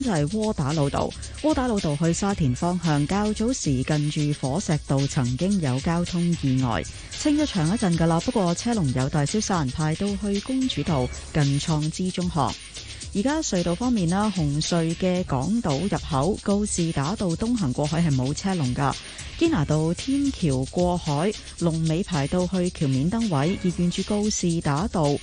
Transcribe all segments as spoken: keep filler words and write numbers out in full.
就係窩打老道，窩打老道去沙田方向較早時近住火石道曾經有交通意外，清咗長一陣噶啦，不過車龍有待消散，排到去公主道近創知中學。而家隧道方面啦，紅隧嘅港島入口告士打道東行過海係冇車龍噶，堅拿道天橋過海龍尾排到去橋面燈位，而沿住告士打道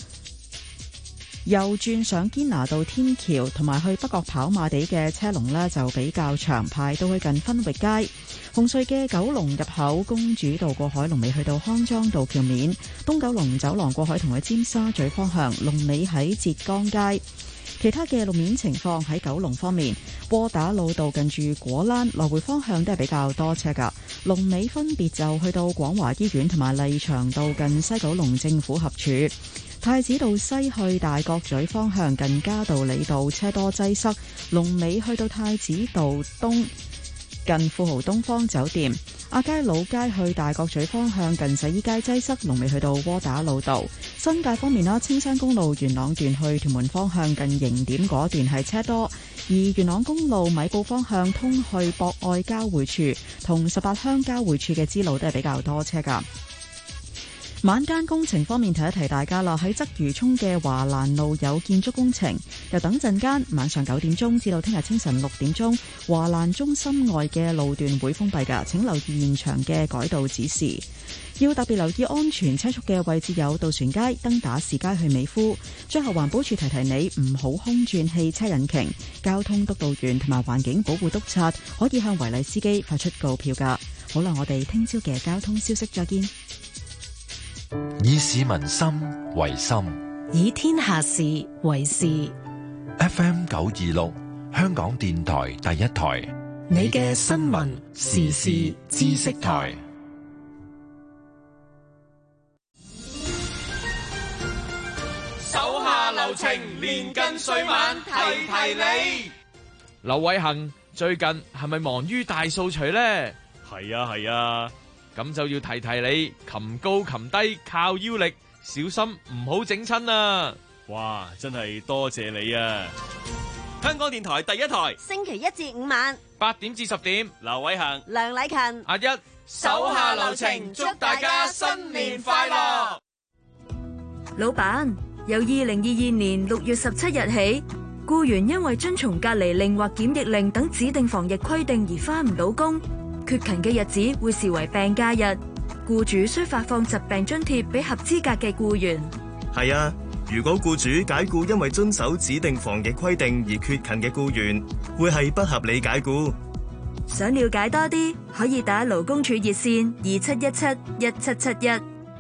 右轉上堅拿道天橋同埋去北角跑馬地嘅車龍呢就比較長，排到去近分域街。紅隧嘅九龍入口公主道過海龍尾去到康莊道橋面，東九龍走廊過海同埋尖沙咀方向龍尾喺浙江街。其他嘅路面情況喺九龍方面，窩打老道近住果欄來回方向都係比較多車噶，龍尾分別就去到廣華醫院同埋麗翔道近西九龍政府合署。太子道西去大角咀方向近嘉道理道車多擠塞，龍尾去到太子道東近富豪東方酒店。亞皆老街去大角咀方向近洗衣街擠塞，龍尾去到窩打老道。新界方面啦，青山公路元朗段去屯門方向近迎點嗰段係車多，而元朗公路米埔方向通去博愛交匯處同十八鄉交匯處嘅支路都係比較多車噶。晚間工程方面，提一提大家啦，喺鰂魚涌嘅華蘭路有建築工程，又等陣間晚上九點鐘至到聽日清晨六點鐘，華蘭中心外嘅路段會封閉㗎，請留意現場嘅改道指示。要特別留意安全車速嘅位置有渡船街、登打士街去美孚。最後環保署提提你唔好空轉汽車引擎，交通督導員同埋環境保護督察可以向違例司機發出告票㗎。好啦，我哋聽朝嘅交通消息再見。 以市民心為心， 以天下事為事。 F M 九二六，香港電台第一台， 你嘅新聞時事知識台。 手下留情，年近歲晚提提你。劉偉恒最近係咪忙於大掃除呢？ 係啊係啊。 咁就要提提你，擒高擒低靠腰力，小心唔好整親啊！ 哇，真係多謝你啊！香港電台第一台， 星期一至五晚八點至十點， 劉偉恒、 梁禮勤、 阿一， 手下留情，祝大家新年快樂。 老闆，由二零二二年六月十七日起，僱員因為遵從隔離令或檢疫令等指定防疫規定而返唔到工，缺勤嘅日子會視為病假日，僱主需發放疾病津貼俾合資格嘅僱員。 係啊，如果僱主解僱因為遵守指定防疫規定而缺勤嘅僱員，會係不合理解僱。 想了解多啲，可以打勞工處熱線二七一七一七七一。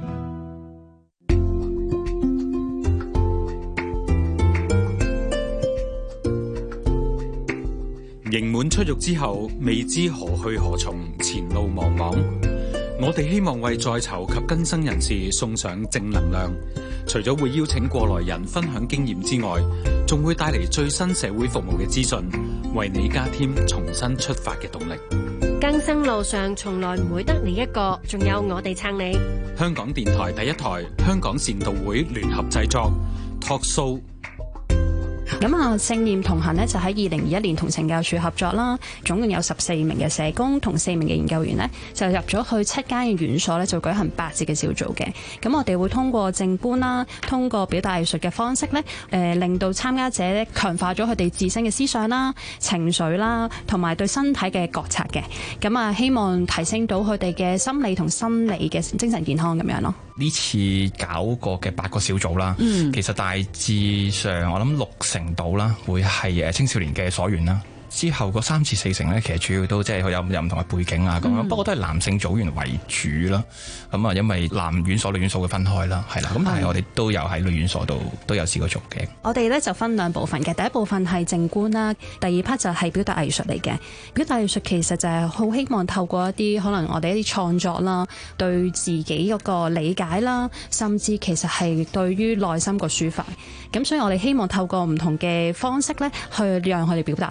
刑滿出獄之後，未知何去何從，前路茫茫。我哋希望為在囚及更生人士送上正能量，除咗會邀請過來人分享經驗之外，仲會帶嚟最新社會服務嘅資訊，為你加添重新出發嘅動力。 更生路上從來唔會得你一個，仲有我哋撐你。 香港電台第一台，香港善導會聯合製作 Talk Show。 咁啊，聖念同行呢，就喺二零二一年同懲教署合作啦，總共有十四名嘅社工同四名嘅研究員呢，就入咗去七間嘅院所呢，就舉行八節嘅小組嘅。咁我哋會通過正觀啦，通過表達藝術嘅方式呢，誒、呃、令到參加者呢強化咗佢哋自身嘅思想啦、情緒啦，同埋對身體嘅覺察嘅。咁啊，希望提升到佢哋嘅心理同生理嘅精神健康咁樣咯。 呢次搞過嘅八個小組啦， 嗯、 其實大致上我諗六成度啦，會係誒青少年嘅所願啦。之後嗰三至四成咧，其實主要都即係佢有有唔同嘅背景啊咁樣，嗯、不過都係男性組員為主啦。咁啊，因為男院所、女院所會分開啦，係啦。咁但係我哋都有喺女院所度都有試過做嘅。 我哋咧就分兩部分嘅，第一部分係靜觀啦，第二 part 就係表達藝術嚟嘅。表達藝術其實就係好希望透過一啲可能我哋一啲創作啦，對自己嗰個理解啦，甚至其實係對於內心個抒發。咁所以我哋希望透過唔同嘅方式咧，去讓佢哋表達多啲嘅。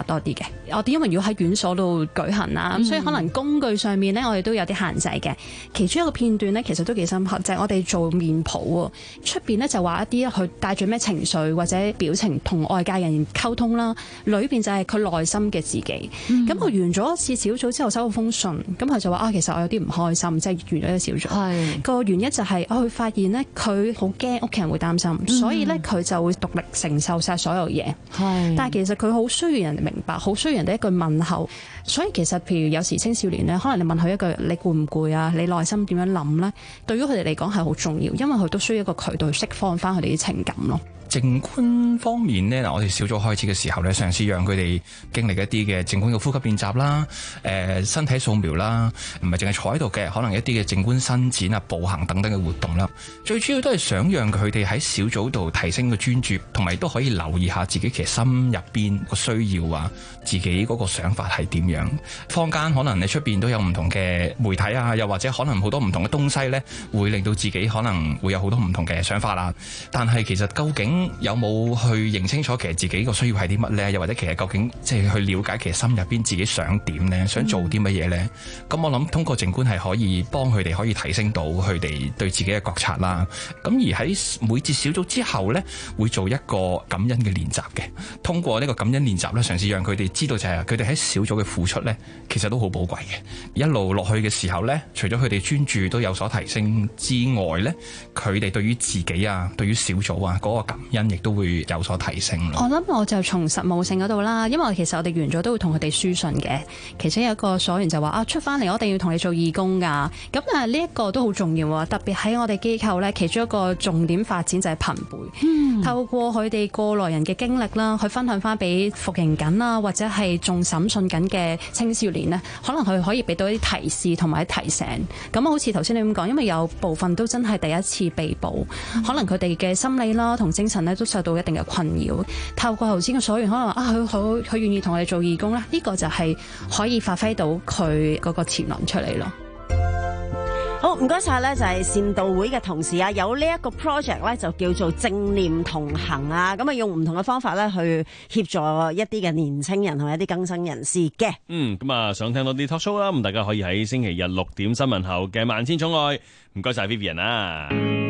我哋因為如果喺院所度舉行啦，咁、嗯、所以可能工具上面咧，我哋都有啲限制嘅。其中一個片段咧，其實都幾深刻，就係、是、我哋做面譜喎，出邊咧就話一啲佢帶住咩情緒或者表情同外界人溝通啦，裏邊就係佢內心嘅自己。咁佢、嗯、完咗一次小組之後，收到封信，咁佢就話啊，其實我有啲唔開心，即、就、係、是、完咗一個小組。個原因就係、是、我會發現咧，佢好驚屋企人會擔心，嗯、所以咧佢就會獨力承受晒所有嘢。係，但係其實佢好需要人哋明白，好需要人哋一句問候。所以其實譬如有時青少年咧，可能你問佢一句你攰唔攰啊？你內心點樣諗咧？對於佢哋嚟講係好重要，因為佢都需要一個渠道釋放翻佢哋啲情感咯。 靜觀方面呢，嗱，我哋小組開始嘅時候咧，嘗試讓佢哋經歷一啲嘅靜觀嘅呼吸練習啦，誒、呃、身體掃描啦，唔係淨係坐喺度嘅，可能一啲嘅靜觀伸展啊、步行等等嘅活動啦。最主要都係想讓佢哋喺小組度提升個專注，同埋都可以留意下自己其實心入邊個需要啊，自己嗰個想法係點樣。坊間可能你出邊都有唔同嘅媒體啊，又或者可能好多唔同嘅東西咧，會令到自己可能會有好多唔同嘅想法啦。但係其實究竟有冇去認清楚其實自己個需要係啲乜呢？又或者其實究竟即係去了解其實心入邊自己想點呢？想做啲乜嘢呢？咁、嗯、我諗通過靜觀係可以幫佢哋可以提升到佢哋對自己嘅覺察啦。咁而喺每節小組之後呢，會做一個感恩嘅練習嘅。通過呢個感恩練習呢，嘗試讓佢哋知道就係佢哋喺小組嘅付出呢，其實都好寶貴嘅。一路落去嘅時候呢，除咗佢哋專注都有所提升之外呢，佢哋對於自己啊，對於小組啊嗰個感恩亦都會有所提升咯。 我諗我就從實務性嗰度啦，因為其實我哋完咗都會同佢哋書信嘅。其中有一個所員就話啊，出翻嚟我哋要同你做義工㗎。咁啊呢一個都好重要喎，特別喺我哋機構咧，其中一個重點發展就係朋輩。嗯、透過佢哋過來人嘅經歷啦，去分享翻俾服刑緊啊，或者係仲審訊緊嘅青少年呢，可能佢可以俾到一啲提示同埋提醒。咁好似頭先你咁講，因為有部分都真係第一次被捕，嗯、可能佢哋嘅心理啦同精神咧都受到一定嘅困擾。透過頭先嘅所員，可能啊佢好佢願意同我哋做義工咧，呢、這個就係可以發揮到佢嗰個潛能出嚟咯。 好，唔該晒咧，就係善導會嘅同事啊，有呢一個 project 咧，就叫做正念同行啊，咁啊用唔同嘅方法咧去協助一啲嘅年青人同埋一啲更生人士嘅。嗯，咁啊想聽到啲 talk show 啦，咁大家可以喺星期日六點新聞後嘅萬千寵愛，唔該晒 Vivian 啊。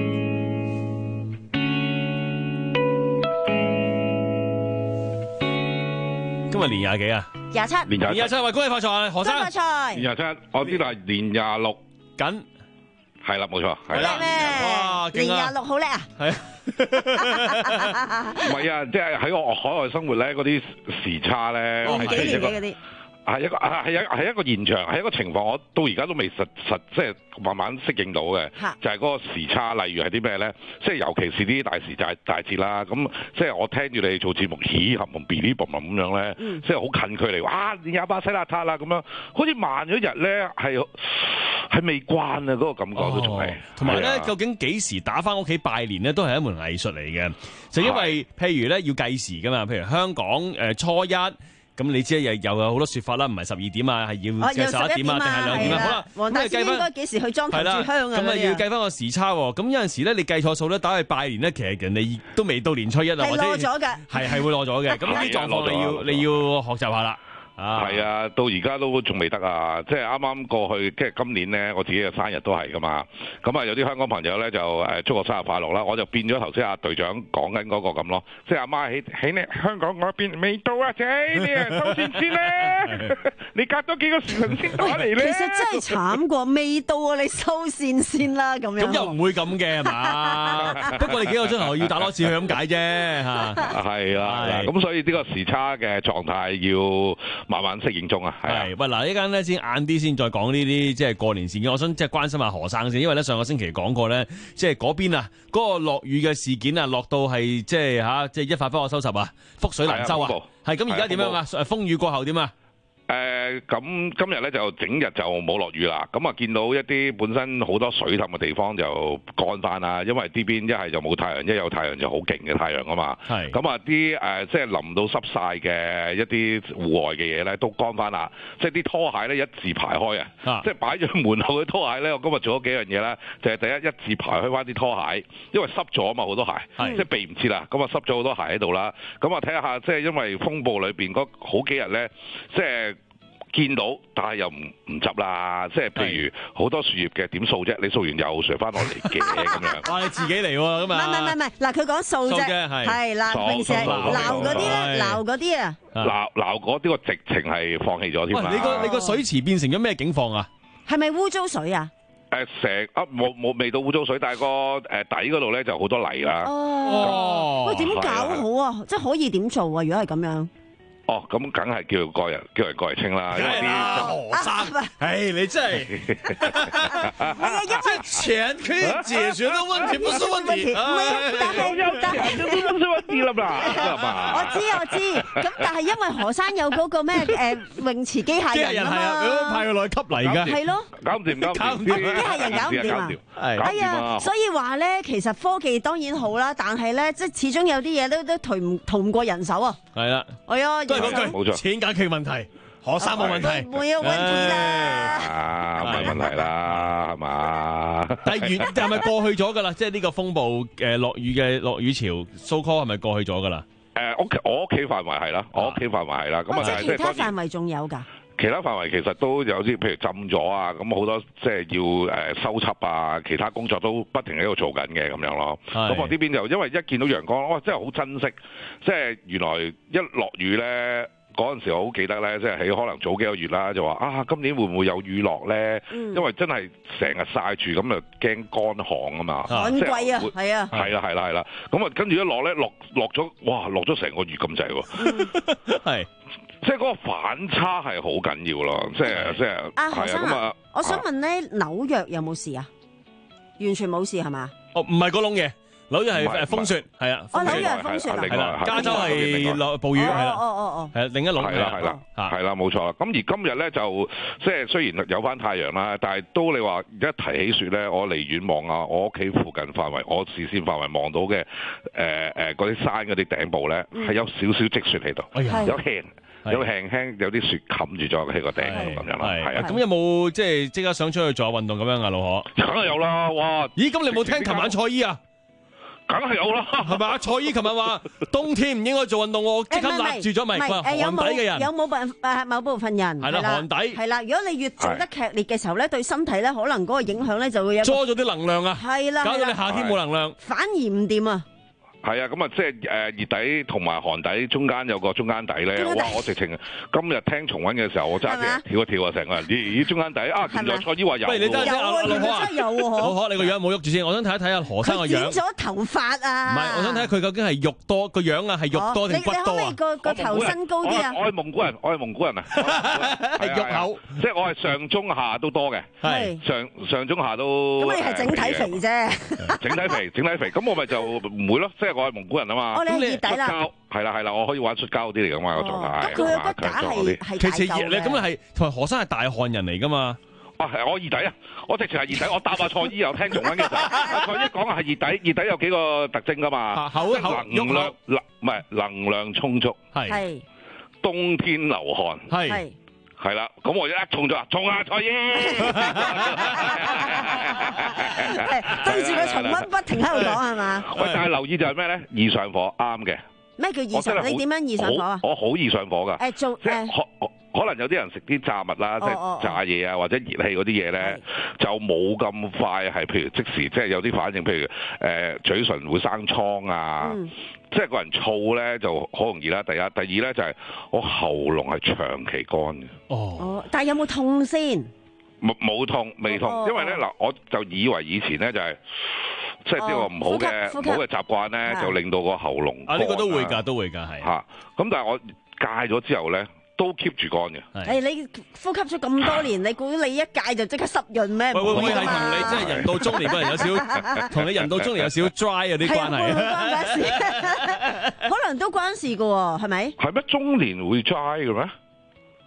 今日年廿幾啊？廿七，年廿七，喂，恭喜發財，何生。恭喜發財。年廿七，我知道係年廿六緊。係啦，冇錯，係啦。哇，年廿六好叻啊！係啊，唔係啊，即係喺我海外生活咧，嗰啲時差咧，係幾年嘅嗰啲。係一個係一係一個現象，係一個情況，我到而家都未實實即係慢慢適應到嘅，就係、是、嗰個時差。例如係啲咩咧？即係尤其是啲大時大大節啦。咁即係我聽住你做節目，起合同 bili 啵啵咁樣咧，嗯、即係好近距離。哇！年廿八洗邋遢啦咁樣，好似慢咗日咧，係係未慣啊！嗰、那個感覺都仲係。同埋咧，啊、究竟幾時打返屋企拜年咧，都係一門藝術嚟嘅。就因為是譬如咧要計時㗎嘛，譬如香港誒、呃、初一。咁你知又又有好多說法啦，唔係十二點啊，係要即係十一點啊，定係兩點啊？好啦，黃大仙應該幾時去裝頭炷香啊？咁啊要計翻個時差喎。咁有陣時咧，你計錯數咧，打去拜年咧，其實人哋都未到年初一啊，或者係落咗嘅，係係會落咗嘅。咁呢啲狀況你要你要學習下啦。係啊，到而家都仲未得啊！即係啱啱過去，即係今年咧，我自己嘅生日都係噶嘛。咁啊，有啲香港朋友咧就誒祝我生日快樂啦，我就變咗頭先阿隊長講緊嗰個咁咯。即係阿媽喺喺呢香港嗰邊未到啊，仔你啊收線先咧，你隔多幾個時辰先打嚟咧。其實真係慘過未到啊，你收線先啦咁樣。咁又唔會咁嘅係嘛？不過你幾個鐘頭要打多次去咁解啫嚇。係啦，咁所以呢個時差嘅狀態要慢慢適應中啊，係喂嗱，呢間咧先晏啲先再講呢啲即係過年事件。我想即係關心下何生先，因為咧上個星期講過咧，即係嗰邊啊嗰個落雨嘅事件啊，落到係即係嚇即係一發不可收拾啊，覆水難收啊，係咁而家點樣啊？風雨過後點啊？誒誒咁今日咧就整日就冇落雨啦，咁啊見到一啲本身好多水氹嘅地方就乾翻啦，因為呢邊一係就冇太陽，一有太陽就好勁嘅太陽啊嘛。係咁啊啲誒即係淋到濕晒嘅一啲戶外嘅嘢咧都乾翻啦，即係啲拖鞋咧一字排開啊，即係擺咗門口嘅拖鞋咧，我今日做咗幾樣嘢啦，就係、是、第一一字排開翻啲拖鞋，因為濕咗啊嘛好多鞋，即係避唔切啦，咁啊濕咗好多鞋喺度啦，咁啊睇下即係因為風暴裏邊嗰好幾日咧，即係。見到，但係又唔唔執啦，即係譬如好多樹葉嘅點掃啫？你掃完又垂翻落嚟嘅咁樣。哇！你自己嚟喎咁啊？ 唔係唔係唔係，嗱佢講掃啫，係嗱平時係鬧嗰啲咧，鬧嗰啲啊， 鬧鬧嗰啲我直情係放棄咗添啦。 你個你個水池變成咗咩境況啊？ 係咪污糟水啊？ 誒成啊冇冇未到污糟水，但係個誒底嗰度咧就好多泥啦。 哦，喂點搞好啊？即係可以點做啊？如果係咁樣？ 哦，咁梗係叫個人叫人過嚟清啦，因為啲何生，唉，你真係，這錢可以解決的問題，不是問題。 唔係，但係但係都不是問題啦嘛。 我知我知，咁但係因為何生有嗰個咩誒泳池機械人啊嘛， 佢派佢落去吸泥㗎。 係咯， 搞唔掂，搞唔掂， 機械人搞唔掂啊。係啊，所以話咧，其實科技當然好啦，但係咧，即係始終有啲嘢都都逃唔逃唔過人手啊。 係啦， 係啊。 都係嗰句，冇錯，錢解決問題，學生冇問題， 冇有問題啦， 啊，冇問題啦，係嘛？ 但係完係咪過去咗㗎啦？即係呢個風暴誒落雨嘅落雨潮 ，so call 係咪過去咗㗎啦？ 誒，屋企我屋企範圍係啦，我屋企範圍係啦，咁啊， 即係其他範圍仲有㗎？ 其他範圍其實都有啲，譬如浸咗啊，咁好多即係要誒修葺啊，其他工作都不停喺度做緊嘅咁樣咯。咁我呢邊就因為一見到陽光，哇！真係好珍惜，即係原來一落雨咧，嗰陣時我好記得咧，即係喺可能早幾個月啦，就話啊，今年會唔會有雨落咧？嗯、因為真係成日曬住，咁就驚乾旱啊嘛。 旱季啊，係啊， 係啦係啦係啦，咁啊跟住一落咧，落落咗，哇！落咗成個月咁滯喎。係。即係嗰個反差係好緊要咯，即係即係。 阿何生啊，我想問咧，紐約有冇事啊？完全冇事係嘛？ 哦，唔係個窿嘢，紐約係誒風雪，係啊。 哦，紐約係風雪啊， 係啦。加州係落暴雨，係啦。 哦哦哦。 係另一窿。 係啦係啦，係啦冇錯啦。咁而今日咧就即係雖然有翻太陽啦，但係都你話一提起雪咧，我離遠望啊，我屋企附近範圍，我視線範圍望到嘅誒誒嗰啲山嗰啲頂部咧，係有少少積雪喺度，有輕。有輕輕有啲雪冚住咗喺個頂度咁樣啦，係啊。 咁有冇即係即刻想出去做下運動咁樣啊，老何？ 梗係有啦，哇！ 咦，咁你有冇聽琴晚蔡姨啊？ 梗係有啦， 係咪啊？蔡姨琴日話冬天唔應該做運動，我即刻立住咗咪？寒底嘅人有冇部誒某部分人係啦，寒底係啦。如果你越做得劇烈嘅時候咧，對身體咧可能嗰個影響咧就會有捉咗啲能量啊， 係啦， 搞到你夏天冇能量， 反而唔掂啊！ 係啊，咁啊，即係誒熱底同埋寒底中間有個中間底咧，哇！我直情今日聽重溫嘅時候，我揸隻跳一跳啊，成個人咦咦中間底啊，原來蔡姨話有， 不如你真係阿老何， 有喎， 老何你個樣冇喐住先，我想睇一睇阿何生個樣。 剪咗頭髮啊！ 唔係，我想睇下佢究竟係肉多個樣啊，係肉多定骨多啊？ 你可唔可以個個頭身高啲啊？ 我係蒙古人，我係蒙古人啊， 係肉厚， 即係我係上中下都多嘅，係上上中下都。 咁你係整體肥啫， 整體肥，整體肥，咁我咪就唔會咯，即係我係蒙古人啊嘛。 哦，你係熱底啦， 係啦係啦，我可以玩出膠啲嚟噶嘛個狀態。 咁佢嘅骨架係係其實熱咧，咁係同埋何生係大汗人嚟噶嘛？ 啊係我熱底啊，我直情係熱底，我答阿蔡姨又聽重溫嘅時候，阿蔡姨講係熱底，熱底有幾個特徵噶嘛？ 口口能量能唔係能量充足， 係冬天流汗， 係。 係啦，咁我一衝咗，衝啊蔡姨！ 對住個重溫不停喺度講係嘛？ 喂，但係留意就係咩咧？易上火，啱嘅。 咩叫易上？你點樣易上火啊？ 我好易上火噶。 誒做誒， 可能有啲人食啲炸物啦，即係炸嘢啊，或者熱氣嗰啲嘢咧，就冇咁快係，譬如即時即係有啲反應，譬如誒嘴唇會生瘡啊。即係個人燥咧就好容易啦，第一，第二咧就係我喉嚨係長期乾嘅。 哦，但係有冇痛先？ 冇冇痛，未痛，因為咧嗱，我就以為以前咧就係即係呢個唔好嘅唔好嘅習慣咧，就令到個喉嚨啊呢個都會㗎，都會㗎，係嚇。咁但係我戒咗之後咧，都 keep 住乾嘅。 誒，你呼吸咗咁多年，你估你一戒就即刻濕潤咩？ 會唔會係同你即係人到中年嗰人有少，同你人到中年有少 dry 有啲關係？ 關事，可能都關事㗎喎，係咪？ 係咩？中年會 dry 嘅咩？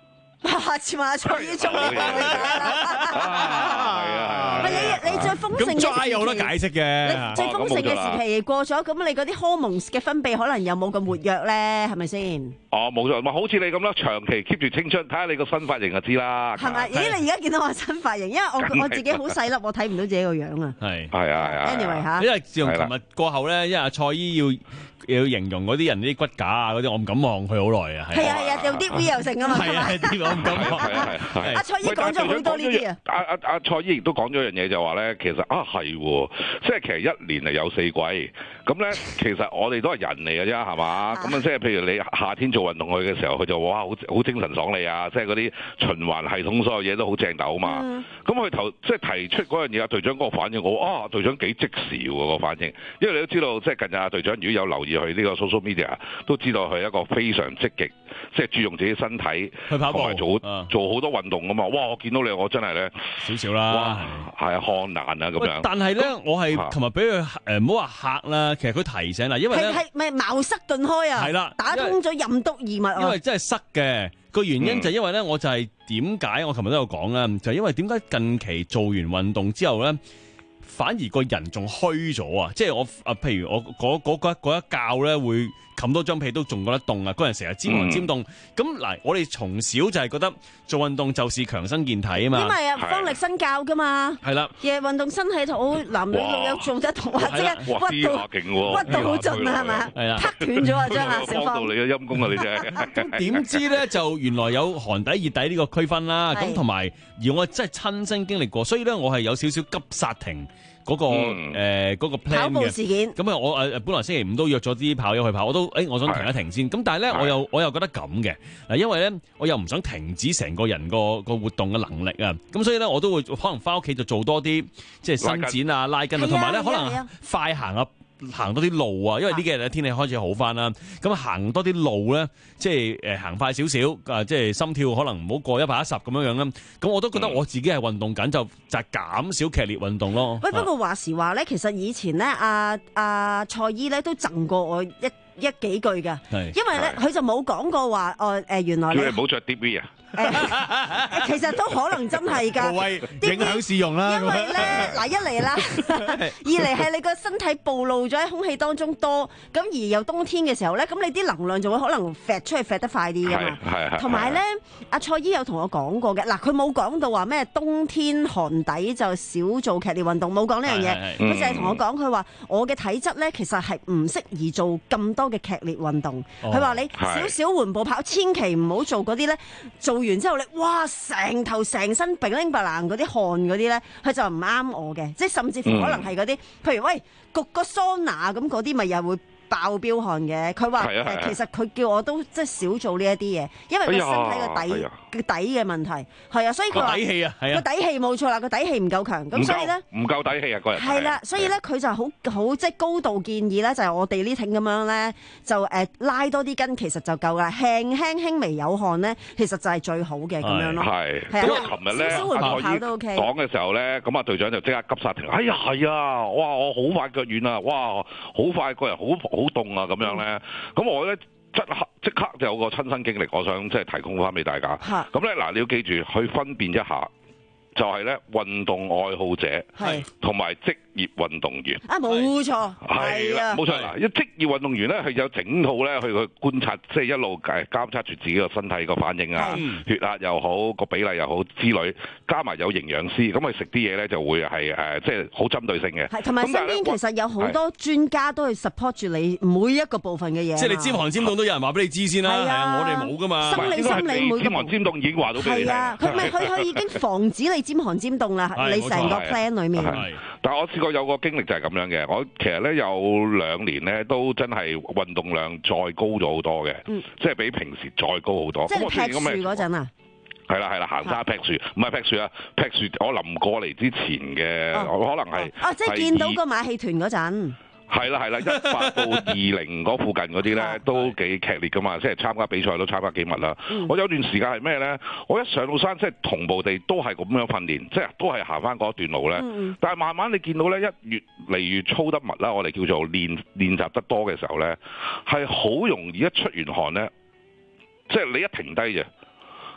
下次話蔡依中嚟講係啊， 喂，你你最豐盛嘅時期， 咁齋有好多解釋嘅。 你最豐盛嘅時期過咗，咁你嗰啲荷蒙嘅分泌可能有冇咁活躍咧？係咪先？ 哦，冇錯，咪好似你咁啦，長期 keep 住青春，睇下你個新髮型就知啦。 係咪？咦，你而家見到我新髮型，因為我我自己好細粒，我睇唔到自己個樣啊。 係係啊係啊。 Anyway 嚇， 因為自從琴日過後咧，因為阿蔡依要。要形容嗰啲人啲骨架啊嗰啲，我唔敢望佢好耐啊。 係啊係啊，有啲 V 又成啊嘛。 係啊，啲我唔敢望。 係啊係啊。 阿蔡依講咗好多呢啲啊。 阿阿阿蔡依亦都講咗一樣嘢，就話咧，其實啊係喎，即係其實一年係有四季，咁咧其實我哋都係人嚟嘅啫，係嘛？咁啊即係譬如你夏天做運動去嘅時候，佢就哇好好精神爽利啊，即係嗰啲循環系統所有嘢都好正斗嘛。咁佢頭即係提出嗰樣嘢，阿隊長嗰個反應，我啊隊長幾即時喎個反應，因為你都知道，即係近日阿隊長如果有留意佢呢個 social media，都知道佢係一個非常積極，即係注重自己身體， 去跑步， 同埋做、 啊、 做好多運動噶嘛。哇！我見到你，我真係咧少少啦， 係啊，汗難啊咁樣。 但係咧，我係琴日俾佢誒唔好話嚇啦，其實佢提醒啦，因為咧係咪茅塞頓開啊？ 係啦， 打通咗任督二脈啊！ 因為真係塞嘅個原因就係因為咧，我就係點解我琴日都有講啦，就係、是、因為點解近期做完運動之後咧，反而個人仲虛咗啊！即係我啊，譬如我嗰嗰嗰嗰一覺咧，會冚多張被都仲覺得凍啊！嗰人成日尖寒尖凍。咁嗱、嗯，我哋從小就係覺得做運動就是強身健體啊嘛。 因為啊，方力申教噶嘛。係啦。夜運動身體好，男女老幼做得同或者屈到屈到好盡啊，係咪？係啦。撻斷咗啊，張啊，小方。 幫到你嘅陰功啊，你真係。 咁點知咧就原來有寒底熱底呢個區分啦。咁同埋而我真係親身經歷過，所以咧我係有少少急剎停。嗰、那個誒嗰、嗯呃那個 plan 嘅跑步事件， 咁啊我誒本來星期五都約咗啲跑友去跑，我都誒、欸、我想停一停先，咁但係咧我又我又覺得咁嘅嗱，因為咧我又唔想停止成個人個個活動嘅能力啊，咁所以咧我都會可能翻屋企就做多啲即係伸展啊、拉筋啊，同埋咧可能快行啊。行多啲路啊，因為呢幾日咧天氣開始好翻啦，咁行多啲路咧，即係誒行快少少，啊即係心跳可能唔好過一百一十咁樣樣啦。咁我都覺得我自己係運動緊，就就係減少劇烈運動咯。 喂，不過話時話咧，其實以前咧，阿阿蔡依咧都贈過我一一幾句㗎，因為咧佢就冇講過話，哦誒原來你唔好着 D V 啊。 其實都可能真係㗎， 影響市容啦。 因為咧，嗱一嚟啦，二嚟係你個身體暴露咗喺空氣當中多，咁而又冬天嘅時候咧，咁你啲能量就會可能揈出去揈得快啲㗎嘛。係同埋咧，阿蔡依有同我講過嘅，嗱佢冇講到話咩冬天寒底就少做劇烈運動，冇講呢樣嘢。佢就係同我講，佢話我嘅體質咧其實係唔適宜做咁多嘅劇烈運動。佢話你少少緩步跑，千祈唔好做嗰啲咧，做完之後咧，哇！成頭成身乒鈴白冷嗰啲汗嗰啲咧，佢就唔啱我嘅，即係甚至乎可能係嗰啲，譬如喂焗個桑拿咁嗰啲，咪又會爆飆汗嘅。佢話誒，其實佢叫我都即係少做呢一啲嘢，因為個身體個底個、哎、底嘅問題係啊，所以佢話個底氣啊，係啊，個底氣冇錯啦，個底氣唔夠強，咁所以咧唔夠底氣啊，個人係啦，所以咧佢就好好即係高度建議咧，就係我哋呢挺咁樣咧，就誒拉多啲筋，其實就夠啦，輕輕輕微有汗咧，其實就係最好嘅咁樣咯。係係啊， 琴日咧少少緩步跑都 OK。 講嘅時候咧，咁啊隊長就即刻急剎停。哎呀係啊，哇我好快腳軟啊，哇好快個人好好凍啊咁樣咧，咁、嗯、我咧即刻即刻就有個親身經歷，我想即係提供翻俾大家。咁咧嗱，你要記住去分辨一下，就係咧運動愛好者係同埋職業運動員啊，冇錯，係啊， 冇錯嗱。一職業運動員咧，係有整套咧去去觀察，即係一路誒監測住自己個身體個反應啊，血壓又好，個比例又好之類，加埋有營養師，咁佢食啲嘢咧就會係誒即係好針對性嘅。 係同埋身邊其實有好多專家都去 support 住你每一個部分嘅嘢。 即係你尖寒尖凍都有人話俾你知先啦，係啊，我哋冇噶嘛。 心理心理每尖寒尖凍已經話到俾你聽。係啊， 佢咪佢佢已經防止你尖寒尖凍啦，你成個 plan 裡面。 但係我試過有個經歷就係咁樣嘅，我其實咧有兩年咧都真係運動量再高咗好多嘅，嗯、即係比平時再高好多。 即係劈樹嗰陣啊？ 係啦係啦，行山劈樹，唔係劈樹啊，劈樹我臨過嚟之前嘅，哦、可能係哦，即係見到個馬戲團嗰陣。 係啦係啦，一八到二零嗰附近嗰啲咧都幾劇烈噶嘛，即係參加比賽都參加幾密啦。嗯、我有段時間係咩咧？我一上到山，即係同步地都係咁樣訓練，即係都係行翻嗰一段路咧。嗯、但係慢慢你見到咧，一越嚟越操得密啦，我哋叫做練練習得多嘅時候咧，係好容易一出完汗咧，即係你一停低啫。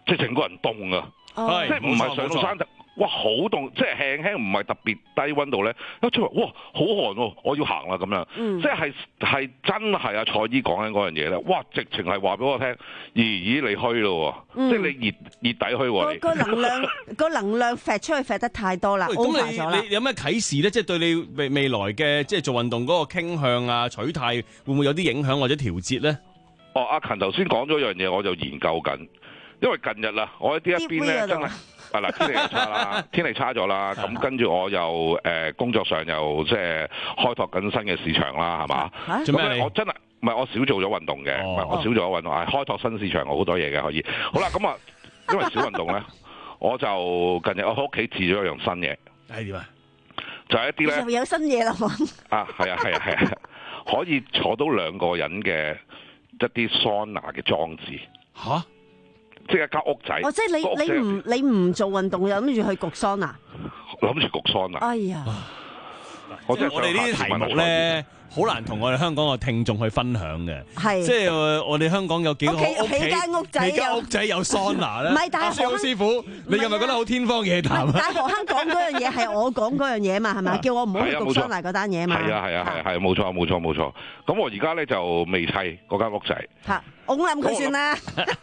即係成個人凍啊，即係唔係上到山頂。哇，好凍，即係輕輕唔係特別低溫度咧，一出嚟哇，好寒喎，我要行啦咁樣，嗯、即係係真係阿蔡姨講緊嗰樣嘢咧，哇，直情係話俾我聽，咦咦你虛咯，嗯、即係你熱熱底虛喎， 個能量個能量發出去發得太多啦， 咁你你有咩啟示咧？即係對你未未來嘅即係做運動嗰個傾向啊、取態會唔會有啲影響或者調節咧？ 哦，阿勤頭先講咗一樣嘢，我就研究緊，因為近日啦，我喺呢一邊咧真係。啊嗱，天氣又差啦，天氣差咗啦，咁跟住我又誒、呃、工作上又即係開拓緊新嘅市場啦，係嘛？做咩？我真係唔係我少做咗運動嘅，唔、哦、係我少做咗運動，係開拓新市場，好多嘢嘅可以。好啦，咁啊，因為少運動咧，我就近日我喺屋企試咗一樣新嘢。 係點啊？ 就係、是、一啲咧。 又有新嘢啦啊，係啊，係啊，係啊，可以坐到兩個人嘅一啲桑拿嘅裝置。 嚇！ 即係一間屋仔。 哦，即係你你唔你唔做運動，又諗住去焗桑拿？ 諗住焗桑拿。 哎呀！ 我即係我哋呢啲題目咧，好難同我哋香港嘅聽眾去分享嘅。係。即係我哋香港有幾個屋企起間屋仔， 起間屋仔有桑拿咧。 唔係，但係蕭師傅，你係咪覺得好天方夜譚啊？ 但係何坑講嗰樣嘢係我講嗰樣嘢嘛，係咪？叫我唔好去焗桑拿嗰單嘢嘛。 係啊係啊係啊係，冇錯冇錯冇錯。咁我而家咧就未砌嗰間屋仔。 嚇！我諗佢算啦。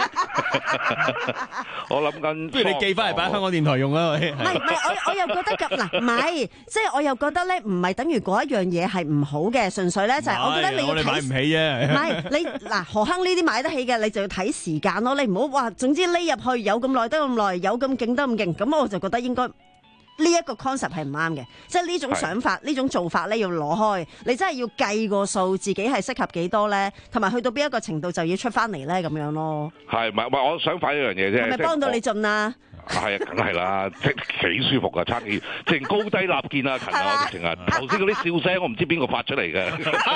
我諗緊， 不如你寄翻嚟擺香港電台用啦。唔係唔係，我我又覺得咁嗱，唔係，即係我又覺得咧，唔係等於嗰一樣嘢係唔好嘅，純粹咧就係我覺得你要睇。我哋買唔起啫。唔係你嗱，何坑呢啲買得起嘅，你就要睇時間咯。你唔好話，總之匿入去有咁耐得咁耐，有咁勁得咁勁，咁我就覺得應該。呢一個 concept 係唔啱嘅，即係呢種想法、呢種做法咧要攞開，你真係要計個數，自己係適合幾多咧，同埋去到邊一個程度就要出翻嚟咧咁樣咯。係，唔係唔係，我想反一樣嘢啫。係咪幫到你盡啊？ 係啊，梗係啦，即係幾舒服噶，差幾，直情高低立見啊，勤啊，我直情啊，頭先嗰啲笑聲我唔知邊個發出嚟嘅。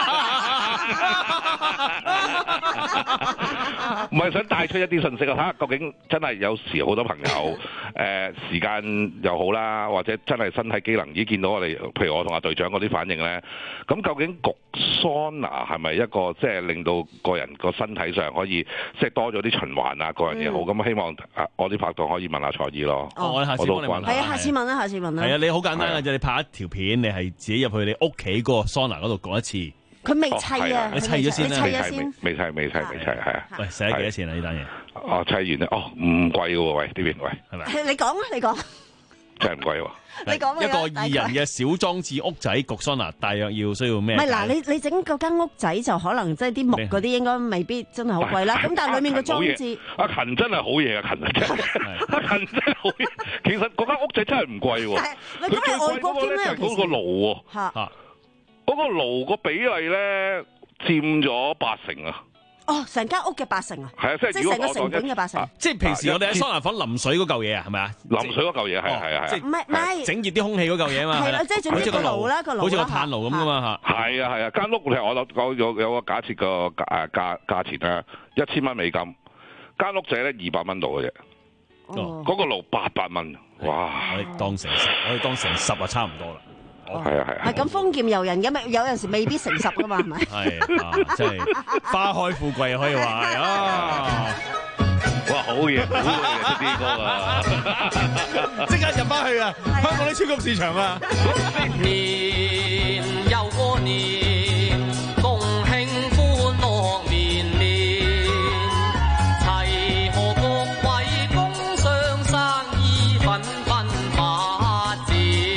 唔係想帶出一啲信息啊！嚇，究竟真係有時好多朋友誒、呃、時間又好啦，或者真係身體機能已經見到我哋，譬如我同阿隊長嗰啲反應咧。咁究竟焗桑拿係咪一個即係令到個人個身體上可以即係多咗啲循環啊？嗰樣嘢好咁，希望啊我啲拍檔可以問下蔡姨咯。 哦，我下次幫你問。 係啊，下次問啦，下次問啦。 係啊，你好簡單嘅啫，你拍一條片，你係自己入去你屋企嗰個桑拿嗰度過一次。 佢未砌啊！ 你砌咗先啦， 未砌先， 未砌未砌未砌，係啊！ 喂，使咗幾多錢啊？呢單嘢？ 哦，砌完咧，哦，唔貴嘅喎，喂，呢邊喂， 係咪？ 你講啊，你講。 真係唔貴喎！ 你講一個二人嘅小裝置屋仔焗桑拿，大約要需要咩？ 唔係嗱，你你整嗰間屋仔就可能即係啲木嗰啲應該未必真係好貴啦。咁但係裡面個裝置， 阿勤真係好嘢啊！勤真係，阿勤真係好嘢。其實嗰間屋仔真係唔貴喎。 佢最貴嗰個咧就係嗰個爐喎。嚇！嗰個爐個比例咧佔咗八成啊！ 哦，成間屋嘅八成啊！ 係啊，即係成個成本嘅八成。 即係平時我哋喺桑拿房淋水嗰嚿嘢啊，係咪啊？ 淋水嗰嚿嘢係係係。 唔係唔係， 整熱啲空氣嗰嚿嘢啊嘛。係啦，即係總之個爐啦，個爐好似個炭爐咁噶嘛嚇。係啊係啊，間屋我我有有個假設個誒價價錢咧，一千蚊美金，間屋仔咧二百蚊度嘅啫。哦。嗰個爐八百蚊，哇！ 我哋當成十，我哋當成十啊，差唔多啦。 係啊係啊， 係咁豐儉由人嘅咪有陣時未必成十噶嘛，係咪？ 係啊，即係花開富貴可以話係啊！ 哇，好嘢，好嘢，出啲歌啊！ 即刻入翻去啊！香港啲超級市場啊！ 年又過年，共慶歡樂綿綿，齊賀各位工商生意紛紛發展。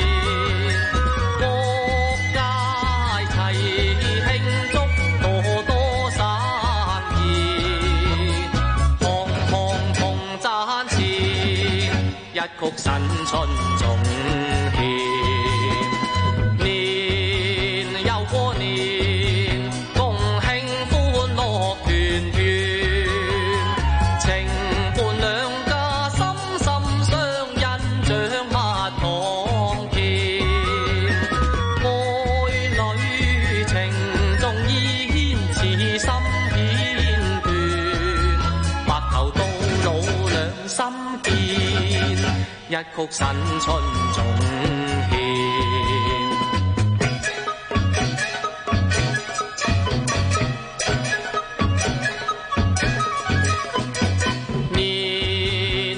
一曲新春總獻，年又過年，共慶歡樂團圓，情伴兩家心心相印，掌握堂前，愛侶情重意牽，此心片段，白頭到老兩心堅。一曲新春總獻，年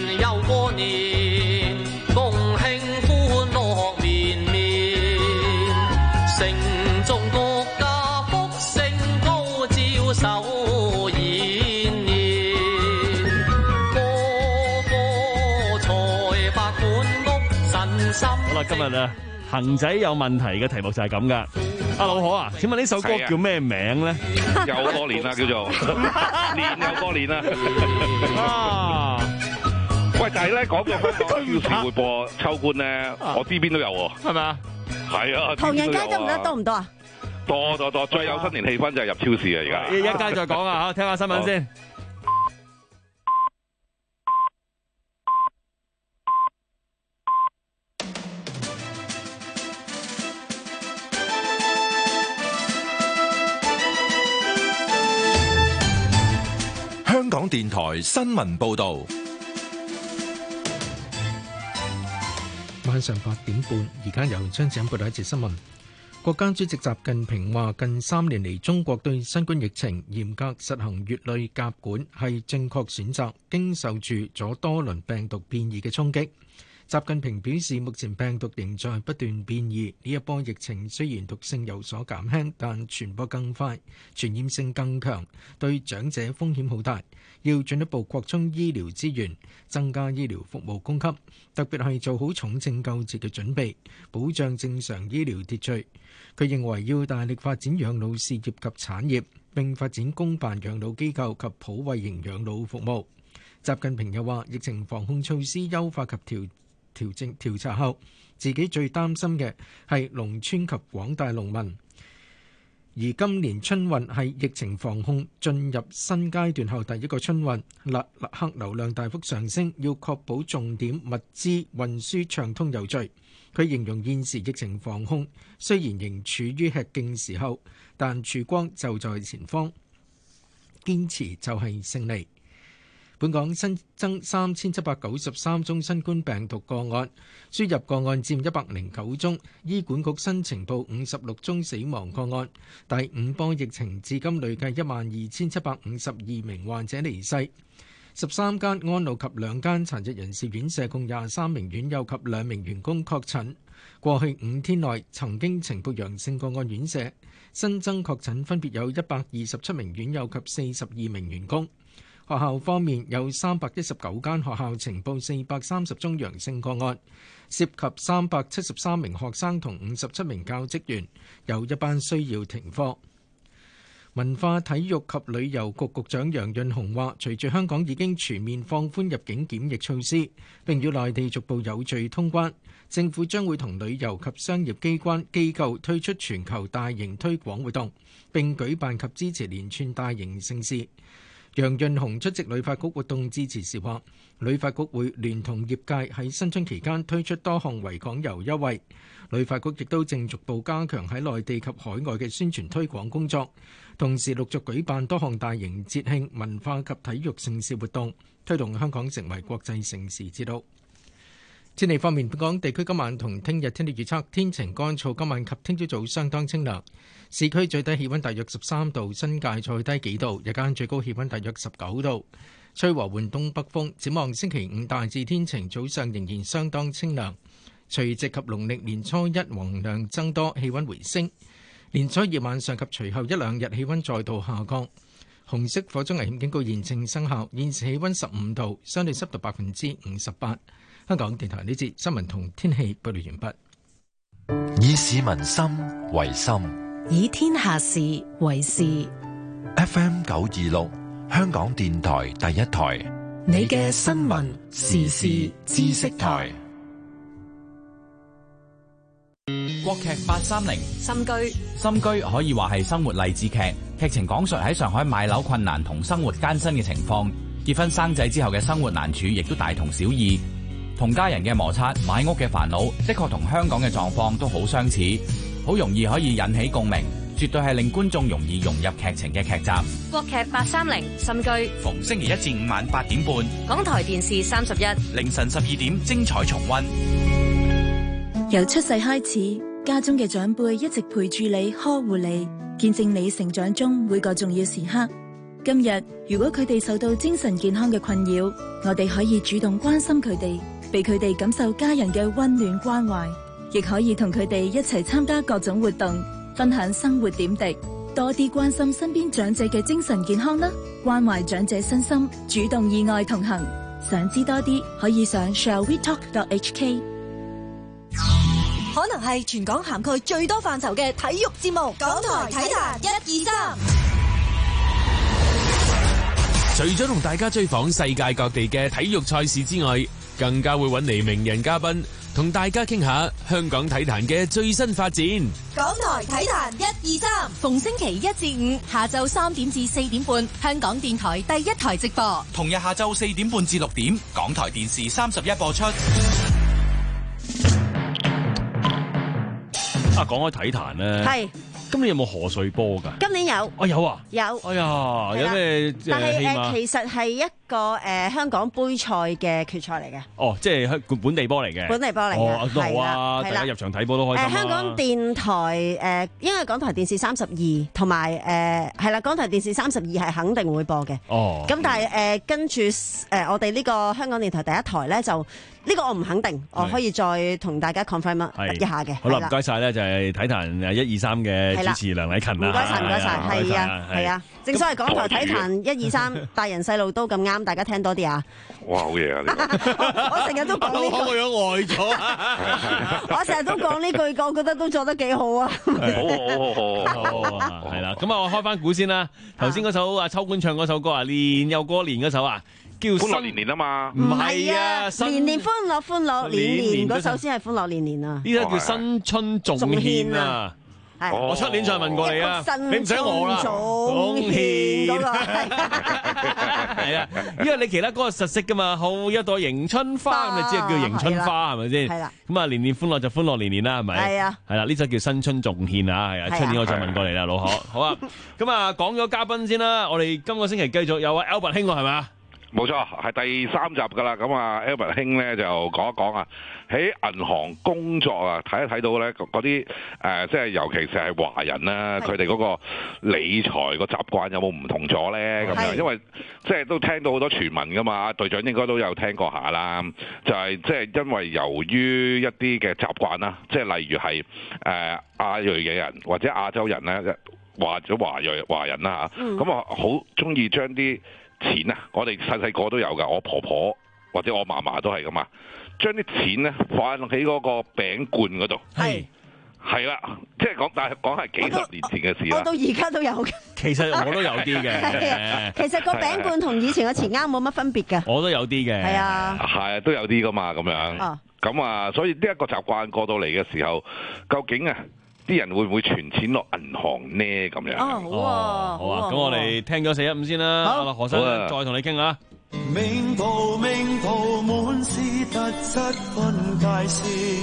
心。 好啦，今日啊，恒仔有問題嘅題目就係咁噶。阿老可啊，請問呢首歌叫咩名咧？ 又多年啦，叫做年又多年啦。 啊！ 喂，但係咧講到香港超市會播秋官咧，我知邊都有喎， 係咪啊？ 係啊， 唐人街得唔得？多唔多啊？ 多多多，最有新年氣氛就係入超市啊！而家一陣間再講啊，嚇，聽下新聞先。 香港電台新聞報導， 晚上八點半，而家由張子欣報道一節新聞。國家主席習近平話：近三年嚟，中國對新冠疫情嚴格實行乙類甲管係正確選擇，經受住咗多輪病毒變異嘅衝擊。習近平表示，目前病毒仍在不斷變異，呢一波疫情雖然毒性有所減輕，但傳播更快，傳染性更強，對長者風險好大，要進一步擴充醫療資源，增加醫療服務供給，特別係做好重症救治嘅準備，保障正常醫療秩序。佢認為要大力發展養老事業及產業，並發展公辦養老機構及普惠型養老服務。習近平又話，疫情防控措施優化及調調整調查後，自己最擔心嘅係農村及廣大農民。而今年春運係疫情防控進入新階段後第一個春運，客流量大幅上升，要確保重點物資運輸暢通有序。佢形容現時疫情防控雖然仍處於吃勁時候，但曙光就在前方，堅持就係勝利。本港新增三千七百九十三宗新冠病毒個案，輸入個案佔一百零九宗。醫管局新呈報五十六宗死亡個案。第五波疫情至今累計一萬二千七百五十二名患者離世。十三間安老及兩間殘疾人士院舍共廿三名院友及兩名員工確診。過去五天內曾經呈報陽性個案院舍新增確診分別有一百二十七名院友及四十二名員工。學校方面有三百一十九間學校呈報四百三十宗陽性個案，涉及三百七十三名學生同五十七名教職員，有一班需要停課。文化體育及旅遊局局長楊潤雄話，隨住香港已經全面放寬入境檢疫措施，並與內地逐步有序通關，政府將會同旅遊及商業機關機構推出全球大型推廣活動，並舉辦及支持連串大型盛事。楊潤雄出席旅發局活動致辭時話，旅發局會聯同業界喺新春期間推出多項維港遊優惠。旅發局亦都正逐步加強喺內地及海外嘅宣傳推廣工作，同時陸續舉辦多項大型節慶、文化及體育盛事活動，推動香港成為國際盛事之都。天氣方面，本港地區今晚同聽日天氣預測天晴乾燥，今晚及聽朝早相當清涼。市區最低氣溫大約十三度，新界再低幾度，日間最高氣溫大約十九度，吹和緩東北風。展望星期五大致天晴，早上仍然相當清涼。除夕及農曆年初一雲量增多，氣溫回升。年初二晚上及隨後一兩日氣溫再度下降。紅色火災危險警告現正生效。現時氣溫十五度，相對濕度百分之五十八。香港電台呢節新聞同天氣報道完畢。以市民心為心， 以天下事為事。 F M 九二六，香港電台第一台， 你嘅新聞時事知識台。 國劇八三零心居， 心居可以話係生活勵志劇，劇情講述喺上海買樓困難同生活艱辛嘅情況，結婚生仔之後嘅生活難處亦都大同小異。同家人嘅摩擦、買屋嘅煩惱，的確同香港嘅狀況都好相似，好容易可以引起共鳴，絕對係令觀眾容易融入劇情嘅劇集。 國劇八三零心居， 逢星期一至五晚八點半， 港台電視三十一， 凌晨十二點精彩重溫。 由出世開始，家中嘅長輩一直陪住你、呵護你，見證你成長中每個重要時刻。今日如果佢哋受到精神健康嘅困擾，我哋可以主動關心佢哋，俾佢哋感受家人嘅溫暖關懷，亦可以同佢哋一齊參加各種活動，分享生活點滴，多啲關心身邊長者嘅精神健康啦，關懷長者身心，主動意外同行。想知多啲，可以上 shall we talk dot h k。 可能係全港涵蓋最多範疇嘅體育節目。港台體壇一二三。 除咗同大家追訪世界各地嘅體育賽事之外，更加會揾嚟名人嘉賓，同大家傾下香港體壇嘅最新發展。 港台體壇一二三，逢星期一至五下晝三點至四點半，香港電台第一台直播。 同日下晝四點半至六點，港台電視三十一播出。 啊，講開體壇咧， 係。 今年有冇賀歲波㗎？ 今年有， 哦有啊， 有。 哎呀，有咩但係誒、呃、 其實係一個誒、呃、香港杯賽嘅決賽嚟嘅。 哦，即係香本地波嚟嘅。 本地波嚟嘅， 哦，都好啊， 大家入場睇波都開心啊。 誒、呃，香港電台誒、呃，因為港台電視三十二同埋誒係啦，港台電視三十二係肯定會播嘅。 哦。 咁但係誒跟住誒我哋呢個香港電台第一台咧就。呢個我唔肯定，我可以再同大家 confirm 一下嘅。 好啦，唔該晒咧，就係體壇一二三嘅主持梁禮勤啦。 唔該晒，唔該晒，係啊，係啊。正所謂港台體壇一二三，大人細路都咁啱，大家聽多啲啊！ 哇，好嘢啊！ 我成日都講呢句， 我樣呆咗。 我成日都講呢句，我覺得都做得幾好啊！ 好好好好好，係啦。咁啊，我開翻估先啦。頭先嗰首啊，秋官唱嗰首歌啊，年又過年嗰首啊。叫歡樂年年啊嘛， 唔係啊，年年歡樂歡樂年年嗰首先係歡樂年年啊， 呢首叫新春仲獻啊，我出年再問過你啊，你唔使我啦，仲獻嗰個係啊，因為你其他歌實識噶嘛，好一朵迎春花咁，你知係叫迎春花係咪先？係啦，咁啊年年歡樂就歡樂年年啦，係咪？係啊，係啦，呢首叫新春仲獻啊，係啊，出年我再問過你啦，老何，好啊，咁啊講咗嘉賓先啦，我哋今個星期繼續有啊 Albert 兄係咪啊？ 冇錯，係第三集㗎啦。咁啊 Albert 兄咧就講一講啊，喺銀行工作啊，睇一睇到咧嗰啲誒，即係尤其是係華人啦，佢哋嗰個理財個習慣有冇唔同咗咧？咁樣，因為即係都聽到好多傳聞㗎嘛，隊長應該都有聽過下啦。就係即係因為由於一啲嘅習慣啦，即係例如係誒亞裔嘅人或者亞洲人咧，或者華裔華人啦嚇，咁啊好中意將啲錢啊！我哋細細個都有噶，我婆婆或者我嫲嫲都係噶嘛，將啲錢咧放喺嗰個餅罐嗰度。係係啦，即係講，但係講係幾十年前嘅事啦。 我到而家都有嘅。 其實我都有啲嘅。 其實個餅罐同以前嘅錢罌冇乜分別嘅。 我都有啲嘅。係啊。 係都有啲噶嘛，咁樣。哦。咁啊，所以呢一個習慣過到嚟嘅時候，究竟啊？啲人會唔會存錢落銀行呢？咁樣哦，好啊， 好啊，咁我哋聽咗四一五先啦。好，何生再同你傾下。 名圖名圖滿是特質分界線，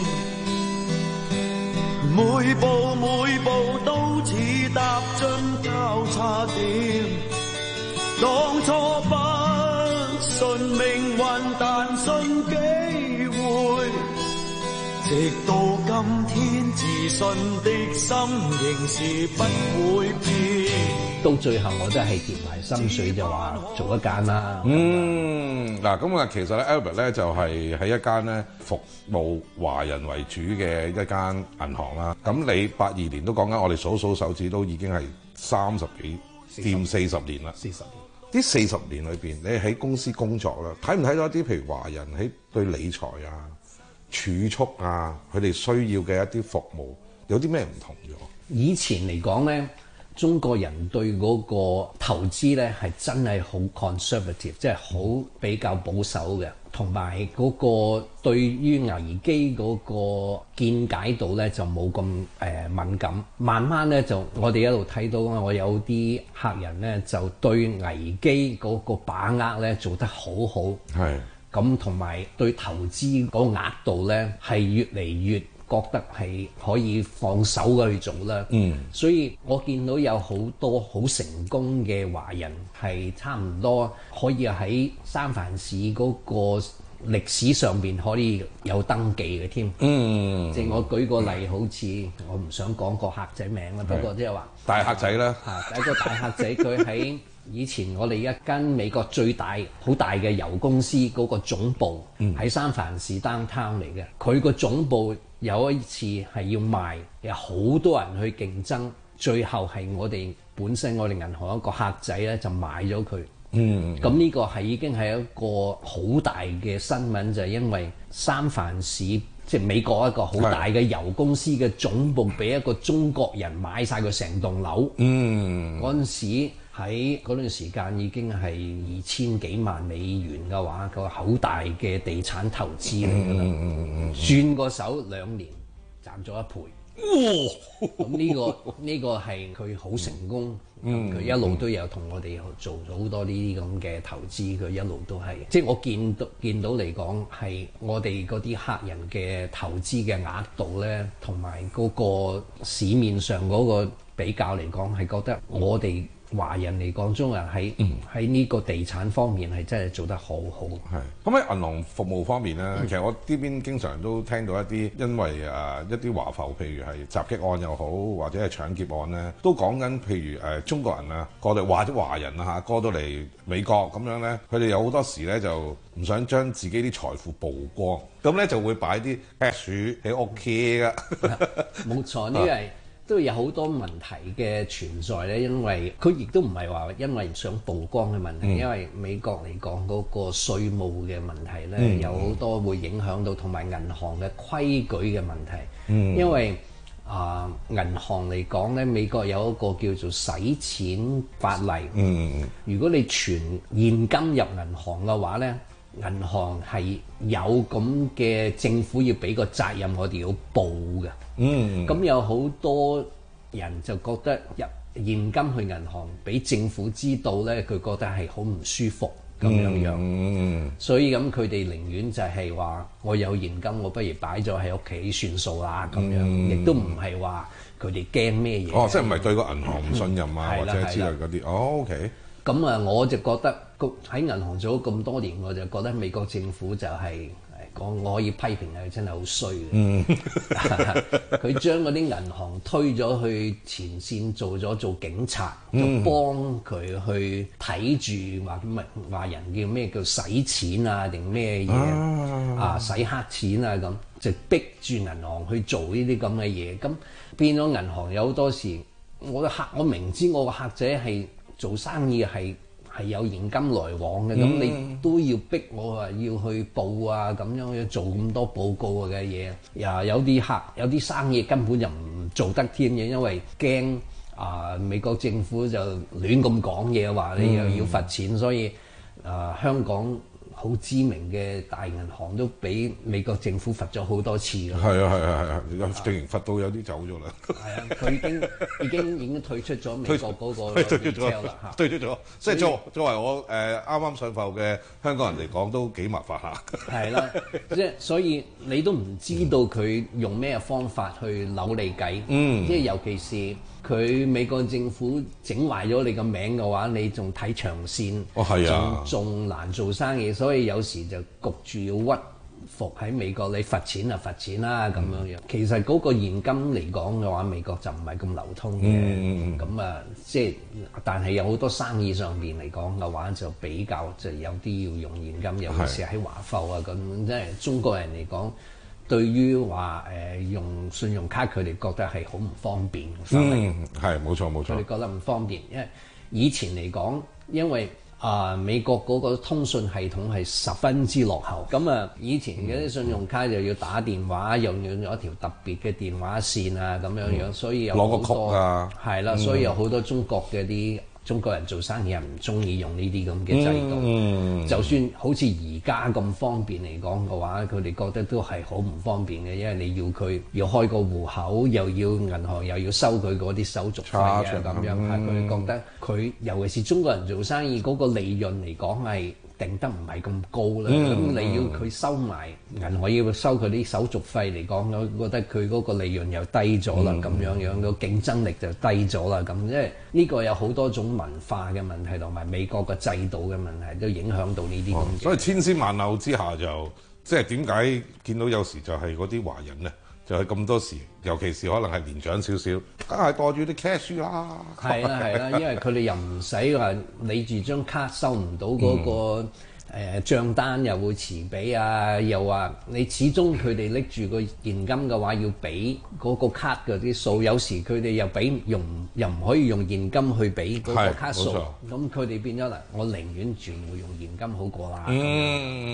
每步每步都似踏進交叉點，當初不信命運，但信機會。直到今天，自信的心仍是不會變。 到最後，我都係跌埋心水，就話做一間啦。 嗯，嗱，咁啊，其實咧 Albert 咧就係喺一間咧服務華人為主嘅一間銀行啦。咁你八二年都講緊，我哋數數手指都已經係三十幾掂四十年啦。四十年，呢四十年裏邊，你喺公司工作啦，睇唔睇到一啲譬如華人喺對理財啊、儲蓄啊，佢哋需要嘅一啲服務有啲咩唔同咗？ 以前嚟講咧，中國人對嗰個投資咧係真係好 conservative，即係好比較保守嘅，同埋嗰個對於危機嗰個見解度咧就冇咁誒敏感。慢慢咧就我哋一路睇到，我有啲客人咧就對危機嗰個把握咧做得好好。係。咁同埋對投資嗰個額度咧，係越嚟越覺得係可以放手嘅去做啦。嗯，所以我見到有好多好成功嘅華人係差唔多可以喺三藩市嗰個歷史上邊可以有登記嘅添。嗯，即係我舉個例，好似我唔想講個客仔名啦，不過即係話大客仔啦。 嚇，第一個大客仔佢喺以前我哋一間美國最大好大嘅油公司嗰個總部喺三藩市 downtown 嚟嘅，佢個總部有一次係要賣，有好多人去競爭，最後係我哋本身我哋銀行一個客仔咧就買咗佢。嗯，咁呢個係已經係一個好大嘅新聞，就係因為三藩市即係美國一個好大嘅油公司嘅總部，俾一個中國人買晒佢成棟樓。嗯，嗰陣時喺嗰段時間已經係二千幾萬美元嘅話，佢好大嘅地產投資嚟㗎啦。嗯嗯嗯，轉個手兩年賺咗一倍。哇！咁呢個呢個係佢好成功。嗯，佢一路都有同我哋做咗好多呢啲咁嘅投資，佢一路都係，即係我見到見到嚟講係我哋嗰啲客人嘅投資嘅額度咧，同埋嗰個市面上嗰個比較嚟講，係覺得我哋華人嚟講，中國人喺喺呢個地產方面係真係做得好好。 係咁喺銀行服務方面咧，嗯、其實我呢邊經常都聽到一啲因為誒、呃、一啲華埠，譬如係襲擊案又好，或者係搶劫案咧，都講緊譬如誒、呃、中國人啊過到或者華人啊嚇過到嚟美國咁樣咧，佢哋有好多時咧就唔想將自己啲財富曝光，咁咧就會擺啲 cash 喺屋企㗎。 冇錯，呢個係。都有好多問題嘅存在咧，因為佢亦都唔係話因為想曝光嘅問題，嗯、因為美國嚟講嗰個稅務嘅問題咧，嗯、有好多會影響到，同埋銀行嘅規矩嘅問題。嗯、因為啊、呃，銀行嚟講咧，美國有一個叫做洗錢法例。嗯、如果你存現金入銀行嘅話咧，銀行係有咁嘅政府要俾個責任，我哋要報嘅。嗯，咁有好多人就覺得入現金去銀行俾政府知道咧，佢覺得係好唔舒服咁樣樣。嗯，所以咁佢哋寧願就係話我有現金，我不如擺咗喺屋企算數啦咁樣，亦都唔係話佢哋驚咩嘢。 哦，即係唔係對個銀行唔信任啊，或者之類嗰啲。哦 ，OK。咁啊，我就覺得喺銀行做咗咁多年，我就覺得美國政府就係、是。講我可以批評佢真係好衰嘅，嗯、佢將嗰啲銀行推咗去前線做咗做警察，嗯、就幫佢去睇住話乜話人叫咩叫洗錢啊定咩嘢啊洗黑錢啊咁，就逼住銀行去做呢啲咁嘅嘢，咁變咗銀行有好多時，我嘅客我明知我個客仔係做生意係。係有現金來往嘅，咁、嗯、你都要逼我話要去報啊，咁樣要做咁多報告嘅嘢。呀，有啲客有啲生意根本就唔做得添嘅，因為驚啊、呃、美國政府就亂咁講嘢，話你又要罰錢，嗯、所以啊、呃、香港好知名嘅大銀行都俾美國政府罰咗好多次㗎。係啊係啊係啊，直情罰到有啲走咗啦。係啊， 佢已經已經已經退出咗美國嗰個 retail 啦嚇。 退出咗，即係作作為我誒啱啱上埠嘅香港人嚟講，都幾麻煩下。 係啦，即係所以你都唔知道佢用咩方法去扭你計。嗯，即係尤其是。佢美國政府整壞咗你個名嘅話，你仲睇長線， 哦係啊， 仲難做生意，所以有時就焗住要屈服喺美國，你罰錢就罰錢啦咁樣樣。嗯、其實嗰個現金嚟講嘅話，美國就唔係咁流通嘅。嗯咁啊，即係但係有好多生意上邊嚟講嘅話，就比較就有啲要用現金，尤其是喺華埠啊咁，即係中國人嚟講。對於話誒、呃、用信用卡，佢哋覺得係好唔方便。 嗯，係冇錯冇錯。 佢哋覺得唔方便，因為以前嚟講，因為啊、呃、美國嗰個通訊系統係十分之落後。咁啊，以前嗰啲信用卡就要打電話，又要用一條特別嘅電話線啊，咁樣樣，嗯、所以有好多攞個曲啊， 係啦，所以有好多中國嘅啲。中國人做生意係唔中意用呢啲咁嘅制度，嗯、就算好似而家咁方便嚟講嘅話，佢哋覺得都係好唔方便嘅，因為你要佢要開個戶口，又要銀行又要收佢嗰啲手續費啊咁樣，係佢哋覺得佢尤其是中國人做生意嗰、嗰個利潤嚟講係定得唔係咁高啦，咁、嗯、你要佢收埋銀行要收佢啲手續費嚟講，我覺得佢嗰個利潤又低咗啦，咁、嗯、樣樣個競爭力就低咗啦，咁即係呢個有好多種文化嘅問題同埋美國嘅制度嘅問題都影響到呢啲咁嘅。 所以千絲萬縷之下就即係點解見到有時就係嗰啲華人咧？就係咁多時，尤其是可能係年長少少，梗係袋住啲 cash 啦。 係啦係啦，因為佢哋又唔使話理住張卡收唔到嗰、那個誒、嗯呃、帳單又會遲俾啊，又話你始終佢哋拎住個現金嘅話要俾嗰個卡嗰啲數，有時佢哋又俾用又唔可以用現金去俾嗰個卡數，咁佢哋變咗啦，我寧願全部用現金好過啦。嗯。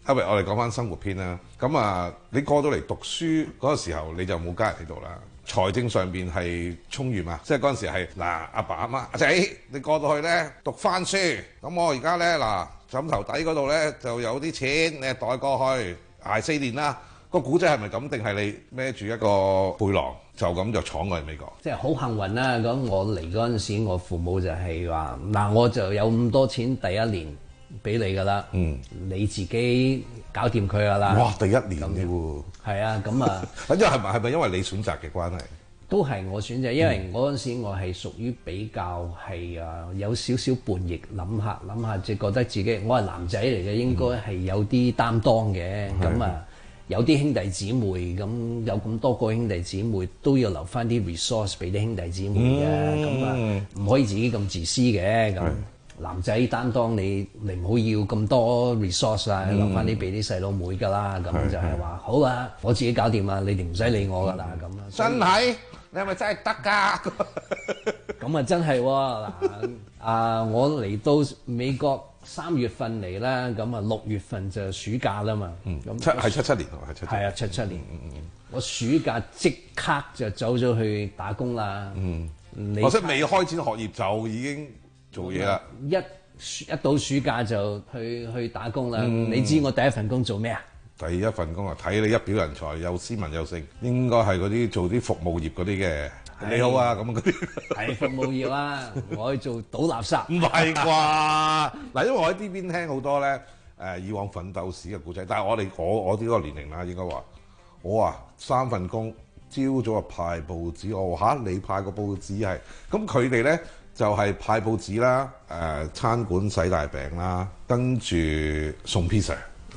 啊，喂，我哋講翻生活篇啦。咁啊，你過到嚟讀書嗰個時候，你就冇家人喺度啦。財政上邊係充裕嘛？即係嗰陣時係嗱，阿爸阿媽阿仔，你過到去咧讀翻書。咁我而家咧嗱，枕頭底嗰度咧就有啲錢，你袋過去捱四年啦。個古仔係咪咁？定係你孭住一個背囊就咁就闖過去美國？ 即係好幸運啦！咁我嚟嗰陣時，我父母就係話：嗱，我就有咁多錢，第一年俾你㗎啦，嗯，你自己搞掂佢㗎啦。 哇！第一年嘅喎， 係啊，咁啊， 因為係咪係咪因為你選擇嘅關係？ 都係我選擇，因為嗰陣時我係屬於比較係啊有少少叛逆，諗下諗下，即係覺得自己我係男仔嚟嘅，應該係有啲擔當嘅，咁、嗯、啊。有啲兄弟姊妹咁，有咁多個兄弟姊妹都要留翻啲 resource 俾啲兄弟姊妹嘅，咁啊唔可以自己咁自私嘅。咁男仔擔當你，你唔好要咁多 resource 啊，留翻啲俾啲細佬妹㗎啦。咁就係話好啦，我自己搞掂啊，你哋唔使理我㗎啦。咁啊， 真係你係咪真係得㗎？ 咁啊真係喎嗱，啊我嚟到美國。三月份嚟啦，咁啊六月份就暑假啦嘛。嗯，咁七係七七年喎，係七七。 係啊，七七年。嗯嗯我暑假即刻就走咗去打工啦。嗯， 我即係未開始學業就已經做嘢啦。 一一到暑假就去去打工啦。嗯、你知我第一份工做咩啊？ 第一份工啊，睇你一表人才，又斯文又性，應該係嗰啲做啲服務業嗰啲嘅。你好啊，咁嗰啲係服務業啊，我去做倒垃圾。 唔係啩？嗱，因為我喺呢邊聽好多咧，誒以往奮鬥史嘅故仔，但係我哋我我呢個年齡啦，應該話我啊三份工，朝早啊派報紙，我話嚇你派個報紙係，咁佢哋咧就係、是、派報紙啦，誒、呃、餐館洗大餅啦，跟住送 pizza。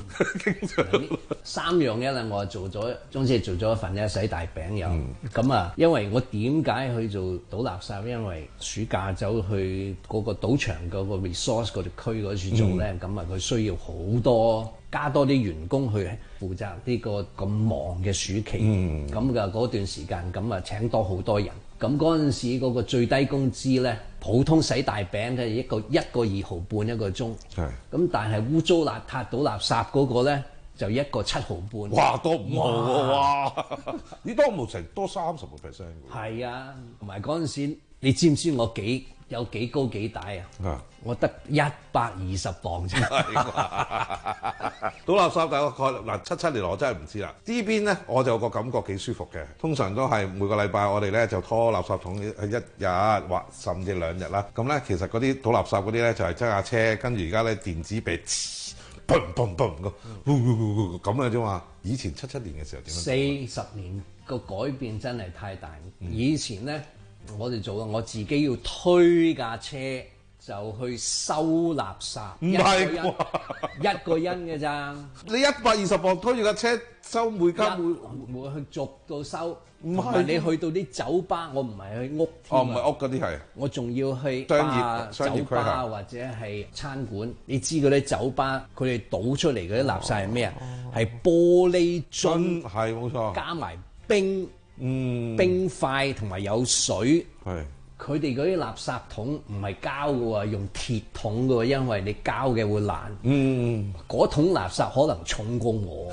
三樣一啦，我做咗，總之係做咗一份咧洗大餅又咁啊。因為我點解去做倒垃圾？因為暑假走去嗰個賭場嗰個 resource 嗰條區嗰處做咧，咁啊佢需要好多加多啲員工去負責呢個咁忙嘅暑期，咁嘅嗰段時間，咁啊請多好多人。咁嗰陣時嗰個最低工資咧，普通洗大餅嘅一個一個二毫半一個鐘，咁但係污糟邋遢倒垃圾嗰個咧就一個七毫半。 哇，多五毫喎！哇，你多五毫成多三十個 percent 喎。 係啊，同埋嗰陣時，你知唔知我幾有幾高幾大啊？我得一百二十磅啫。 倒垃圾大概嗱七七年我真係唔知啦。呢邊咧我就有個感覺幾舒服嘅，通常都係每個禮拜我哋咧就拖垃圾桶一日或甚至兩日啦。咁咧其實嗰啲倒垃圾嗰啲咧就係揸架車，跟住而家咧電子鼻砰砰砰咁咁嘅啫嘛。以前七七年嘅時候點樣？ 四十年個改變真係太大。以前咧我哋做嘅，我自己要推架車。就去收垃圾， 唔係啩？ 一個人嘅咋？ 你一百二十磅推住架車收每間每每去逐到收，唔係你去到啲酒吧，我唔係去屋。 哦，唔係屋嗰啲係。 我仲要去商業商業酒吧或者係餐館。你知嗰啲酒吧佢哋倒出嚟嗰啲垃圾係咩啊？係、哦、玻璃樽， 係冇錯， 加埋冰，嗯，冰塊同埋有水，係。佢哋嗰啲垃圾桶唔係膠嘅喎，用鐵桶嘅喎，因為你膠嘅會爛。嗯，嗰桶垃圾可能重過我，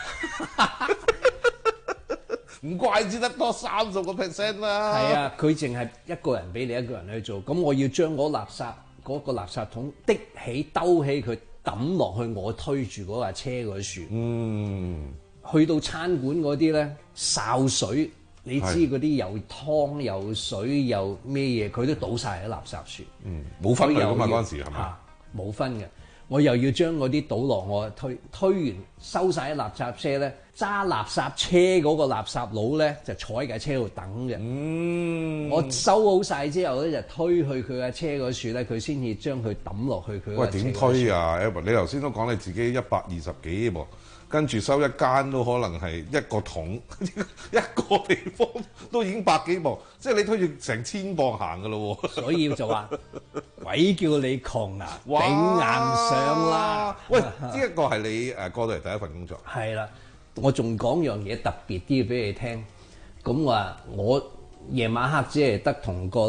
唔怪之得多三十個 percent 啦。 係啊，佢淨係一個人俾你一個人去做，咁我要將嗰垃圾嗰、嗰個垃圾桶的起兜起佢抌落去我推住嗰架車嗰處。嗯，去到餐館嗰啲咧潲水。你知嗰啲有湯有水有咩嘢，佢都倒晒喺垃圾處。嗯，冇分㗎嘛嗰陣時係嘛？ 冇分嘅，我又要將嗰啲倒落我推推完收晒喺垃圾車咧，揸垃圾車嗰個垃圾佬咧就坐喺架車度等嘅。嗯，我收好晒之後咧就推去佢架車嗰處咧，佢先至將佢抌落去佢。喂， 點推啊 Albert 你頭先都講你自己一百二十幾喎。跟住收一間都可能係一個桶，一個地方都已經百幾磅，即係你推住成千磅行㗎咯喎。所以就話鬼叫你窮啊，頂硬上啦！ 喂，呢一個係你誒過到嚟第一份工作。 係啦，我仲講樣嘢特別啲俾你聽。咁話我夜晚黑只係得同個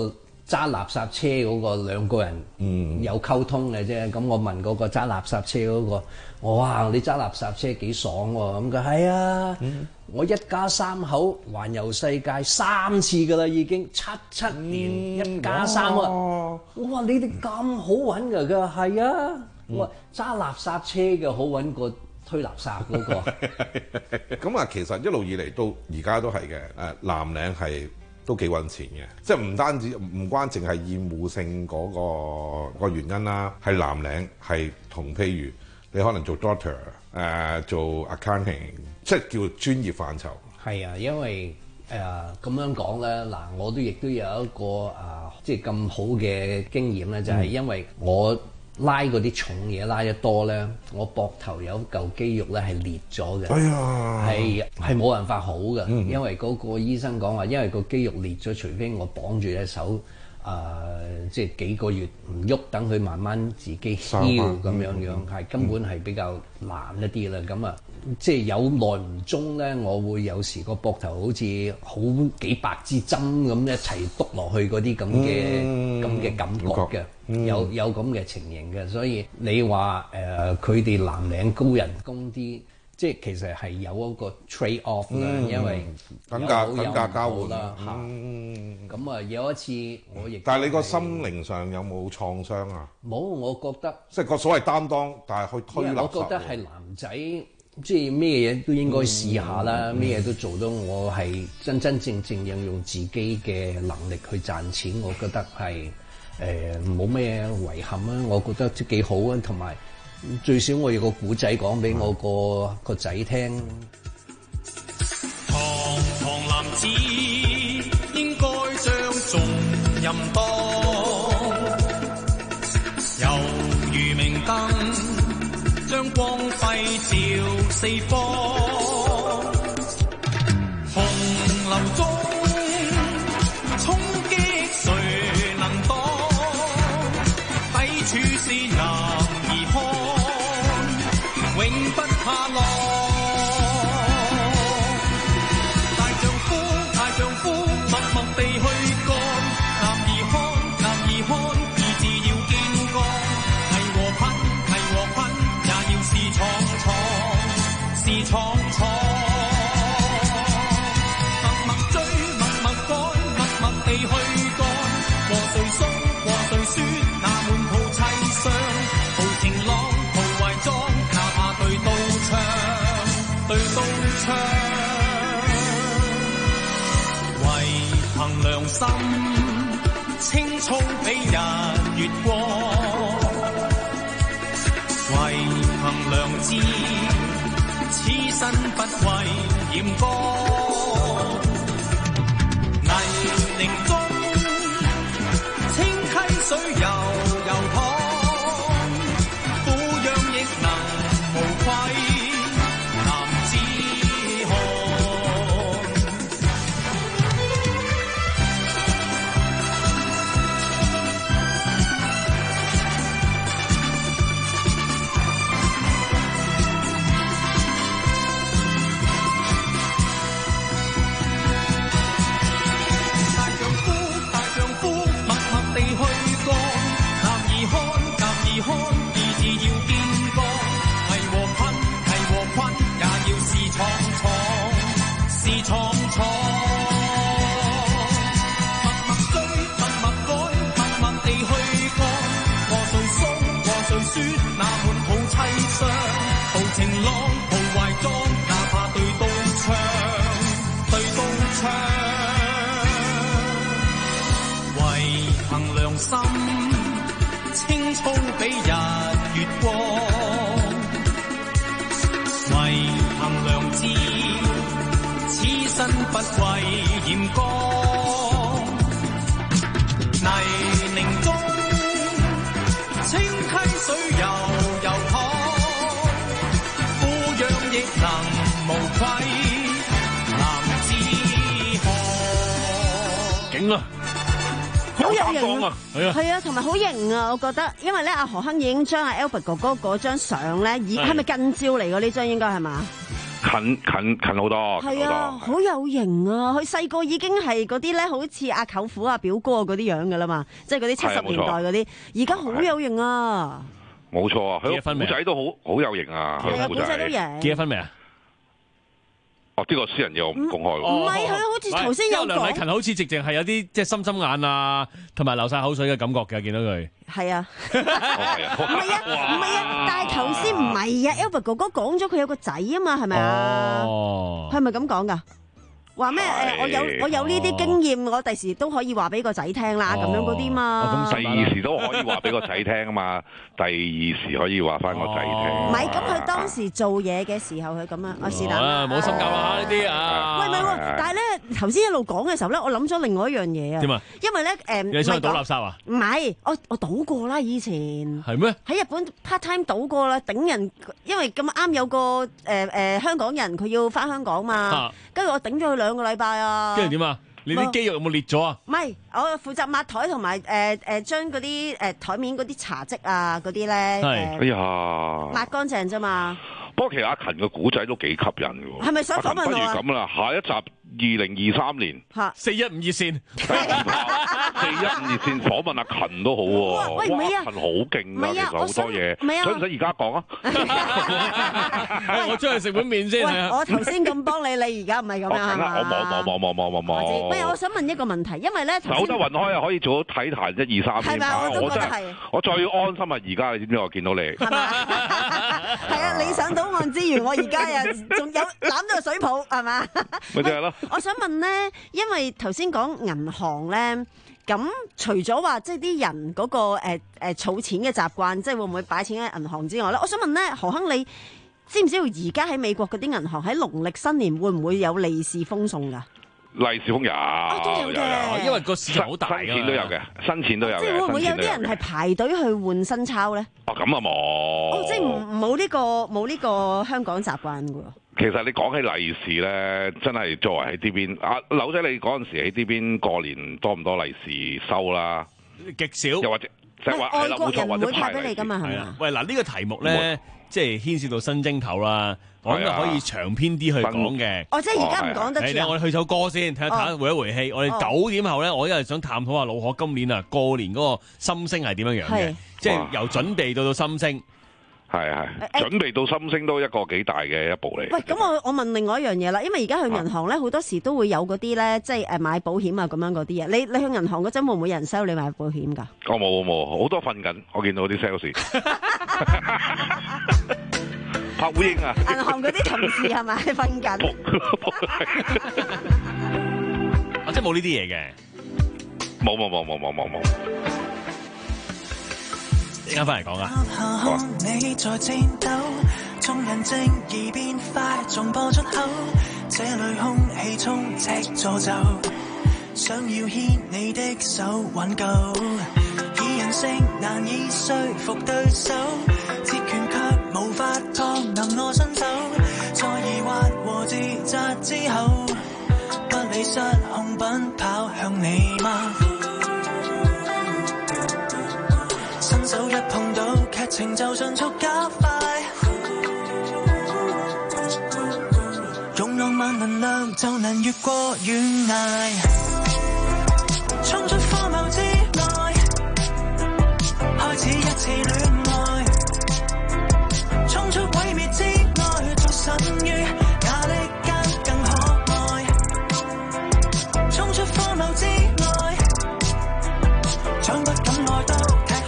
揸垃圾車嗰個兩個人有溝通嘅啫。咁、嗯、我問嗰個揸垃圾車嗰、嗰個，我話你揸垃圾車幾爽喎？咁佢係啊，嗯、我一家三口環遊世界三次㗎啦，已經七七年、嗯、一家三啊！我話你哋咁好揾㗎？佢話係啊，嗯、我話揸垃圾車嘅好揾過推垃圾嗰、嗰個。 咁啊，其實一路以嚟到而家都係嘅。誒，藍領係都幾揾錢嘅，即係唔單止唔關淨係厭惡性嗰、嗰個、嗰個原因啦，係藍領係同譬如你可能做 doctor 誒、呃、做 accounting， 即係叫專業範疇。係啊，因為誒咁、呃、樣講咧，嗱我都亦都有一個啊、呃，即係咁好嘅經驗咧，就係、係、因為我拉嗰啲重嘢拉得多咧，我膊頭有嚿肌肉咧係裂咗嘅，哎呀，係係冇辦法好嘅、嗯，因為嗰個醫生講話，因為個肌肉裂咗，除非我綁住隻手，啊、呃，即係幾個月唔喐，等佢慢慢自己 heal 咁樣樣，係、嗯、根本係比較難一啲啦。咁、嗯、啊，即係有耐唔中咧，我會有時個膊頭好似好幾百支針咁一齊篤落去嗰啲咁嘅咁嘅感覺嘅。嗯、有有咁嘅情形嘅，所以你話誒佢哋藍領高人工啲，即係其實係有一個 trade off 啦、嗯，因為等價等價交換啦嚇。咁啊有一次我亦， 但係你個心靈上有冇創傷啊？ 冇，我覺得即係個所謂擔當，但係去推垃圾。 我覺得係男仔，即係咩嘢都應該試下啦，咩、嗯、嘢都做到。我係真真正正應用自己嘅能力去賺錢，我覺得係。誒冇咩遺憾啊！我覺得都幾好啊，同埋最少我有個古仔講俾我個個仔聽。 堂堂男子應該將重任當，猶如明燈將光輝照四方。洪流中衝擊誰能當？處事男兒漢，永不怕浪。大丈夫，大丈夫，默默地去幹。男兒漢，男兒漢，意志要堅剛。係和困，係和困，也要是闖闖，是闖闖。默默追，默默趕，默默地去幹。和誰訴，和誰説，那滿肚凄傷，豪情浪，豪懷裝，哪怕對刀槍，對刀槍。為憑良心，青蔥比日月光。為憑良知，此身不畏嚴光。泥濘中，清溪水悠悠淌，俯仰亦能無愧男子漢。大丈夫，大丈夫，默默地去幹。男兒漢，男兒漢，意志要堅剛。係和困，係和困，也要是闖闖，是闖闖。默默追，默默趕，默默地去幹。和誰訴，和誰説，那滿肚凄傷。豪情浪，豪懷裝，哪怕對刀槍，對刀槍。為憑良心，青蔥比日月光。為憑良知，此身不畏嚴光。泥濘中，清溪水悠悠淌，俯仰亦能無愧男子漢。 勁啊！ 好有型啊！係啊， 係啊，同埋好型啊！我覺得，因為咧，阿何亨已經將阿 Albert 哥哥嗰張相咧，已係咪近照嚟㗎？呢張應該係嘛？ 近近近好多， 係啊，好有型啊！佢細個已經係嗰啲咧，好似阿舅父啊、表哥嗰啲樣噶啦嘛，即係嗰啲七十年代嗰啲，而家好有型啊！ 冇錯啊，佢個古仔都好好有型啊！ 係啊，古仔都型。 結咗婚未啊？ 哦，呢個私人嘢我唔公開喎。 唔係，佢好似頭先有講。 梁麗勤好似直情係有啲即係心心眼啊，同埋流晒口水嘅感覺嘅，見到佢。 係啊。唔係啊，唔係啊，但係頭先唔係啊 ，Albert 哥哥講咗佢有個仔啊嘛，係咪啊？ 哦。 係咪咁講㗎？話咩？誒，我有我有呢啲經驗，我第時都可以話俾個仔聽啦，咁樣嗰啲嘛。 咁第二時都可以話俾個仔聽啊嘛，第二時可以話翻個仔聽。 唔係，咁佢當時做嘢嘅時候，佢咁啊，我是但啦。 冇心教啦呢啲啊。 喂，唔係喎，但係咧頭先一路講嘅時候咧，我諗咗另外一樣嘢啊。 點啊？ 因為咧誒， 你想去倒垃圾啊？ 唔係，我我倒過啦，以前。 係咩？ 喺日本 part time 倒過啦，頂人，因為咁啱有個誒誒香港人佢要翻香港嘛，跟住我頂咗佢兩個禮拜啊。 跟住點啊？你啲肌肉有冇裂咗啊？ 唔係，我負責抹台同埋誒誒將嗰啲誒台面嗰啲茶漬啊嗰啲咧， 哎呀， 抹乾淨啫嘛。 不過其實阿勤嘅古仔都幾吸引嘅喎。 係咪想訪問我啊？ 不如咁啦，下一集二零二三年四一五熱線， 四一五熱線訪問阿勤都好喎。 喂，唔係啊， 勤好勁㗎，其實好多嘢。使唔使而家講啊？ 我出去食碗麵先。 喂，我頭先咁幫你，你而家唔係咁樣係嘛？ 我冇冇冇冇冇冇冇。 喂，我想問一個問題，因為咧走得雲開啊，可以做到體壇一二三年。 係咪？我都覺得係。 我最安心啊！而家你知唔知我見到你？ 係嘛？係啊，你上到岸之餘，我而家又仲有攬咗個水泡，係嘛？ 咪就係咯。 我想問咧，因為頭先講銀行咧，咁除咗話即係啲人嗰個誒誒儲錢嘅習慣，即係會唔會擺錢喺銀行之外咧？我想問咧，何亨你知唔知道而家喺美國嗰啲銀行喺農曆新年會唔會有利是封送㗎？ 利是封有， 都有嘅， 因為個市場好大㗎。 新錢都有嘅，新錢都有嘅。 即係會唔會有啲人係排隊去換新鈔咧？ 哦，咁啊冇。 哦，即係唔冇呢個冇呢個香港習慣㗎喎。 其實你講起利是咧，真係作為喺呢邊，阿柳仔你嗰陣時喺呢邊過年多唔多利是收啦？ 極少， 又或者即係話係啦，冇錯，或者派俾你㗎嘛，係嘛？ 喂，嗱呢個題目咧，即係牽涉到新蒸頭啦，我諗就可以長篇啲去講嘅。 哦，即係而家唔講得住。 我哋去首歌先，睇下睇下回一回氣。我哋九點後咧，我因為想探討下老何今年啊過年嗰個心聲係點樣樣嘅，即係由準備到到心聲。 係係，準備到心聲都一個幾大嘅一步嚟。 喂，咁我我問另外一樣嘢啦，因為而家去銀行咧，好多時都會有嗰啲咧，即係誒買保險啊咁樣嗰啲嘢。你你去銀行嗰陣會唔會有人 sell 你買保險㗎？ 我冇冇，好多瞓緊，我見到啲 sales。拍烏蠅啊！ 銀行嗰啲同事係咪瞓緊？ 啊，即係冇呢啲嘢嘅。 冇冇冇冇冇冇冇。 依家翻嚟講啊！ 你在戰鬥，眾人正義變快，仲播出口，這裏空氣充斥詛咒，想要牽你的手挽救，以人性難以說服對手，截拳卻無法抗能我身手，在疑惑和自責之後，不理失控奔跑向你嗎？伸手一碰到劇情就迅速加快，用浪漫能量就能越過懸崖，衝出荒謬之外，開始一次戀愛，衝出毀滅之外，做神於壓力間更可愛，衝出荒謬之外，將不敢愛都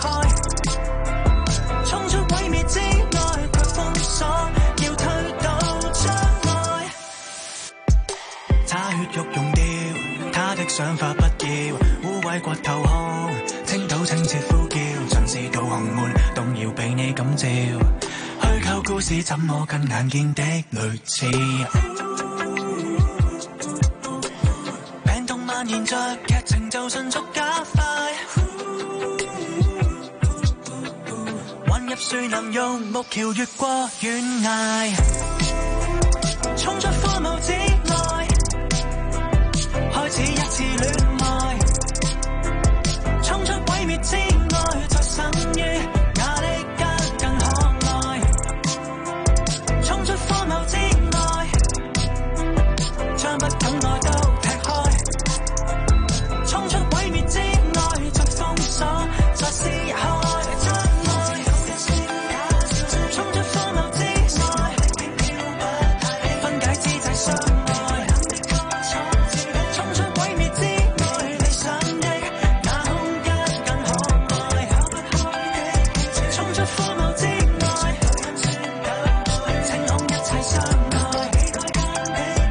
衝出毀滅之外，卻封鎖，要推倒障礙。他血肉溶掉，他的想法不要，污穢骨頭殼，聽到清澈呼叫，像是導航門，動搖被你感召。虛構故事怎麼跟眼見的類似？病痛蔓延着，劇情就迅速加快。入樹林用木橋越過懸崖，衝出荒謬之外，開始一次戀愛，衝出毀滅之外，就生於壓力間更可愛，衝出荒謬之外，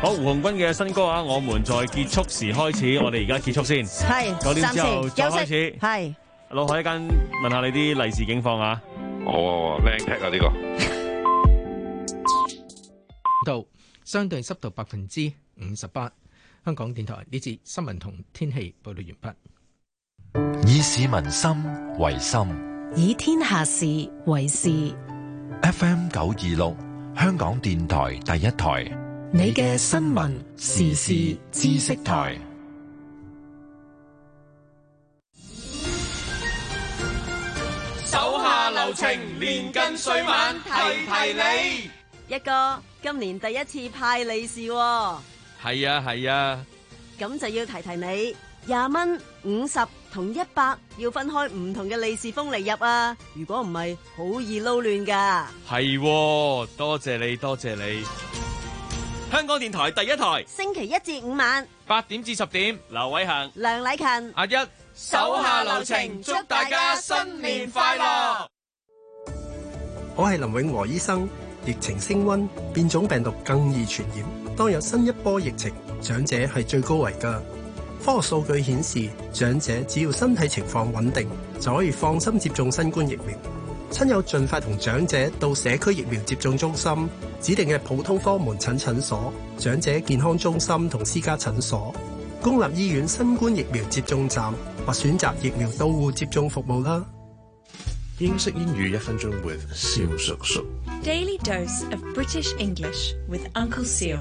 好，胡鴻鈞嘅新歌啊，我們在結束時開始，我哋而家結束先， 係九點之後再開始， 係。 老海一間問下你啲利是警況啊， 好啊，靚踢啊呢個。 度相對濕度百分之五十八。香港電台呢節新聞同天氣報道完畢。以市民心為心， 以天下事為事。 F M 九二六，香港電台第一台， 你嘅新聞時事知識台。 手下留情，年近歲晚提提你。 一哥，今年第一次派利是喎。 係啊係啊， 咁就要提提你，廿蚊、五十同一百要分開唔同嘅利是封嚟入啊！如果唔係，好易撈亂噶。 係，多謝你，多謝你。 香港電台第一台， 星期一至五晚八點至十點， 劉偉恒、 梁禮勤、 阿一， 手下留情，祝大家新年快樂。 我係林永和醫生。疫情升溫，變種病毒更易傳染。當有新一波疫情，長者係最高危㗎。科學數據顯示，長者只要身體情況穩定，就可以放心接種新冠疫苗。親友盡快同長者到社區疫苗接種中心、指定嘅普通科門診診所、長者健康中心同私家診所、公立醫院新冠疫苗接種站或選擇疫苗到戶接種服務啦。 英式英語一分鐘 with 蕭叔叔。 Daily dose of British English with Uncle Seal.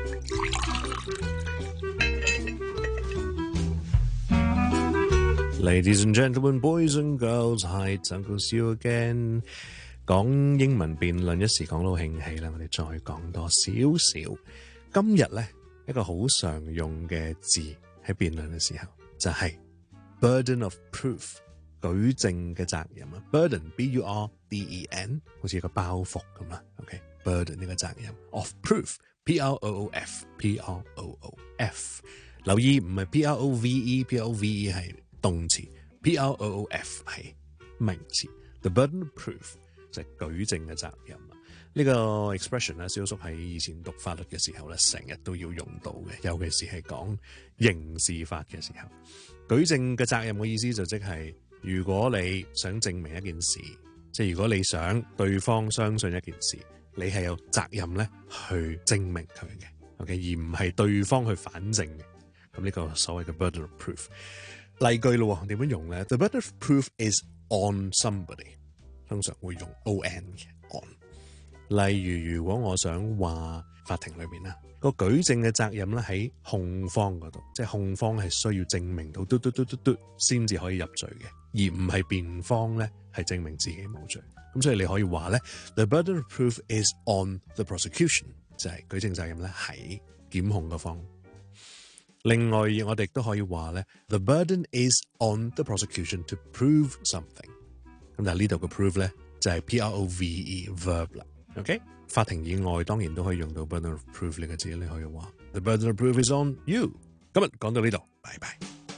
Ladies and gentlemen, boys and girls, hi, it's Uncle Seal again. 講英文辯論一時講到興起啦，我哋再講多少少。今日咧一個好常用嘅字喺辯論嘅時候，就係、是、burden of proof。舉證嘅責任啊 ，burden b u r d e n， 好似一個包袱咁啦。OK，burden 呢個責任 of proof p r o o f p r o o f， 留意唔係 p r o v e p r o v e 係動詞 ，p r o o f 係名詞。The burden of proof 就係舉證嘅責任啊。呢、這個 expression 咧，蕭叔喺以前讀法律嘅時候咧，成日都要用到嘅，尤其是係講刑事法嘅時候。舉證嘅責任嘅意思就即係。如果你想證明一件事，即係如果你想對方相信一件事，你係有責任咧去證明佢嘅 ，OK， 而唔係對方去反證嘅。咁呢個所謂嘅 burden of proof， 例句咯，點樣用咧 ？The burden of proof is on somebody， 通常會用 on 嘅 on。例如，如果我想話法庭裏面啦，個舉證嘅責任咧喺控方嗰度，即係控方係需要證明到嘟嘟嘟嘟嘟先至可以入罪嘅。而唔係辯方咧，係證明自己冇罪。咁所以你可以話咧 ，the burden of proof is on the prosecution， 就係舉證責任咧喺檢控嗰方。另外，我哋都可以話咧 ，the burden is on the prosecution to prove something。咁但係呢度嘅 prove 咧就係 p r o v e verb 啦。OK， 法庭以外當然都可以用到 burden of proof 呢個字，你可以話 the burden of proof is on you。今日講到呢度，拜拜。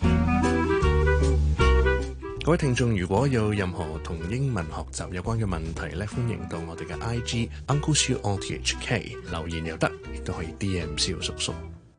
各位聽眾，如果有任何同英文學習有關嘅問題咧，歡迎到我哋嘅 I G Uncle Siu O T H K 留言又得，亦都可以 D M 蕭叔叔。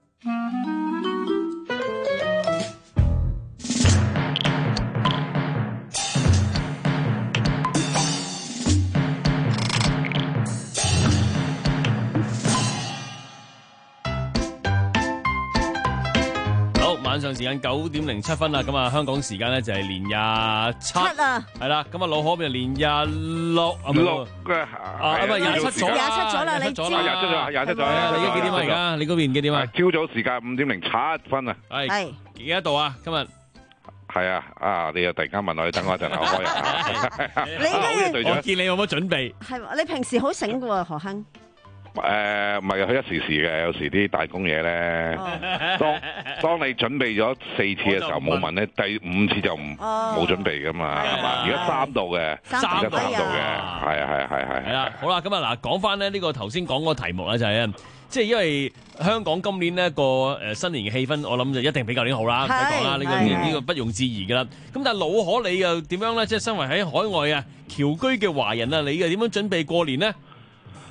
晚上時間九點零七分啦，咁啊香港時間咧就係年廿七啊，係啦，咁啊老可邊就年廿六六嘅啊，咁啊廿七咗， 廿七咗啦，你知廿七咗，廿七咗， 你而家幾點啊？而家你嗰邊幾點啊？ 朝早時間五點零七分啊， 係幾多度啊？今日係啊，啊你又突然間問我，你等我一陣我開啊， 你我見你有冇準備？ 係，你平時好醒噶喎，何亨。 誒唔係佢一時時嘅，有時啲大公嘢咧。當當你準備咗四次嘅時候冇問咧，第五次就唔冇準備噶嘛，係嘛？而家三度嘅， 三度嘅，係啊係啊係係係啦。好啦，咁啊嗱，講翻咧呢個頭先講個題目咧就係，即係因為香港今年呢個誒新年嘅氣氛，我諗就一定比舊年好啦，唔使講啦，呢個呢個不容置疑噶啦。咁但係老可你又點樣咧？即係身為喺海外啊僑居嘅華人啊，你又點樣準備過年呢？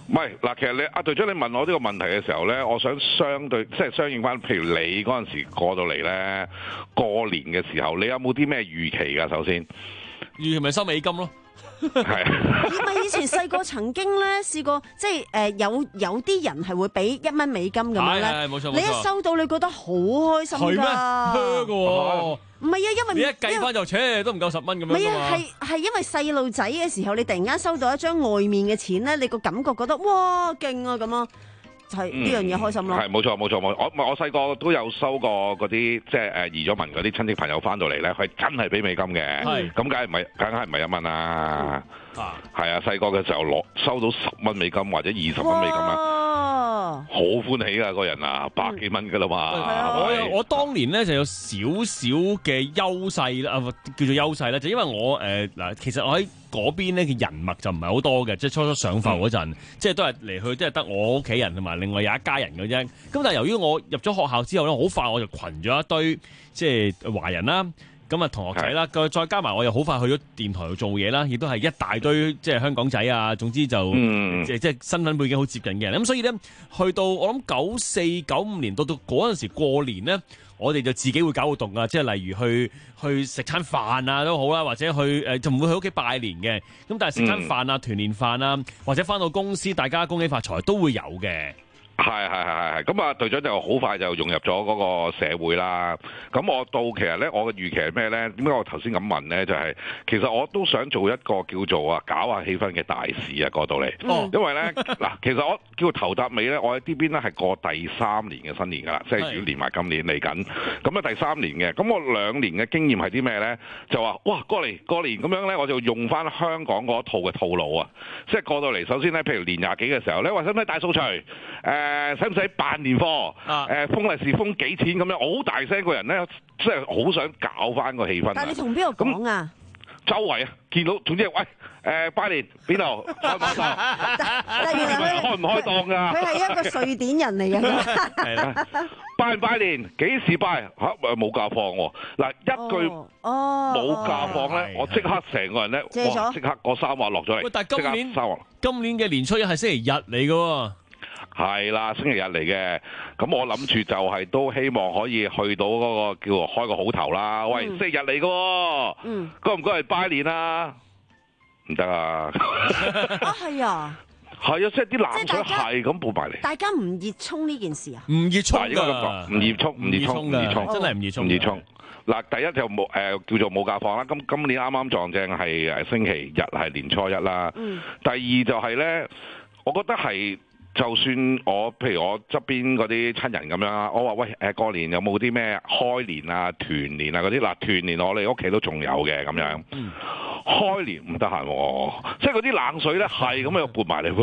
唔係嗱，其實你阿隊長你問我呢個問題嘅時候咧，我想相對即係相應翻，譬如你嗰陣時過到嚟咧，過年嘅時候，你有冇啲咩預期㗎？首先， 預期咪收美金咯。 係， 因為以前細個曾經咧試過，即係誒、呃、有有啲人係會俾一蚊美金咁樣咧，你一收到你覺得好開心㗎， 係咩？㗎喎， 唔係啊，因為你一計翻就扯都唔夠十蚊咁樣。 唔係啊，係係因為細路仔嘅時候，你突然間收到一張外面嘅錢咧，你個感覺覺得哇勁啊咁啊！就係呢樣嘢開心咯。 係冇錯冇錯冇，我我細個都有收過嗰啲即係誒移咗民嗰啲親戚朋友翻到嚟咧，佢真係俾美金嘅。係咁，梗係唔係，梗係唔係一蚊啦。啊，係啊，細個嘅時候攞收到十蚊美金或者二十蚊美金啊，好歡喜啊！個人啊，百幾蚊噶啦嘛。 我有我當年咧就有少少嘅優勢啦，叫做優勢啦，就因為我誒嗱、呃，其實我喺嗰邊咧嘅人脈就唔係好多嘅，即係初初上埠嗰陣，嗯、即係都係嚟去，即係得我屋企人同埋另外有一家人嘅啫。咁但係由於我入咗學校之後咧，好快我就群咗一堆即係華人啦。咁啊，同學仔啦，再加埋我又好快去咗電台度做嘢啦，亦都係一大堆即係香港仔啊，總之就、嗯、即係即係身份背景好接近嘅人。咁所以咧，去到我諗九四九五年到到嗰陣時過年咧，我哋就自己會搞活動啊，即係例如去去食餐飯啊都好啦，或者去誒就唔會去屋企拜年嘅。咁但係食餐飯啊、團年飯啊，或者翻到公司大家恭喜發財都會有嘅。 係係係係係，咁啊隊長就好快就融入咗嗰個社會啦。咁我到其實咧，我嘅預期係咩咧？點解我頭先咁問咧？就係、是、其實我都想做一個叫做啊搞下氣氛嘅大使啊過到嚟。哦，因為咧嗱，其實我叫頭搭尾咧，我喺呢邊咧係過第三年嘅新年㗎啦，即係如果連埋今年嚟緊，咁啊第三年嘅。咁我兩年嘅經驗係啲咩咧？就話哇過嚟過年咁樣咧，我就用翻香港嗰套嘅套路啊！即係過到嚟，首先咧，譬如年廿幾嘅時候咧，話使唔使大掃除？誒、呃。誒使唔使辦年貨？誒封利是封幾錢咁樣？我好大聲個人咧，即係好想搞翻個氣氛。 但係你同邊個講啊？ 周圍啊，見到總之喂誒、呃、拜年邊度開唔開檔？ 但原來佢開唔開檔㗎？ 佢係一個瑞典人嚟嘅。係啦， 拜唔拜年？幾時拜？嚇冇假放喎！嗱一句哦冇假放咧，我即刻成個人咧，哇！即刻個三話落咗嚟。 但係今年今年嘅年初一係星期日嚟㗎喎。 係啦，星期日嚟嘅，咁我諗住就係都希望可以去到嗰個叫做開個好頭啦。嗯、喂，星期日嚟嘅，嗯，該唔該嚟拜年啊？唔得啊！ 啊，係啊， 係啊，即係啲冷水係咁潑埋嚟。 大家唔熱衷呢件事啊？ 唔熱衷㗎，唔熱衷，唔熱衷，唔熱衷， 真係唔熱衷， 唔熱衷。嗱，第一就冇誒、呃、叫做冇假放啦。咁今年啱啱撞正係誒星期日係年初一啦。嗯、第二就係咧，我覺得係。就算我譬如我側邊嗰啲親人咁樣啦，我話喂誒過年有冇啲咩開年啊、團年啊嗰啲？嗱，團年我哋屋企都仲有嘅咁樣。嗯、開年唔得閒喎，即係嗰啲冷水咧係咁又撥埋嚟。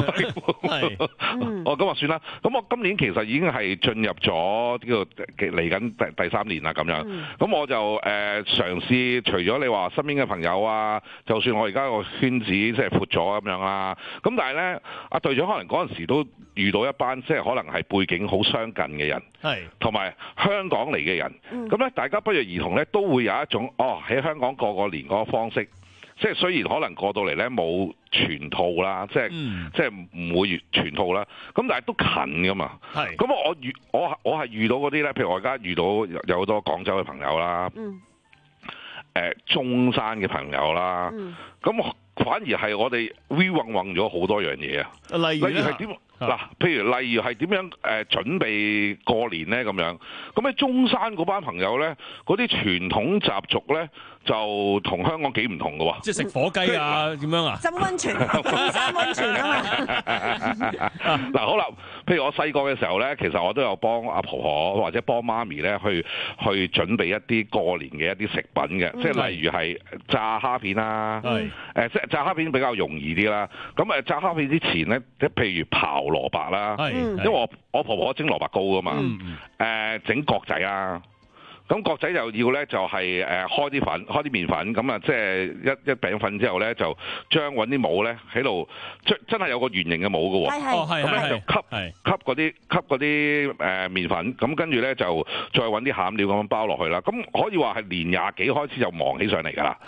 我咁話算啦。咁我今年其實已經係進入咗呢個嚟緊第第三年啦咁樣。咁、嗯、我就誒、呃、嘗試，除咗你話身邊嘅朋友啊，就算我而家個圈子即係闊咗咁樣啦。咁但係咧，阿隊長可能嗰陣時都遇到一班即係可能係背景好相近嘅人，係同埋香港嚟嘅人，咁咧、嗯、大家不約而同咧都會有一種哦喺香港過個年嗰個方式，即係雖然可能過到嚟咧冇全套啦，即係、嗯、即係唔會全套啦，咁但係都近噶嘛，係咁我遇我我係遇到嗰啲咧，譬如我而家遇到有好多廣州嘅朋友啦，誒、嗯呃、中山嘅朋友啦，咁、嗯。反而係我哋 we 混混咗好多樣嘢啊！例如係點嗱？譬如例如係點樣誒準備過年咧咁樣？咁喺中山嗰班朋友咧，嗰啲傳統習俗咧就同香港幾唔同嘅喎。即係食火雞啊？點樣啊？浸溫泉，中山溫泉啊嘛！嗱好啦，譬如我細個嘅時候咧，其實我都有幫阿婆婆或者幫媽咪咧去去準備一啲過年嘅一啲食品嘅，即係例如係炸蝦片啦，係誒即係。炸蝦片比較容易啲啦，咁誒炸蝦片之前咧，即係譬如刨蘿蔔啦，因為我我婆婆蒸蘿蔔糕噶嘛，誒整角仔啊，咁角仔就要咧就係誒開啲粉，開啲麵粉，咁啊即係一一餅粉之後咧，就將揾啲模咧喺度，真真係有個圓形嘅模嘅喎，咁咧就吸吸嗰啲吸嗰啲誒麵粉，咁跟住咧就再揾啲餡料咁樣包落去啦，咁可以話係年廿幾開始就忙起上嚟㗎啦。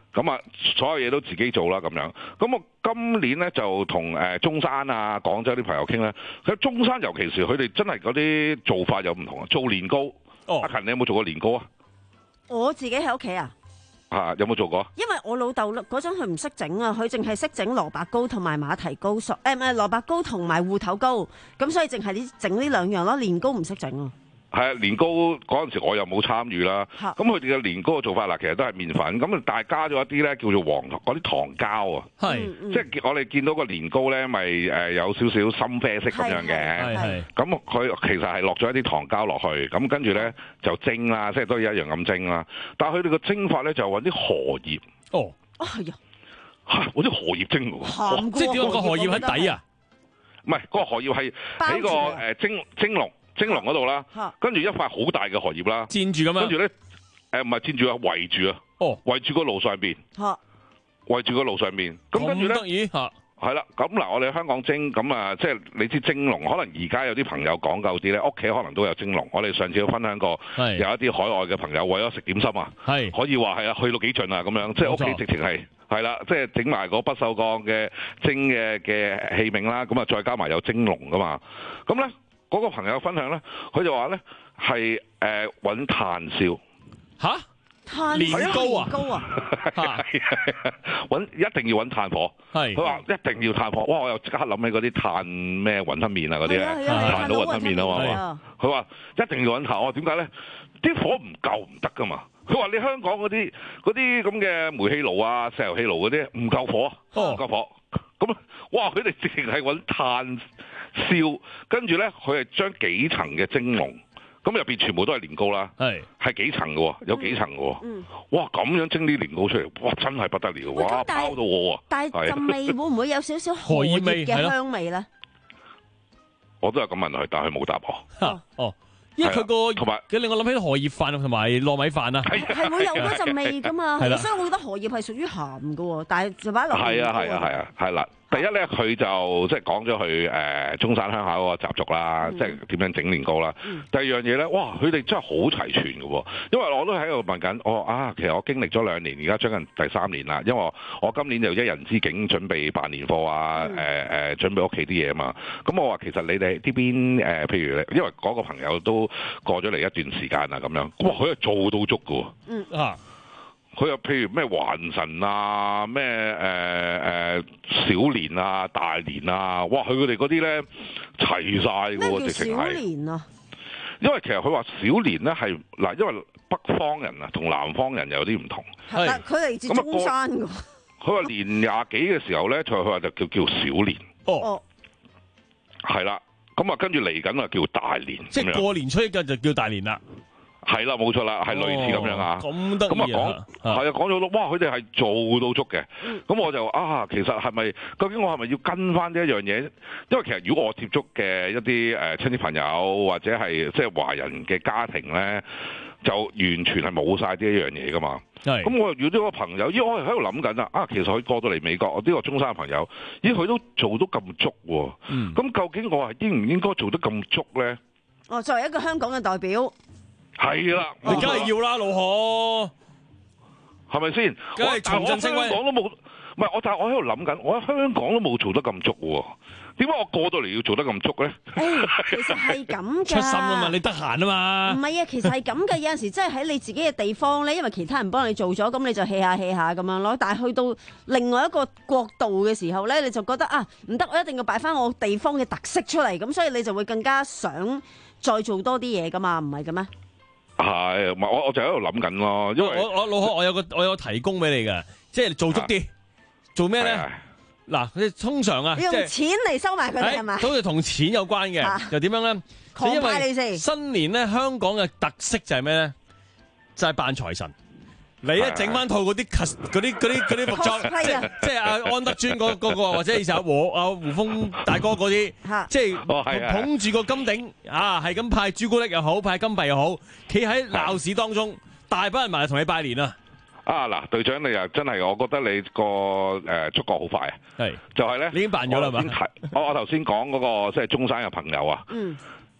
咁啊，所有嘢都自己做啦咁樣。咁我今年咧就同誒中山啊、廣州啲朋友傾咧，佢中山尤其是佢哋真係嗰啲做法有唔同啊。做年糕， 哦、 阿勤你有冇做過年糕啊？ 我自己喺屋企啊。 啊，有冇做過？ 因為我老豆嗰陣佢唔識整啊，佢淨係識整蘿蔔糕同埋馬蹄糕，誒唔係蘿蔔糕同埋芋頭糕，咁所以淨係呢整呢兩樣咯，年糕唔識整啊。 係啊，年糕嗰陣時我又冇參與啦。咁佢哋嘅年糕嘅做法嗱，其實都係麵粉，咁但係加咗一啲咧叫做黃糖嗰啲糖膠啊。係，即係我哋見到個年糕咧，咪誒有少少深啡色咁樣嘅。係咁佢其實係落咗一啲糖膠落去，咁跟住咧就蒸啦，即係都一樣咁蒸啦。但係佢哋個蒸法咧就揾啲荷葉。 哦。 啊係啊。 嚇！嗰啲荷葉蒸㗎喎。 即係點解個荷葉喺底啊？ 唔係，嗰個荷葉係喺個誒蒸蒸籠。蒸籠嗰度啦，跟住一塊好大嘅荷葉啦， 煎住咁樣， 跟住咧誒唔係煎住啊，圍住啊， 哦， 圍住個爐上邊，圍住個爐上邊，咁跟住咧，係啦，咁嗱我哋香港蒸，咁啊即係你知蒸籠，可能而家有啲朋友講究啲咧，屋企可能都有蒸籠。我哋上次都分享過，有一啲海外嘅朋友為咗食點心啊，係可以話係啊去到幾盡啊咁樣，即係屋企直情係係啦，即係整埋個不鏽鋼嘅蒸嘅嘅器皿啦，咁啊再加埋有蒸籠噶嘛，咁咧。嗰個朋友分享咧，佢就話咧係誒揾炭燒嚇，炭年糕啊，糕啊，揾一定要揾炭火。係佢話一定要炭火。哇！我又即刻諗起嗰啲炭咩雲吞麵啊嗰啲咧，炭到雲吞麵啊嘛。佢話一定要揾炭。我話點解咧？啲火唔夠唔得噶嘛。佢話你香港嗰啲嗰啲咁嘅煤氣爐啊、石油氣爐嗰啲唔夠火，唔夠火。咁哇！佢哋直情係揾炭燒，跟住咧佢係將幾層嘅蒸籠，咁入邊全部都係年糕啦，係係幾層嘅喎，有幾層嘅喎，嗯、哇咁樣蒸啲年糕出嚟，哇真係不得了，哇包到我啊！ 但係陣味會唔會有少少荷葉嘅香味咧？ 我都係咁問佢，但係佢冇答我。 哦。哦因為佢個同埋，佢令我諗起荷葉飯同埋糯米飯啊， 係係會有嗰陣味噶嘛，所以我覺得荷葉係屬於鹹噶喎，但係就擺落係啊係啊係啊係啦。第一咧，佢就即係講咗佢誒中山鄉下嗰個習俗啦，即係點樣整年糕啦。嗯、第二樣嘢咧，哇！佢哋真係好齊全嘅喎，因為我都喺度問緊，我啊，其實我經歷咗兩年，而家將近第三年啦。因為我，我今年就一人之境準備辦年貨啊，誒誒、嗯呃、準備屋企啲嘢啊嘛。咁我話其實你哋呢邊誒、呃，譬如因為嗰個朋友都過咗嚟一段時間啦，咁樣，哇！佢係做到足嘅喎。嗯啊。佢又譬如咩還神啊，咩誒誒小年啊、大年啊，哇！佢哋嗰啲咧齊晒嘅喎，直情係。咩叫小年啊？因為其實佢話小年咧係嗱，因為北方人啊同南方人有啲唔同。 係。但佢嚟自中山㗎。 佢話年廿幾嘅時候咧，佢佢話就叫叫小年。哦。係啦，咁啊跟住嚟緊啊叫大年。 即係過年初一嘅就叫大年啦。 係啦，冇錯啦，係類似咁樣啊。 咁得意啊！ 係啊，講咗哇，佢哋係做到足嘅。咁我就啊，其實係咪究竟我係咪要跟翻呢一樣嘢？因為其實如果我接觸嘅一啲誒親戚朋友或者係即係華人嘅家庭咧，就完全係冇晒呢一樣嘢噶嘛。係。咁我遇到個朋友，咦，我係喺度諗緊啊，啊，其實佢過到嚟美國，我呢個中山嘅朋友，咦，佢都做到咁足喎。嗯。咁究竟我係應唔應該做得咁足咧？ 哦，作為一個香港嘅代表。 係啦， 你梗係要啦，老何， 係咪先？ 梗係重振聲威。 香港都冇，唔係我，但係我喺度諗緊，我喺香港都冇做得咁足喎。點解我過到嚟要做得咁足咧？ 其實係咁㗎。 出心啊嘛，你得閒啊嘛。 唔係啊，其實係咁嘅。有陣時真係喺你自己嘅地方咧，因為其他人幫你做咗，咁你就 hea 下 hea 下咁樣咯。但係去到另外一個國度嘅時候咧，你就覺得啊，唔得，我一定要擺翻我地方嘅特色出嚟，咁所以你就會更加想再做多啲嘢㗎嘛，唔係嘅咩？ 係，唔係我我就喺度諗緊咯，因為我我老何，我有個我有個提供俾你嘅，即係做足啲，做咩咧？嗱，你通常啊， 用錢嚟收埋佢哋係嘛？ 好似同錢有關嘅，又點樣咧？ 狂派你先。 新年咧，香港嘅特色就係咩咧？就係扮財神。你咧整翻套嗰啲嗰啲嗰啲嗰啲服裝，即係即係阿安德尊嗰嗰個，或者以前阿胡阿胡楓大哥嗰啲，即係捧住個金頂啊，係咁派朱古力又好，派金幣又好，企喺鬧市當中，大班人埋嚟同你拜年啊！ 啊嗱，隊長你又真係，我覺得你個誒觸覺好快啊！係就係咧， 你已經辦咗啦嘛？ 我我頭先講嗰個即係中山嘅朋友啊。嗯。其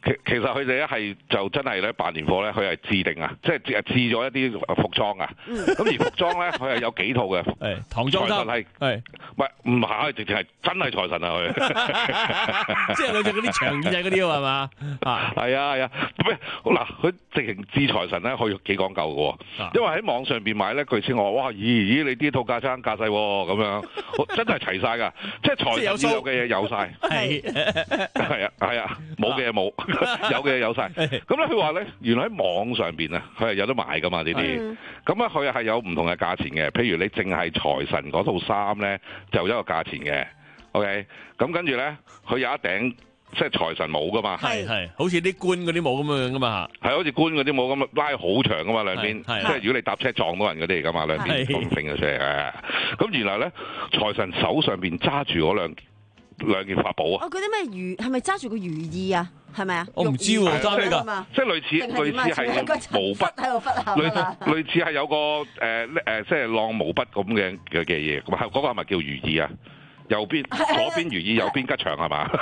其其實佢哋咧係就真係咧辦年貨咧，佢係制定啊，即係製製咗一啲服裝啊。咁而服裝咧，佢係有幾套嘅。 係唐裝衫係係， 唔係唔係，直情係真係財神啊！佢即係類似嗰啲長耳仔嗰啲係嘛？ 啊，係啊係啊。咩嗱？佢直情制財神咧，佢幾講究嘅喎。因為喺網上邊買咧，據稱我話哇咦咦，你啲套架撐架勢咁樣，真係齊晒㗎。即係財神要有嘅嘢有晒。係係啊係啊，冇嘅嘢冇。有嘅有晒，咁咧佢話咧，原來喺網上邊啊，佢係有得買噶嘛呢啲，咁咧佢係有唔同嘅價錢嘅，譬如你淨係財神嗰套衫咧，就一個價錢嘅 ，OK，咁跟住咧，佢有一頂即係財神帽噶嘛， 係係，好似啲官嗰啲帽咁樣噶嘛， 係好似官嗰啲帽咁拉好長噶嘛兩邊，即係如果你搭車撞到人嗰啲嚟噶嘛兩邊咁揈咗出嚟嘅，咁原來咧財神手上邊揸住嗰兩兩件法寶啊！ 哦，嗰啲咩魚係咪揸住個如意啊？係咪啊？ 我唔知喎，揸咩㗎？ 即係類似類似係毛筆喺度筆下類似類似係有個誒誒，即係浪毛筆咁嘅嘅嘅嘢，咁係嗰個係咪叫如意啊？右邊左邊如意，右邊吉祥係嘛？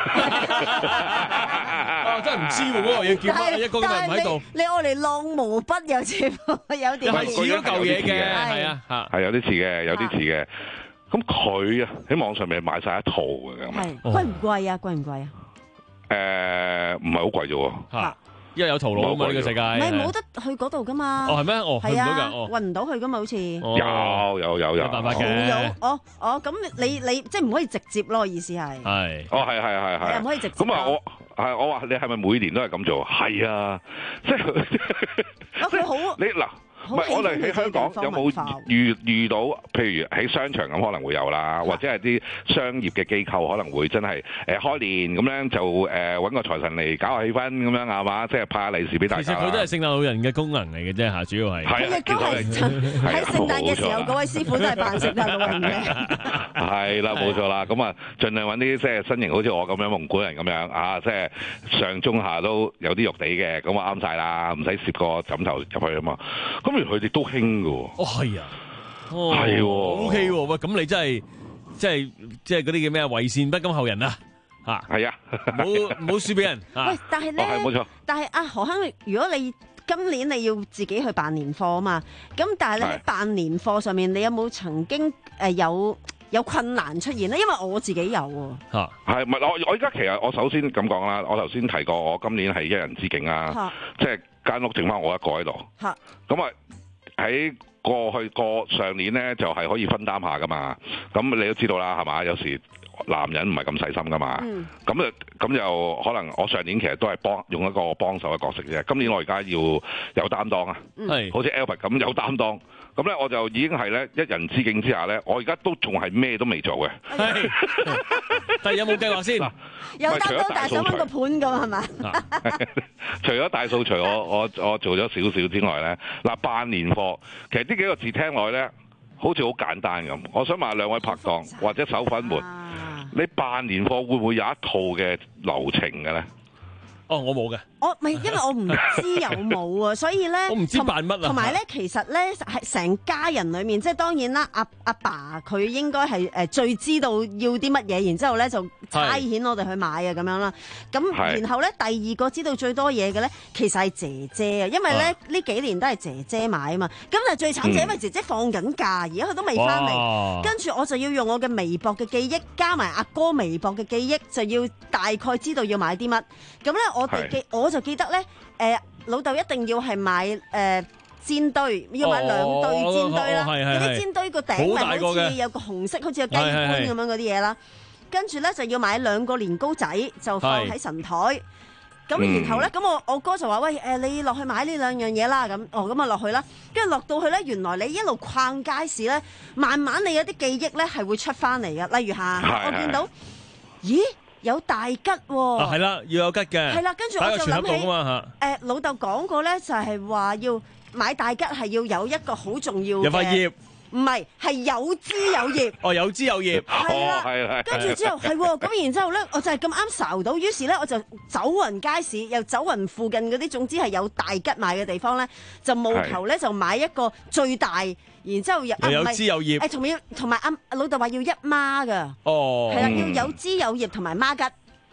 啊，真係唔知喎，嗰個嘢叫乜？一個都唔喺度。 你愛嚟浪毛筆有似有啲係似嗰嚿嘢嘅，係啊嚇， 係有啲似嘅，有啲似嘅。咁佢啊喺網上面買晒一套嘅咁啊， 貴唔貴啊？貴唔貴啊？ 誒，唔係好貴啫喎， 嚇， 因為有淘寶啊嘛呢個世界， 唔係冇得去嗰度噶嘛？ 哦係咩？哦去唔到㗎，哦運唔到去噶嘛？好似有有有有辦法嘅， 有哦哦咁你你即係唔可以直接咯？意思係係哦係係係係， 唔可以直接。 咁啊我係我話你係咪每年都係咁做？係啊，即係啊佢好你嗱。唔係，我哋喺香港有冇遇遇到，譬如喺商場咁可能會有啦，或者係啲商業嘅機構可能會真係誒開年咁樣就誒揾個財神嚟搞下氣氛咁樣係嘛，即係派下利是俾大家。 其實佢都係聖誕老人嘅功能嚟嘅啫嚇，主要係。 係， 都係喺聖誕嘅時候，嗰位師傅都係扮聖誕老人嘅。 係啦，冇錯啦，咁啊，盡量揾啲即係身形好似我咁樣蒙古人咁樣啊，即係上中下都有啲肉地嘅，咁啊啱晒啦，唔使攝個枕頭入去啊嘛，咁。佢哋都興㗎喎， 哦係啊， 係喎 ，OK 喎，喂，咁你真係，即係即係嗰啲叫咩啊？為善不甘後人啊，嚇， 係啊， 唔好唔好輸俾人。 喂，但係咧， 係冇錯。 但係阿何生，如果你今年你要自己去辦年貨啊嘛，咁但係你喺辦年貨上面，你有冇曾經誒有有困難出現咧？因為我自己有喎。 嚇，係唔係我我而家其實我首先咁講啦，我頭先提過我今年係一人之境啊，即係間屋剩翻我一個喺度。嚇，咁啊。喺過去過上年咧，就係、是、可以分擔下噶嘛。咁你都知道啦，係嘛？有時男人唔係咁細心噶嘛。咁啊、嗯，咁就可能我上年其實都係幫用一個幫手嘅角色啫。今年我而家要有擔當啊，係、嗯、好似 Albert 咁有擔當。咁咧我就已經係咧一人之境之下咧，我而家都仲係咩都未做嘅。係， 但係有冇計劃先？ 有擔當，但係想揾個盤咁係嘛？ 除咗大掃除，我我我做咗少少之外咧，嗱辦年貨，其實呢幾個字聽落咧，好似好簡單咁。我想問兩位拍檔或者手粉們，你辦年貨會唔會有一套嘅流程嘅咧？ 哦，我冇嘅。 我唔係，因為我唔知有冇啊，所以咧， 我唔知辦乜啊。 同埋咧，其實咧係成家人裏面，即係當然啦，阿阿爸佢應該係誒最知道要啲乜嘢，然之後咧就差遣我哋去買啊咁樣啦。咁然後咧，第二個知道最多嘢嘅咧，其實係姐姐啊，因為咧呢幾年都係姐姐買啊嘛。咁但係最慘就係因為姐姐放緊假，而家佢都未翻嚟，跟住我就要用我嘅微博嘅記憶，加埋阿哥微博嘅記憶，就要大概知道要買啲乜。咁咧我哋記我。我就記得咧，誒、呃、老豆一定要係買誒、呃、煎堆，要買兩對煎堆啦。嗰啲煎堆個頂咪好似有個紅色，好似個雞冠咁樣嗰啲嘢啦。跟住咧就要買兩個年糕仔，就放喺神台。咁是然後咧，咁、嗯、我我哥就話：喂，誒、呃、你落去買呢兩樣嘢啦。咁哦，咁啊落去啦。跟住落到去咧，原來你一路逛街市咧，慢慢你有啲記憶咧係會出翻嚟嘅。例如下，是我見到，咦？有大吉喎， 啊係啦，要有吉嘅， 係啦，跟住我就諗起，誒、呃、老豆講過咧，就係話要買大吉係要有一個好重要嘅， 有塊葉， 唔係係有枝有葉， 哦有枝有葉， 係啦，係係，跟住之後係喎，咁然之後咧，我就係咁啱睄到，於是咧我就走勻街市，又走勻附近嗰啲總之係有大吉賣嘅地方咧，就務求咧就買一個最大。然之後又有枝有葉， 誒同要同埋阿老豆話要一孖㗎， 哦， 係啦，要有枝有葉同埋孖吉， 係。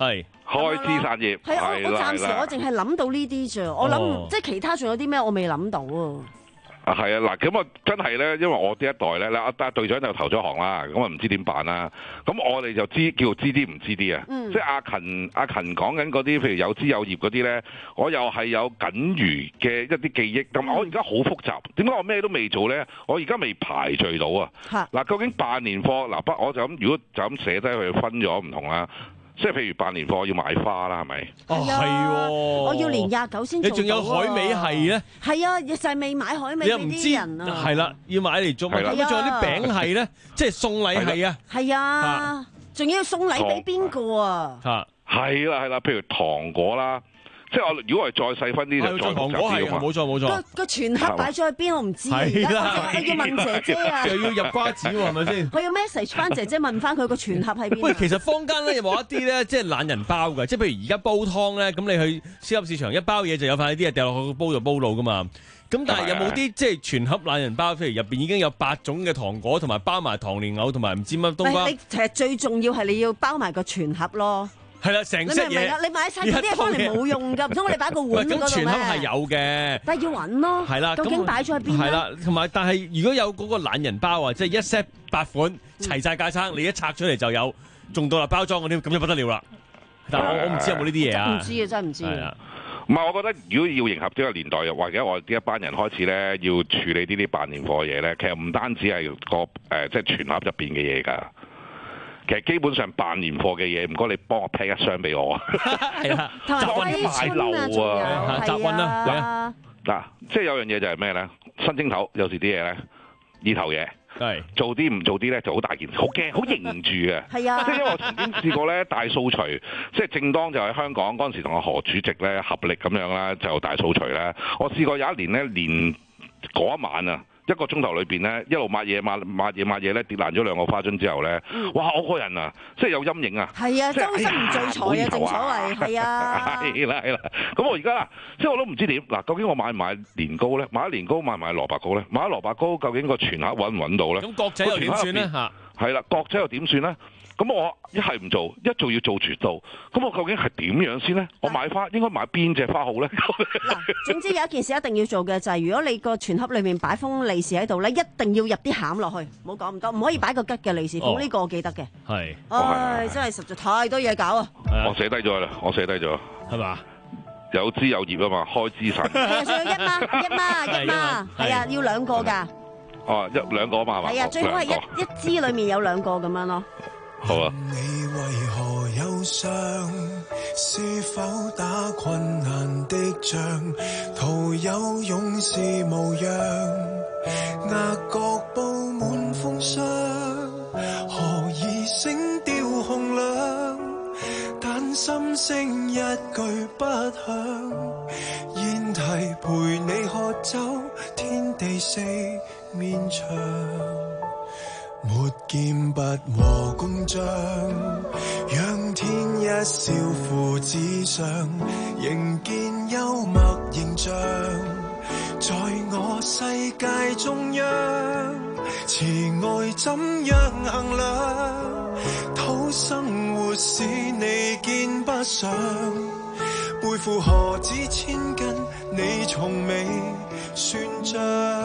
開枝散葉。 係啊，我我暫時我淨係諗到呢啲啫，我諗、哦、即係其他仲有啲咩我未諗到啊。 啊，係啊，嗱，咁啊，真係咧，因為我呢一代咧，阿阿隊長就投咗行啦，咁啊唔知點辦啦。咁我哋就知叫做知啲唔知啲啊，嗯、即係阿勤阿勤講緊嗰啲，譬如有枝有葉嗰啲咧，我又係有僅餘嘅一啲記憶。咁、嗯、我而家好複雜，點解我咩都未做咧？我而家未排序到啊。嗱，究竟辦年貨嗱，不我就咁，如果就咁寫低佢分咗唔同啦。即係譬如辦年貨要買花啦，係咪？ 哦，係喎， 我要年廿九先做到。 你仲有海味係咧？ 係啊，就係未買海味俾啲人啊。 係啦，要買嚟做。咁仲有啲餅係咧，即係送禮係啊。 係啊，仲要送禮俾邊個啊？ 嚇， 係啦係啦，譬如糖果啦。即係我如果係再細分啲就再複雜啲啊嘛， 冇錯冇錯。 個個全盒擺咗喺邊我唔知，而家我要問姐姐啊， 又要入瓜子喎，係咪先？ 我要 message 翻姐姐問翻佢個全盒喺邊。 喂，其實坊間咧有冇一啲咧，即係懶人包㗎？即係譬如而家煲湯咧，咁你去超級市場一包嘢就有塊啲嘢掉落去個煲度煲到㗎嘛。咁但係有冇啲即係全盒懶人包？譬如入邊已經有八種嘅糖果，同埋包埋糖蓮藕，同埋唔知乜冬瓜。 你其實最重要係你要包埋個全盒咯。 係啦，成隻嘢。你明唔明啊？ 你買晒嗰啲嘢翻嚟冇用㗎，唔通我哋擺個碗嗰度咩？ 咁全盒係有嘅， 但係要揾咯。 係啦， 究竟擺咗喺邊咧？ 係啦，同埋但係如果有嗰個懶人包啊，即係一 set 八款齊晒架撐，你一拆出嚟就有仲獨立包裝嗰啲，咁就不得了啦。但係我我唔知有冇呢啲嘢啊。 唔知啊，真係唔知啊。 唔係，我覺得如果要迎合呢個年代，或者我哋呢一班人開始咧，要處理呢啲辦年貨嘢咧，其實唔單止係個誒、呃，即係全盒入邊嘅嘢㗎。其實基本上辦年貨嘅嘢，唔該你幫我批一箱俾我啊！ 係啊， 集運買漏啊， 集運啊！ 嗱，即係有樣嘢就係咩咧？新正頭有時啲嘢咧，呢頭嘢係做啲唔做啲咧，就好大件事，好驚，好凝住嘅。係啊，即係因為我曾經試過咧大掃除，即係正當就喺香港嗰陣時同阿何主席咧合力咁樣啦，就大掃除咧。我試過有一年咧，連嗰一晚啊。一個鐘頭裏邊咧，一路抹嘢抹抹嘢抹嘢咧，跌爛咗兩個花樽之後咧，嗯、哇！我個人啊，即係有陰影啊。係啊，周身唔聚財啊，正所謂係啊。係啦係啦，咁我而家即係我都唔知點嗱，究竟我買唔買年糕咧？買年糕買唔買蘿蔔糕咧？買咗蘿蔔糕，究竟個全盒揾唔揾到咧？ 咁角仔又點算咧？嚇， 係啦，角仔又點算咧？咁我一係唔做，一做要做絕到，咁我究竟係點樣先咧？我買花應該買邊隻花好咧？ 嗱，總之有一件事一定要做嘅就係、是，如果你個全盒裏面擺封利是喺度咧，一定要入啲餡落去，唔好講咁多，唔可以擺個吉嘅利是封，呢、哦、個我記得嘅。係，唉，真係實在太多嘢搞啊！ 我寫低咗啦，我寫低咗， 係嘛？ 有枝有葉啊嘛，開枝散葉。 係啊，仲有一孖一孖一孖，係啊，要兩個㗎。 哦，一兩個啊嘛，係嘛？ 係啊，最好係一一支裏面有兩個咁樣咯。 好啊。 你為何憂傷？是否打困難的仗？徒有勇士模樣，額角布滿風霜，何以聲調洪亮？但心聲一句不響，煙提陪你喝酒，天地四面牆。沒劍拔和公章，仰天一笑父子上，仍見幽默形象，在我世界中央，慈愛怎樣衡量？討生活使你見不上，背負何止千斤，你從未算賬。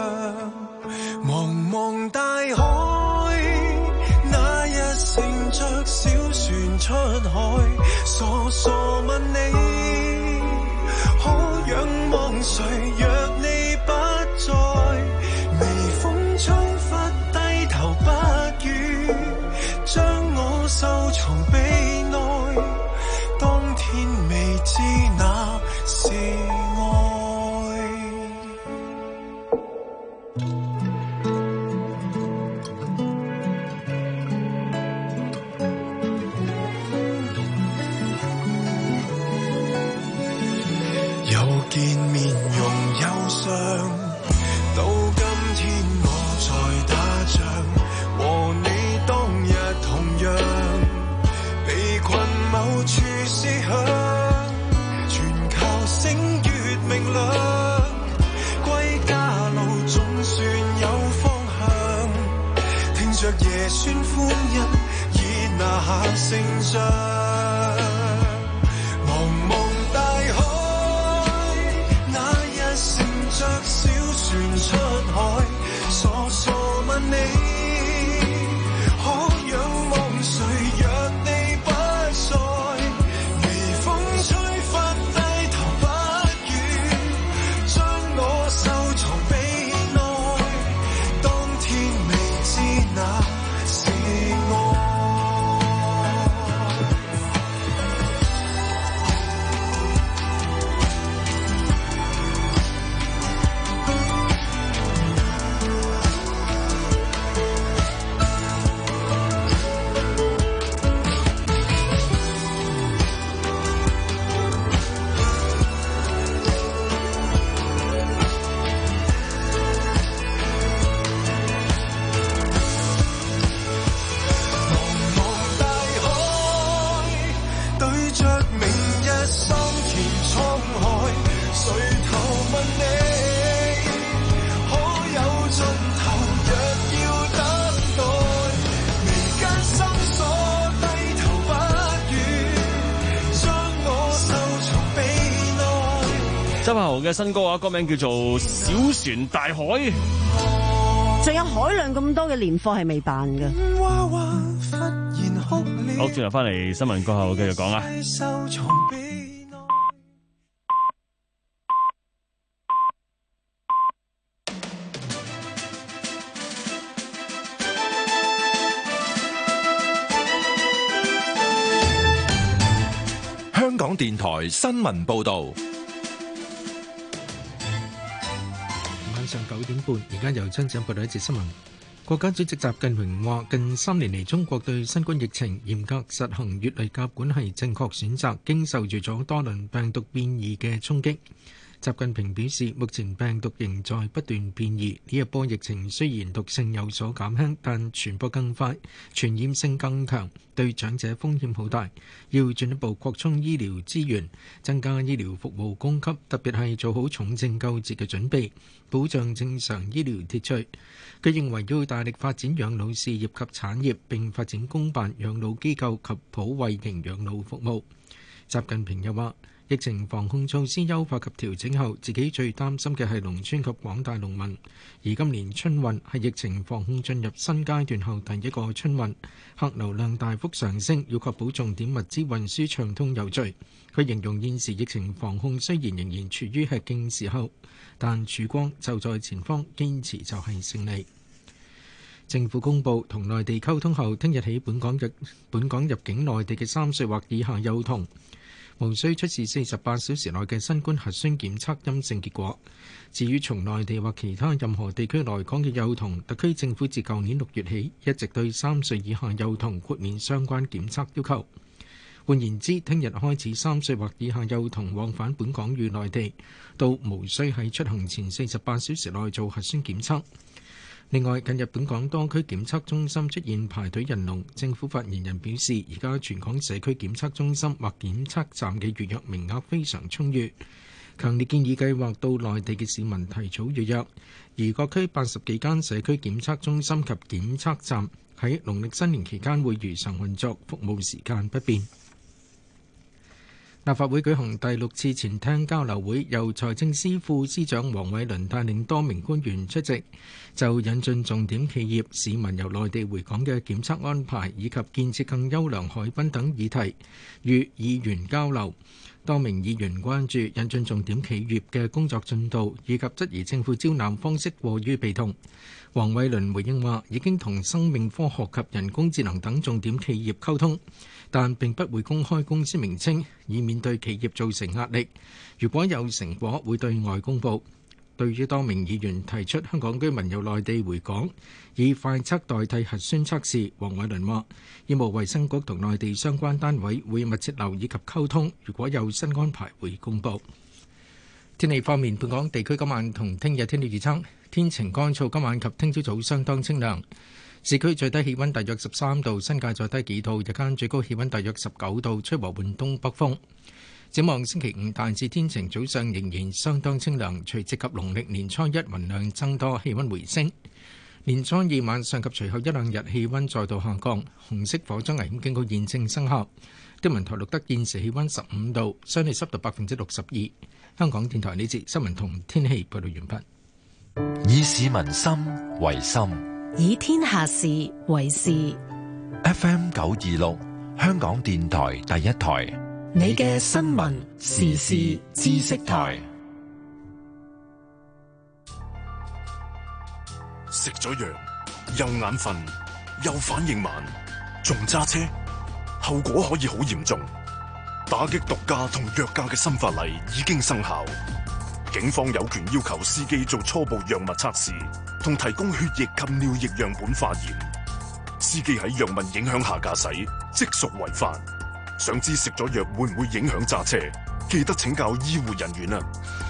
茫茫大海，那日乘着小船出海，傻傻問你，可仰望誰？若你不在，微風吹拂低頭不語，將我收藏臂內，當天未知那是愛。見面容憂傷，到今天我在打仗，和你當日同樣，被困某處思鄉，全靠星月明亮，歸家路總算有方向，聽着爺孫歡欣，已拿下勝仗。 周柏豪嘅新歌啊，歌名叫做《小船大海》。 仲有海量咁多嘅年貨係未辦嘅。 好，轉頭翻嚟新聞過後繼續講啊。 香港電台新聞報道。 晚上九點半，而家由張展報道一節新聞。國家主席習近平話：近三年嚟，中國對新冠疫情嚴格實行乙類甲管係正確選擇，經受住咗多輪病毒變異嘅衝擊。習近平表示，目前病毒仍在不斷變異，呢一波疫情雖然毒性有所減輕，但傳播更快，傳染性更強，對長者風險好大，要進一步擴充醫療資源，增加醫療服務供給，特別係做好重症救治嘅準備，保障正常醫療秩序。佢認為要大力發展養老事業及產業，並發展公辦養老機構及普惠型養老服務。習近平又話，疫情防控措施優化及調整後，自己最擔心嘅係農村及廣大農民。而今年春運係疫情防控進入新階段後第一個春運，客流量大幅上升，要確保重點物資運輸暢通有序。佢形容現時疫情防控雖然仍然處於吃勁時候，但曙光就在前方，堅持就係勝利。政府公布同內地溝通後，聽日起本港入本港入境內地嘅三歲或以下幼童，無需出示四十八小時內嘅新冠核酸檢測陰性結果。至於從內地或其他任何地區來港嘅幼童，特區政府自舊年六月起一直對三歲以下幼童豁免相關檢測要求。換言之，聽日開始，三歲或以下幼童往返本港與內地，都無需喺出行前四十八小時內做核酸檢測。另外，近日本港多區檢測中心出現排隊人龍，政府發言人表示，而家全港社區檢測中心或檢測站嘅預約名額非常充裕，強烈建議計劃到內地嘅市民提早預約。而各區八十幾間社區檢測中心及檢測站喺農曆新年期間會如常運作，服務時間不變。立法會舉行第六次前廳交流會，由財政司副司長黃偉綸帶領多名官員出席，就引進重點企業、市民由內地回港嘅檢測安排以及建設更優良海濱等議題，與議員交流。多名議員關注引進重點企業嘅工作進度，以及質疑政府招攬方式過於被動。黃偉綸回應話，已經同生命科學及人工智能等重點企業溝通，但並不會公開公司名稱，以免對企業造成壓力。如果有成果，會對外公佈。對於多名議員提出香港居民由內地回港以快測代替核酸測試，黃偉綸話，醫務衛生局同內地相關單位會密切留意及溝通，如果有新安排會公佈。天氣方面，本港地區今晚同聽日天氣預測，天晴乾燥，今晚及聽朝早相當清涼。市區最低氣溫大約十三度，新界再低幾度，日間最高氣溫大約十九度，吹和緩東北風。展望星期五大致天晴，早上仍然相當清涼，隨即及農曆年初一雲量增多，氣溫回升。年初二晚上及隨後一兩日氣溫再度下降，紅色火災危險警告現正生效。天文台錄得現時氣溫十五度，相對濕度百分之六十二。香港電台呢節新聞同天氣報道完畢。 以市民心為心， 以天下事為事。 F M 九二六，香港電台第一台。 你嘅新聞時事知識台。 食咗藥又眼瞓又反應慢，仲揸車，後果可以好嚴重。打擊毒駕同藥駕嘅新法例已經生效，警方有權要求司機做初步藥物測試，同提供血液及尿液樣本化驗。司機喺藥物影響下駕駛，即屬違法。想知食咗藥會唔會影響揸車？記得請教醫護人員啊！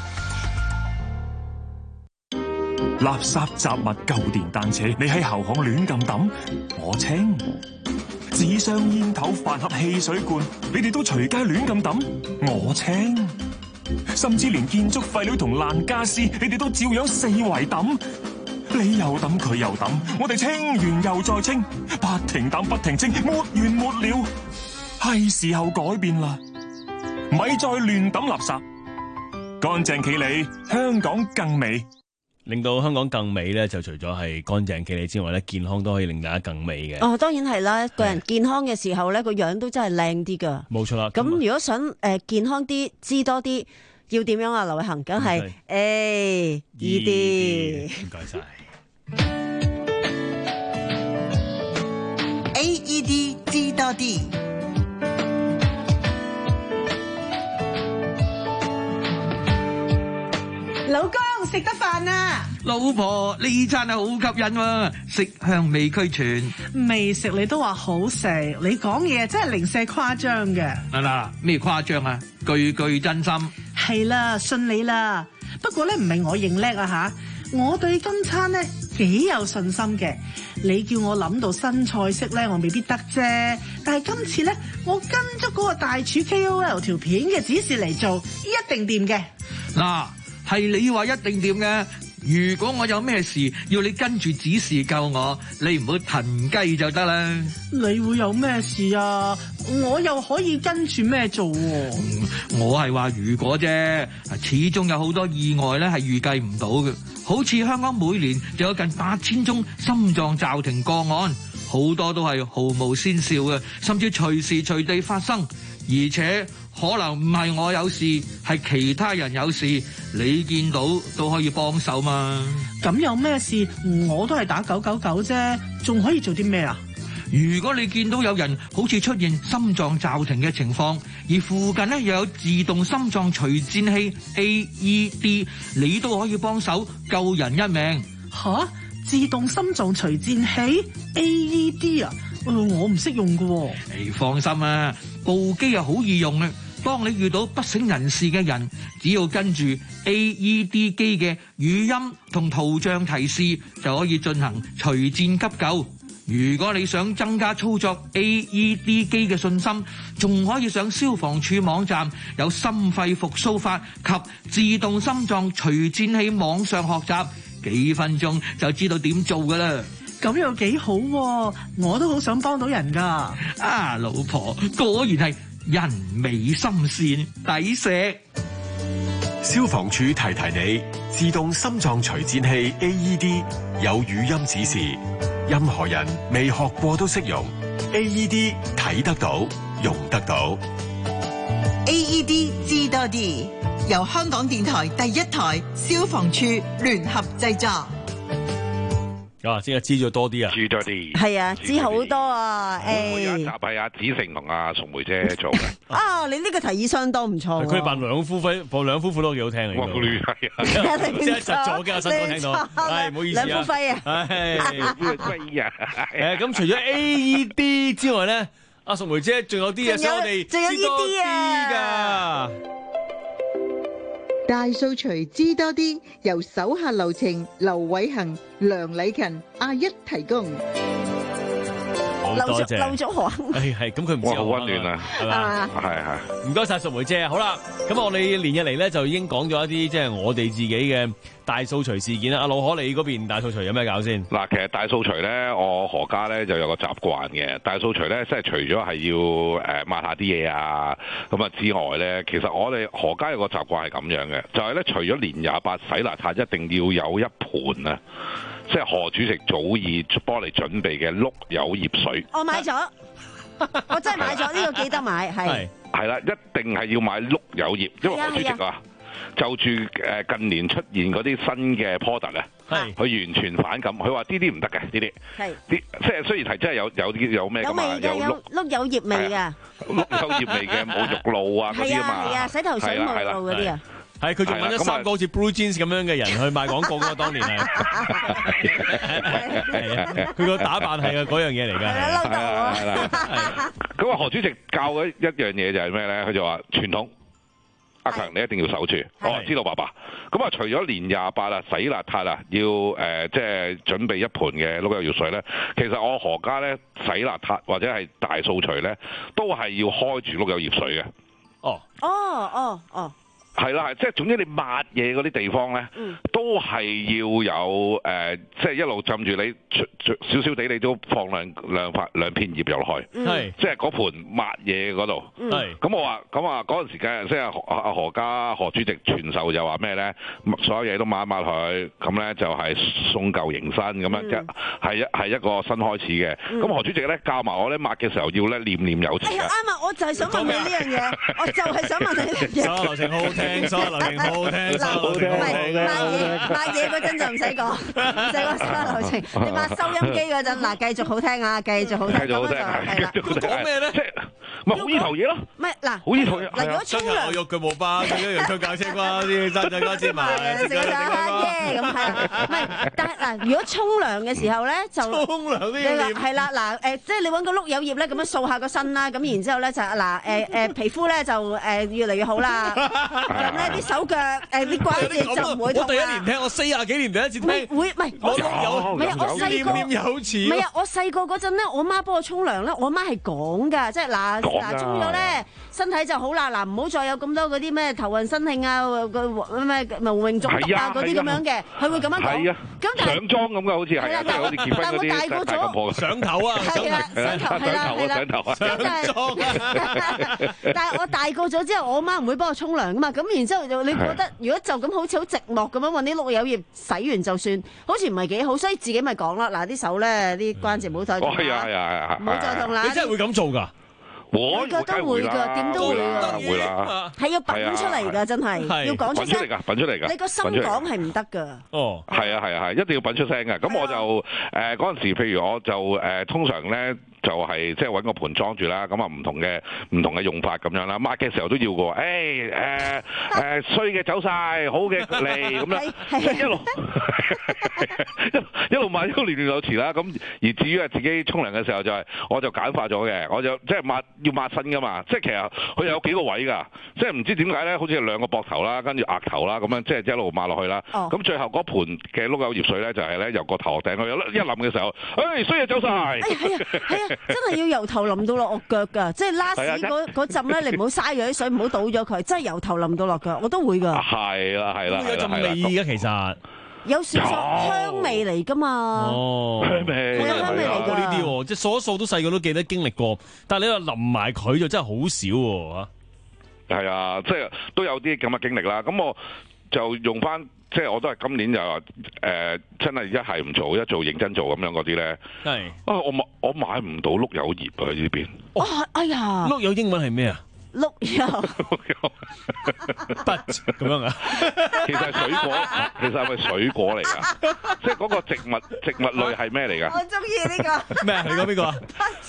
垃圾雜物舊電單車，你喺後巷亂咁抌，我清；紙箱煙頭飯盒汽水罐，你哋都隨街亂咁抌，我清；甚至連建築廢料同爛家私，你哋都照樣四圍抌。你又抌，佢又抌，我哋清完又再清，不停抌不停清，沒完沒了。係時候改變啦，咪再亂抌垃圾。 乾淨企理，香港更美。 令到香港更美咧，就除咗係乾淨企理之外咧，健康都可以令大家更美嘅。 哦，當然係啦，個人健康嘅時候咧，個樣都真係靚啲噶。 冇錯啦。 咁如果想誒、呃、健康啲，知多啲，要點樣啊？劉偉恒，梗係 A E D。 唔該晒。 A E D 知多啲。 老公食得飯啦！ 老婆呢餐係好吸引喎，色香味俱全。 未食你都話好食，你講嘢真係零舍誇張嘅。 嗱嗱，咩誇張啊？句句真心。 係啦，信你啦。不過咧唔係我認叻啊吓，我對今餐咧幾有信心嘅。你叫我諗到新菜式咧，我未必得啫。但係今次咧，我跟足嗰個大廚 K O L 條片嘅指示嚟做，一定掂嘅。 嗱。係你話一定掂嘅，如果我有咩事要你跟住指示救我，你唔好騰雞就得啦。 你會有咩事啊？我又可以跟住咩做喎？ 嗯，我係話如果啫，始終有好多意外咧係預計唔到嘅。好似香港每年就有近八千宗心臟驟停個案，好多都係毫無先兆嘅，甚至隨時隨地發生，而且可能唔係我有事，係其他人有事，你見到都可以幫手嘛。 咁有咩事，我都係打九九九啫，仲可以做啲咩啊？ 如果你見到有人好似出現心臟驟停嘅情況，而附近咧又有自動心臟除顫器 A E D， 你都可以幫手救人一命。 吓？自動心臟除顫器 A E D 啊？我唔識用㗎喎。 你放心啊，部機啊好易用啊。當你遇到不省人事嘅人，只要跟住 A E D 機嘅語音同圖像提示，就可以進行除顫急救。如果你想增加操作 A E D 機嘅信心，仲可以上消防處網站有心肺復甦法及自動心臟除顫器網上學習，幾分鐘就知道點做㗎啦。 咁又幾好喎，我都好想幫到人㗎。 啊，老婆果然係人美心善，抵錫。 消防處提提你，自動心臟除顫器 A E D 有語音指示，任何人未學過都識用。A E D 睇得到，用得到。 A E D 知多啲，由香港電台第一台消防處聯合製作。 啊！即係知咗多啲啊， 知多啲， 係啊，知好多啊！誒， 會有一集係阿子成同阿淑梅姐做嘅。 啊，你呢個提議相當唔錯。 佢扮兩夫婦，扮兩夫婦都幾好聽嘅。 哇，亂係啊！ 即係實咗嘅，阿新哥聽到，係唔好意思啊。 兩夫輝啊， 係輝啊！ 誒，咁除咗 A E D 之外咧，阿淑梅姐仲有啲嘢想我哋知多啲㗎。 大掃除知多啲，由手下留情劉偉恒、梁禮勤阿一提供。 好多謝。 漏咗河。 係係，咁佢唔知好溫暖啊，係嘛？係係。 唔該晒淑梅姐。好啦，咁我哋連日嚟咧就已經講咗一啲即係我哋自己嘅大掃除事件啦。阿老可，你嗰邊大掃除有咩搞先？ 嗱，其實大掃除咧，我何家咧就有個習慣嘅。大掃除咧，即係除咗係要誒抹下啲嘢啊咁啊之外咧，其實我哋何家有個習慣係咁樣嘅，就係咧除咗年廿八洗邋遢，一定要有一盤啊，即係何主席早已幫你準備嘅碌柚葉水。 我買咗，我真係買咗，呢個記得買，係係啦，一定係要買碌柚葉，因為何主席啊。就住誒近年出現嗰啲新嘅 product 啊，佢完全反感，佢話呢啲唔得嘅，呢啲啲即係雖然係真係有有啲有咩㗎嘛，有碌碌柚葉味㗎， 碌柚葉味嘅冇肉露啊嗰啲啊嘛， 係啊，洗頭水冇露嗰啲啊。 係佢仲揾咗三個好似 Blue Jeans 咁樣嘅人去賣廣告㗎嘛，當年係係啊，佢個打扮係啊嗰樣嘢嚟㗎。係啊， 係啦，咁啊何主席教嘅一樣嘢就係咩咧？佢就話傳統。阿強，你一定要守住。我、哦、知道，爸爸。咁啊，除咗年廿八啊，洗邋遢啊，要誒、呃，即係準備一盤嘅碌柚葉水咧。其實我何家咧洗邋遢或者係大掃除咧，都係要開住碌柚葉水嘅。 哦， 哦，哦，哦。 係啦，係即係總之你抹嘢嗰啲地方咧，嗯、都係要有誒、呃，即係一路浸住你少少地，你都放兩兩塊兩片葉入落去， 係、嗯、 即係嗰盤抹嘢嗰度。係咁、嗯、我話咁啊嗰陣時嘅即係阿阿何家何主席傳授就話咩咧？所有嘢都抹一抹佢，咁咧就係送舊迎新咁樣，即係一係一個新開始嘅。咁、嗯、何主席咧教埋我咧抹嘅時候要咧念念有詞。 係啊啱啊！我就係想問你呢樣嘢，我就係想問你呢樣嘢。 所有流程好好聽，所有流程好好聽，所有流程好好聽。 抹嘢抹嘢嗰陣就唔使講，唔使講所有流程。你抹收音機嗰陣嗱，繼續好聽啊，繼續好聽。 繼續好聽係啦。講咩咧？即係咪好意頭嘢咯？ 唔係嗱， 好意頭嘢。 嗱，如果沖涼， 牛肉巨無霸，一樣推介青瓜啲生仔瓜切埋， 食啦耶咁係啦。唔係，但係嗱，如果沖涼嘅時候咧，就沖涼都要念。 係啦，嗱誒，即係你揾個碌柚葉咧，咁樣掃下個身啦，咁然之後咧就嗱誒誒皮膚咧就誒越嚟越好啦。咁咧啲手腳誒啲關節就唔會痛啦。 我第一年聽，我四廿幾年第一次聽。 會唔係我有唔係啊？我細個念念有詞。 唔係啊！我細個嗰陣咧，我媽幫我沖涼咧，我媽係講㗎，即係嗱嗱沖咗咧，身體就好啦。嗱唔好再有咁多嗰啲咩頭暈身㷫啊，個咩無名中毒啊嗰啲咁樣嘅，佢會咁樣講。係啊，咁但係上妝咁嘅好似係啊，即係好似結婚嗰啲大妗婆上頭啊，係啦，上頭係啦係啦，上頭啊，上妝啊。但係我大個咗之後，我媽唔會幫我沖涼㗎嘛。咁然之後就你覺得，如果就咁好似好寂寞咁樣揾啲碌柚葉洗完就算，好似唔係幾好，所以自己咪講啦。嗱啲手咧啲關節唔好再痛啦，唔好再痛啦。 你真係會咁做㗎？ 我覺得會㗎，點都會㗎， 會啦， 係要品出嚟㗎，真係要講出聲。 品出嚟㗎，品出嚟㗎。 你個心講係唔得㗎。 哦，係啊，係啊，係，一定要品出聲㗎。咁我就誒嗰陣時，譬如我就誒通常咧。就係即係揾個盤裝住啦，咁啊唔同嘅唔同嘅用法咁樣啦，抹嘅時候都要嘅喎，誒誒誒衰嘅走晒，好嘅嚟咁樣，即係一路一路抹一路念念有詞啦。咁而至於係自己沖涼嘅時候就係，我就簡化咗嘅，我就即係抹要抹身㗎嘛，即係其實佢有幾個位㗎，即係唔知點解咧，好似係兩個膊頭啦，跟住額頭啦咁樣，即係一路抹落去啦。咁最後嗰盤嘅碌柚葉水咧就係咧由個頭頂去一淋嘅時候，誒衰嘢走晒。 係啊。真係要由頭淋到落腳㗎，即係拉屎嗰嗰陣咧，你唔好嘥咗啲水，唔好倒咗佢，真係由頭淋到落腳，我都會㗎。 係啦，係啦， 有陣味㗎，其實有少少香味嚟㗎嘛。 哦， 香味， 係啊，香味嚟㗎。 呢啲喎，即係數一數都細個都記得經歷過，但係你話淋埋佢就真係好少喎。 係啊，即係都有啲咁嘅經歷啦。咁我就用翻。即係我都係今年就話誒、呃，真係一係唔做，一做認真做咁樣嗰啲咧。係啊，我買我買唔到碌柚葉啊呢邊。 哇、哦！哎呀， 碌柚英文係咩啊？ 碌柚。碌柚。 But 咁樣啊？ 其實係水果，其實係咪水果嚟㗎？即係嗰個植物植物類係咩嚟㗎？ 我中意呢個。 咩？你講邊個啊？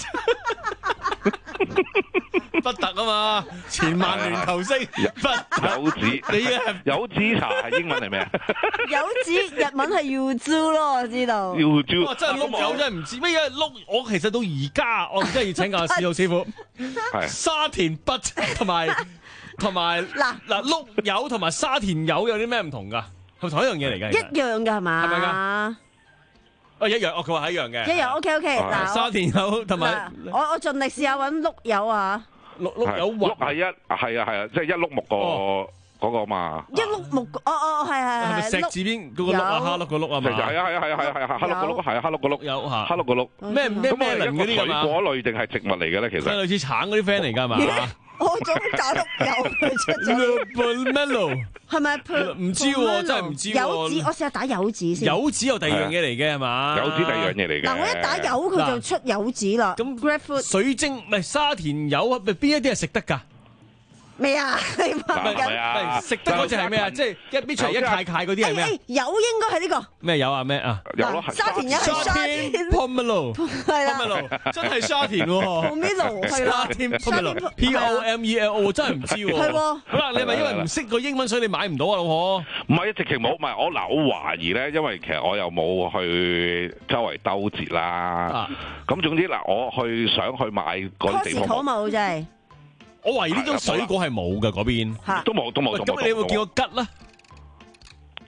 不特啊嘛，前曼聯球星柚子，你嘅柚子茶係英文係咩啊？ 柚子日文係 yuzu 咯，我知道。 yuzu， 哇！真係碌柚真係唔知咩嘢碌，我其實到而家我真係要請教史浩師傅。係沙田不同埋同埋嗱嗱碌柚同埋沙田柚有啲咩唔同㗎？係咪同一樣嘢嚟㗎？ 一樣㗎係嘛？ 係咪㗎？哦，一樣，哦，佢話係一樣嘅。 一樣 OK OK。嗱， 沙田柚同埋我我盡力試下揾碌柚啊！ 碌碌柚碌係一係啊係啊，即係一碌木個嗰個嘛。 一碌木哦哦係係係。 係咪石字邊嗰個碌啊？蝦碌個碌啊嘛。 係啊係啊係啊係啊，蝦碌個碌係啊，蝦碌個碌有嚇。 蝦碌個碌咩咩咩輪嗰啲㗎嘛？ 水果類定係植物嚟嘅咧？其實。 係類似橙嗰啲 friend 嚟㗎嘛？ 我總打碌柚佢出咗。 Mellow 係咪？ 唔知喎，真係唔知喎。 柚子，我試下打柚子先。 柚子有第二樣嘢嚟嘅係嘛？ 柚子第二樣嘢嚟嘅。 嗱，我一打柚佢就出柚子啦。 咁 grapefruit 水晶唔係沙田柚啊？邊一啲係食得㗎？ 咩啊？你問緊？ 食得嗰隻係咩啊？即係一搣出嚟一塊塊嗰啲係咩啊？ 柚應該係呢個。 咩柚啊？咩啊？ 嗱，沙田柚係沙田 Pomelo， 係啦， 真係沙田喎。 Pomelo 係啦， 沙田 Pomelo，P O M E L O 真係唔知喎。 係喎。 好啦，你係咪因為唔識個英文所以你買唔到啊，老婆？ 唔係，直情冇，唔係我嗱，我懷疑咧，因為其實我又冇去周圍兜截啦。咁總之嗱，我去想去買嗰啲地方。 好冇真係。 我懷疑呢種水果係冇嘅嗰邊， 都冇都冇。 咁你有冇見過桔咧？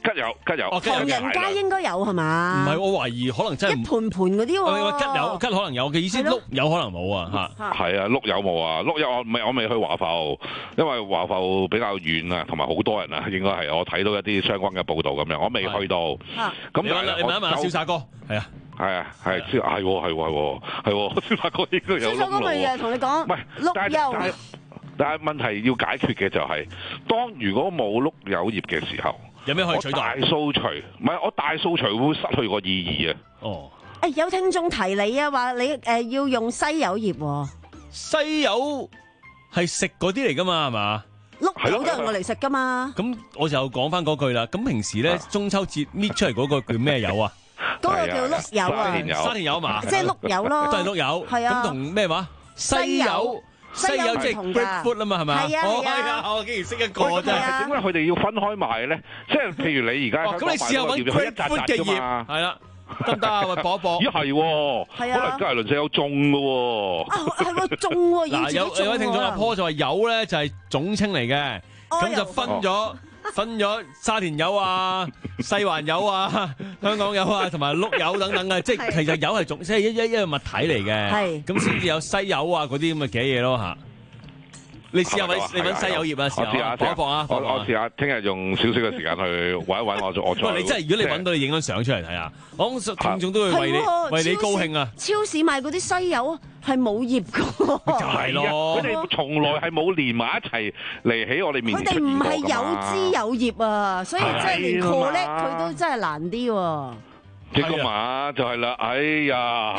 吉有吉有， 唐人街應該有係嘛？ 唔係，我懷疑可能真係一盤盤嗰啲喎。 吉有吉可能有嘅意思，碌柚可能冇啊嚇。 係啊，碌柚冇啊，碌柚我未我未去華埠，因為華埠比較遠啊，同埋好多人啊，應該係我睇到一啲相關嘅報道咁樣，我未去到。咁你問你問一問阿瀟灑哥，係啊。 係啊，係，係喎，係喎，係喎，係喎，瀟灑哥應該有碌柚。瀟灑哥咪又同你講，唔係碌柚。但係問題要解決嘅就係，當如果冇碌柚葉嘅時候， 有咩可以取代？ 大掃除，唔係我大掃除會失去個意義啊！ 哦， 誒有聽眾提你啊，話你誒要用西柚葉喎。 西柚係食嗰啲嚟㗎嘛，係嘛？ 碌柚都係我嚟食㗎嘛。 咁我就講翻嗰句啦。咁平時咧中秋節搣出嚟嗰個叫咩柚啊？ 嗰個叫碌柚啊， 沙田柚， 沙田柚嘛， 即係碌柚咯， 都係碌柚。 係啊， 咁同咩話？西柚，西柚即係 grapefruit 啊嘛，係咪？ 係啊， 係啊，我竟然識一個真係。 點解佢哋要分開賣咧？即係譬如你而家咁你試下揾 grapefruit 嘅葉，係啦，得唔得啊？搏一搏。 咦係喎，可能隔離鄰舍有種嘅喎。 啊係喎，種喎，要自己種喎。 嗱有有位聽眾阿 Paul就話柚咧就係總稱嚟嘅，咁就分咗。分咗沙田柚啊、西環柚啊、香港柚啊，同埋碌柚等等嘅，即係其實柚係總即係一一一個物體嚟嘅，咁先至有西柚啊嗰啲咁嘅嘅嘢咯嚇。你試下揾你揾西柚葉啊，試下放一放啊！ 我我試下聽日用少少嘅時間去揾一揾我我再。 喂，你真係如果你揾到，你影張相出嚟睇下，我聽眾都會為你為你高興啊！ 超市賣嗰啲西柚係冇葉㗎， 就係咯， 佢哋從來係冇連埋一齊嚟喺我哋面前出現過㗎嘛。 佢哋唔係有枝有葉啊，所以真係連 collect 佢都真係難啲喎。 即個馬就係啦，哎呀！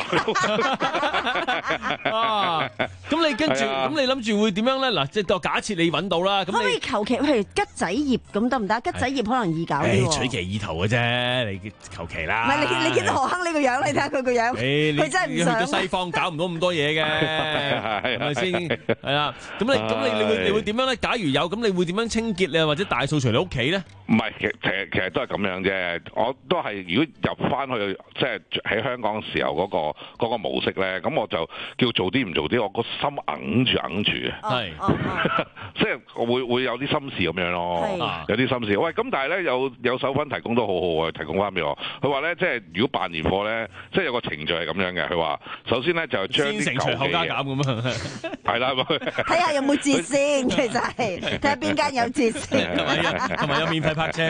啊，咁你跟住，咁你諗住會點樣咧？嗱，即係當假設你揾到啦，咁可唔可以求其譬如桔仔葉咁得唔得？桔仔葉可能易搞啲喎。 取其意圖嘅啫，你求其啦。 唔係你你見到何鏗呢個樣，你睇下佢個樣，佢真係唔想。 去到西方搞唔到咁多嘢嘅，係咪先？係啦，咁你咁你你會你會點樣咧？假如有咁，你會點樣清潔咧？或者大掃除你屋企咧？ 唔係，其實其實都係咁樣啫。我都係如果入翻去，即係喺香港時候嗰個嗰個模式咧，咁我就叫做啲唔做啲，我個心硬住硬住嘅。係，即係會會有啲心事咁樣咯，有啲心事。喂，咁但係咧有有手粉提供都好好啊，提供翻俾我。佢話咧，即係如果辦年貨咧，即係有個程序係咁樣嘅。佢話首先咧就將啲舊嘅嘢，先成除後加減咁啊，係啦， 睇下有冇折先，其實係睇下邊間有折先， 同埋有免費泊車，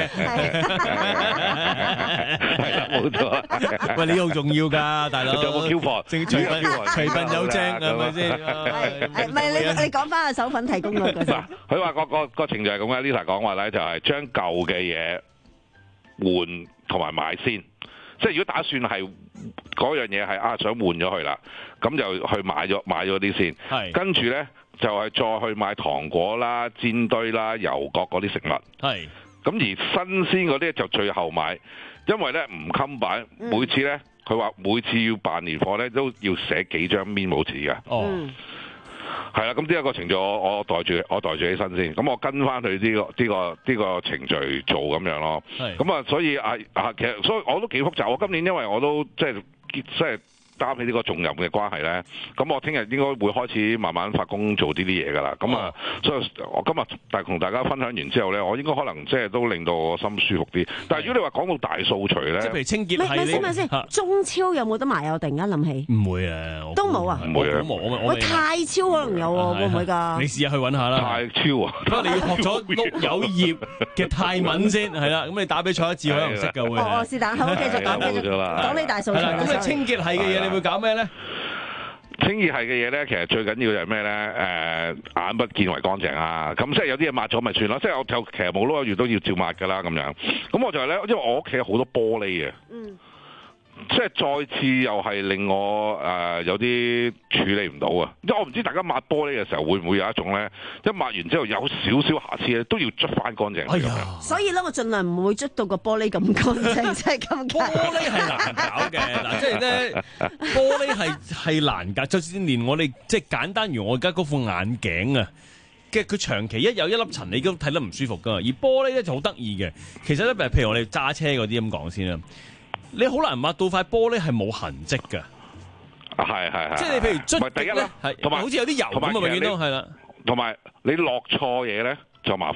係啦，冇錯。 喂，你好重要㗎，大佬。 有冇 Q 貨？ 正隨份隨份有正係咪先？ 唔係你你講翻阿手粉提供嗰個先。 佢話個個個程序係咁嘅，Lisa 講話咧就係將舊嘅嘢換同埋買先。即係如果打算係嗰樣嘢係啊想換咗佢啦，咁就去買咗買咗啲先。係。跟住咧就係再去買糖果啦、煎堆啦、油角嗰啲食物。係。咁而新鮮嗰啲就最後買，因為咧唔襟擺，每次咧佢話每次要辦年貨咧都要寫幾張 memo 紙㗎。哦，係啦，咁呢一個程序我我袋住我袋住起身先，咁我跟翻佢呢個呢、呢個呢、呢個程序做咁樣咯。係，咁啊，所以啊啊，其實所以我都幾複雜。我今年因為我都即係即係。擔起呢個重任嘅關係咧，咁我聽日應該會開始慢慢發工做呢啲嘢㗎啦。咁啊，所以我今日大同大家分享完之後咧，我應該可能即係都令到我心舒服啲。但係如果你話講到大掃除咧， 即係譬如清潔係你，咪先咪先，中超有冇得賣？我突然間諗起， 唔會啊， 都冇啊， 唔會啊， 我泰超可能有喎，會唔會㗎？ 你試下去揾下啦。泰超啊， 不過你要學咗碌柚葉嘅泰文先係啦。咁你打俾蔡一智可能識㗎會。 哦，是但，好繼續講繼續講你大掃除啦。 咁你清潔係嘅嘢，你會搞咩咧？ 清潔係嘅嘢咧，其實最緊要就係咩咧？誒、呃，眼不見為乾淨啊！咁即係有啲嘢抹咗咪算咯。即係我就其實冇碌柚都要照抹㗎啦咁樣。咁我就係咧，因為我屋企有好多玻璃嘅。嗯。即係再次又係令我誒、呃、有啲處理唔到啊！因為我唔知大家抹玻璃嘅時候會唔會有一種咧，一抹完之後有少少瑕疵咧，都要捽翻乾淨。係啊， 所以咧我盡量唔會捽到個玻璃咁乾淨，即係咁。 玻璃係難搞嘅嗱，即係咧玻璃係係難搞，就算連我哋即係簡單如我而家嗰副眼鏡啊，嘅佢長期一有一粒塵，你都睇得唔舒服噶。而玻璃咧就好得意嘅，其實咧譬如我哋揸車嗰啲咁講先啦。你好難抹到塊玻璃係冇痕跡㗎， 係係係， 即係你譬如捽第一啦， 係同埋好似有啲油咁啊，永遠都係啦。 同埋你落錯嘢咧就麻煩啦。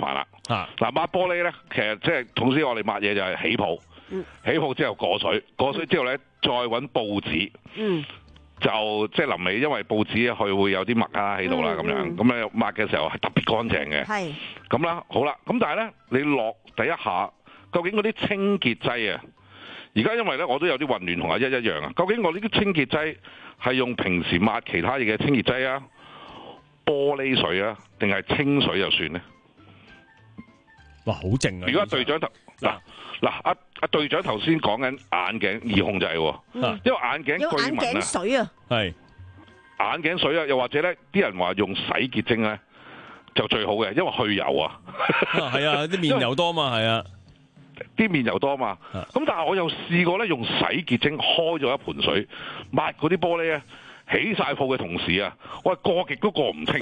啊，嗱抹玻璃咧，其實即係總之我哋抹嘢就係起泡，嗯、起泡之後過水，過水之後咧再揾報紙。嗯就即係臨尾，因為報紙佢會有啲墨啊喺度啦，咁、嗯、樣咁咧抹嘅時候係特別乾淨嘅。係咁啦，好啦，咁但係咧，你落第一下，究竟嗰啲清潔劑啊，而家因為咧我都有啲混亂同阿一一樣啊，究竟我呢啲清潔劑係用平時抹其他嘢嘅清潔劑啊，玻璃水啊，定係清水就算咧？ 哇，好靜啊！ 如果隊長頭嗱嗱阿阿隊長頭先講緊眼鏡易控制喎，嗯、因為眼鏡有眼鏡水啊， 係眼鏡水啊，又或者咧啲人話用洗潔精咧就最好嘅，因為去油啊， 係啊，啲面油多嘛，係啊， 啲面油多嘛，咁但係我又試過咧用洗潔精開咗一盆水抹嗰啲玻璃咧。起晒泡嘅同時啊，我係過極都過唔清。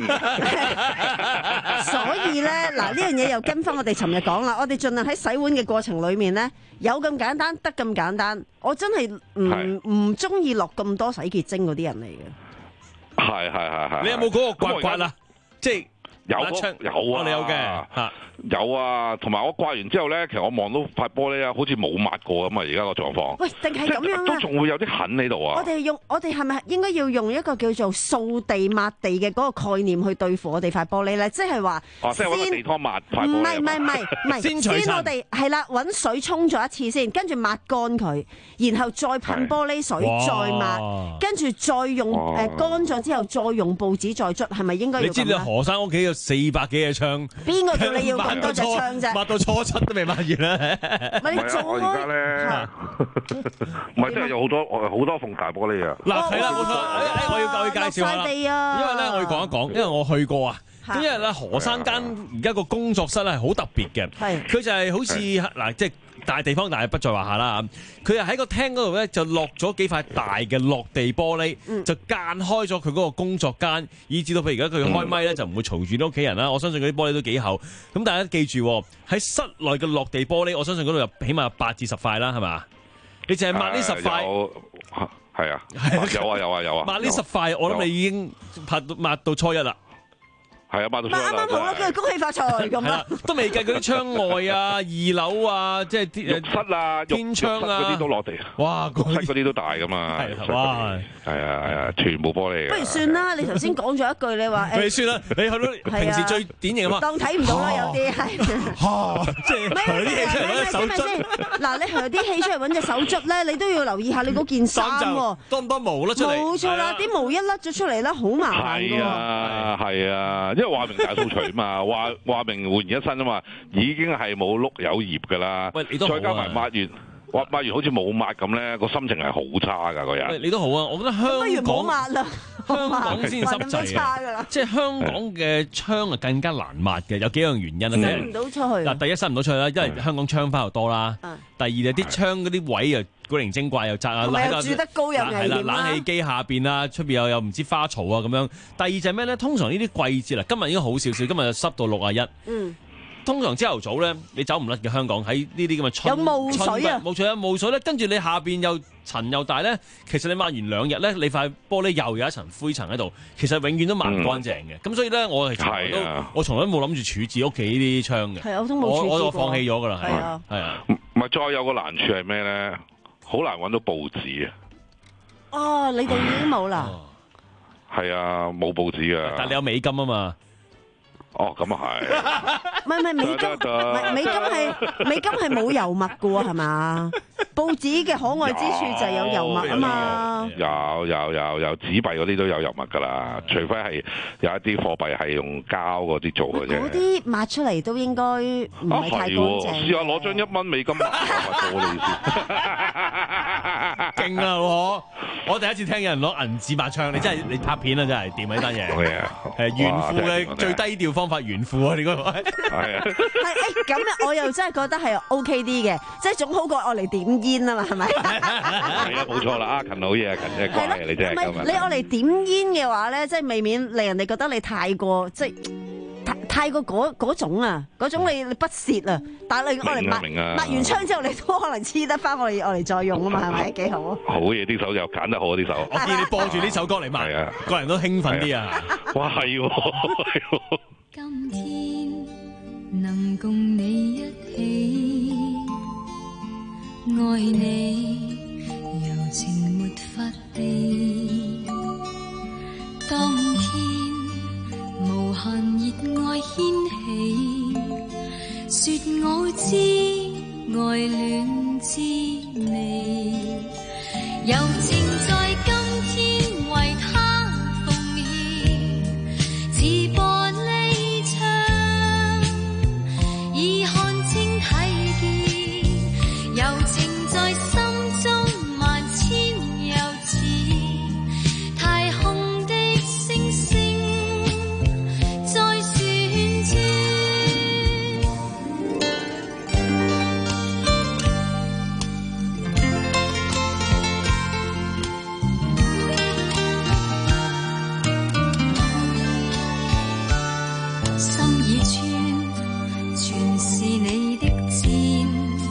所以咧，嗱呢樣嘢又跟翻我哋尋日講啦，我哋盡量喺洗碗嘅過程裏面咧，有咁簡單得咁簡單。我真係唔唔中意落咁多洗潔精嗰啲人嚟嘅。 係係係係。 你有冇嗰個刮刮啊？即係有有啊， 你有嘅嚇。 有啊，同埋我刮完之後咧，其實我望到塊玻璃啊，好似冇抹過咁啊！而家個狀況。 喂，定係咁樣啊？ 都仲會有啲痕喺度啊！ 我哋用我哋係咪應該要用一個叫做掃地抹地嘅嗰個概念去對付我哋塊玻璃咧？即係話， 哦，即係揾個地拖抹塊玻璃。唔係唔係唔係唔係，先，先我哋係啦，揾水沖咗一次先，跟住抹乾佢，然後再噴玻璃水，再抹，跟住再用誒乾咗之後，再用報紙再捽，係咪應該要咁咧？ 你知唔知何生屋企有四百幾嘅窗？ 邊個叫你要咁多隻窗啫？ 抹到初七都未抹完啦！ 唔係啊， 我而家咧，唔係真係有好多好多縫大玻璃啊！ 嗱，係啦，冇錯，我要我要介紹下啦，因為咧我要講一講，因為我去過啊。咁因為咧何生間而家個工作室咧係好特別嘅，佢就係好似嗱，即係大地方，但係不在話下啦。佢係喺個廳嗰度咧就落咗幾塊大嘅落地玻璃，嗯、就間開咗佢嗰個工作間，以至到譬如而家佢開咪咧就唔會嘈住啲屋企人啦。我相信嗰啲玻璃都幾厚。咁大家記住喺室內嘅落地玻璃，我相信嗰度有起碼有八至十塊啦，係嘛？你淨係抹呢十塊， 係啊，有啊有啊有啊， 抹呢十塊，我諗你已經拍到抹到初一啦。 係啊，抹到出嚟啦！ 啱啱好啦，跟住恭喜發財咁啦。 都未計嗰啲窗外啊、二樓啊，即係啲浴室啊、 天窗啊嗰啲都落地。 哇！ 浴室嗰啲都大噶嘛。 係哇！ 係啊係啊，全部玻璃。 不如算啦，你頭先講咗一句，你話誒。 你算啦，你去到平時最典型啊嘛。 當睇唔到啦，有啲係。 嚇！即係攞啲氣出嚟揾隻手捽。 嗱，你攞啲氣出嚟揾隻手捽咧，你都要留意下你嗰件衫喎。 多唔多毛甩出嚟？ 冇錯啦，啲毛一甩咗出嚟咧，好麻煩㗎喎。 係啊係啊，因為話明大掃除啊嘛，話話明煥然一新啊嘛，已經係冇碌有葉㗎啦。 喂，你都好啊。 再加埋抹完，抹抹完好似冇抹咁咧，個心情係好差㗎個人。 喂，你都好啊，我覺得香港不如冇抹啦， 香港先濕滯啊，即係香港嘅窗啊更加難抹嘅，有幾樣原因啊。 伸唔到出去。嗱， 第一伸唔到出去啦，因為香港窗花又多啦。第二就啲窗嗰啲位又古靈精怪又窄啊， 又住得高又危險啦。 冷氣機下邊啊，出邊又有唔知花槽啊咁樣。第二就係咩咧？通常呢啲季節啦，今日應該好少少，今日濕到六啊一。嗯。通常朝頭早咧，你走唔甩嘅香港喺呢啲咁嘅春有霧水啊， 冇錯啊，霧水咧，跟住你下邊又塵又大咧，其實你抹完兩日咧，你塊玻璃又有一層灰塵喺度，其實永遠都抹唔乾淨嘅。咁、嗯、所以咧，我係從來都、啊、我從來都冇諗住處置屋企呢啲窗嘅。 係啊，我都冇處置過。 我我放棄咗㗎啦。 係啊， 係啊。 唔係再有個難處係咩咧？好難揾到報紙啊！ 哦，你哋已經冇啦。 係啊，冇報紙啊。 但係你有美金啊嘛。 哦，咁啊係。 唔係唔係美金，唔係美金係美金係冇油墨嘅喎，係嘛？報紙嘅可愛之處就係有油墨啊嘛。 有有有有紙幣嗰啲都有油墨㗎啦，除非係有一啲貨幣係用膠嗰啲做嘅啫。 嗰啲抹出嚟都應該唔係太乾淨。 試下攞張一蚊美金抹下玻璃先。 勁啊！我我第一次聽有人攞銀紙抹窗，你真係你拍片啊！真係掂呢單嘢。 係啊， 係炫富嘅最低調方法，炫富啊！你嗰個係啊。 係誒，咁我又真係覺得係 O K 啲嘅，即係總好過我嚟點煙啊嘛，係咪？ 係啊，冇錯啦，阿勤好嘢，阿勤真係乖啊，你真係咁啊！ 你我嚟點煙嘅話咧，即係未免令人哋覺得你太過即係太太過嗰嗰種啊，嗰種你你不屑啊！但係你我嚟抹抹完槍之後，你都可能黐得翻我哋我嚟再用啊嘛，係咪幾好啊？ 好嘢，啲手又揀得好啊！啲手， 我見你播住呢首歌嚟抹，係啊，個人都興奮啲啊！ 哇，係喎，係喎。 今天能能共你一起愛你，柔情沒法避。當天無限熱愛掀起，說我知愛戀滋味，柔情在今天為他奉獻，似玻璃窗已看清睇見，柔情在心中萬千又似太空的星星在旋轉。心已穿，全是你的箭，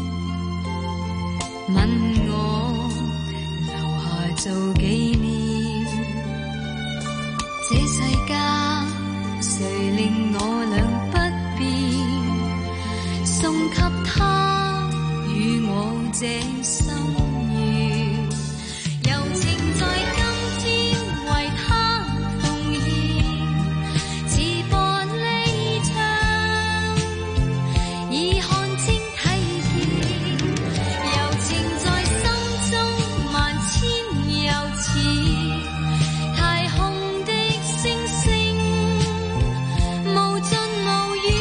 吻我留下做紀念。這世間誰令我倆不變，送給他與我這心願，柔情在今天為他奉獻，似玻璃窗已看清睇見，柔情在心中萬千又似太空的星星無盡無遠。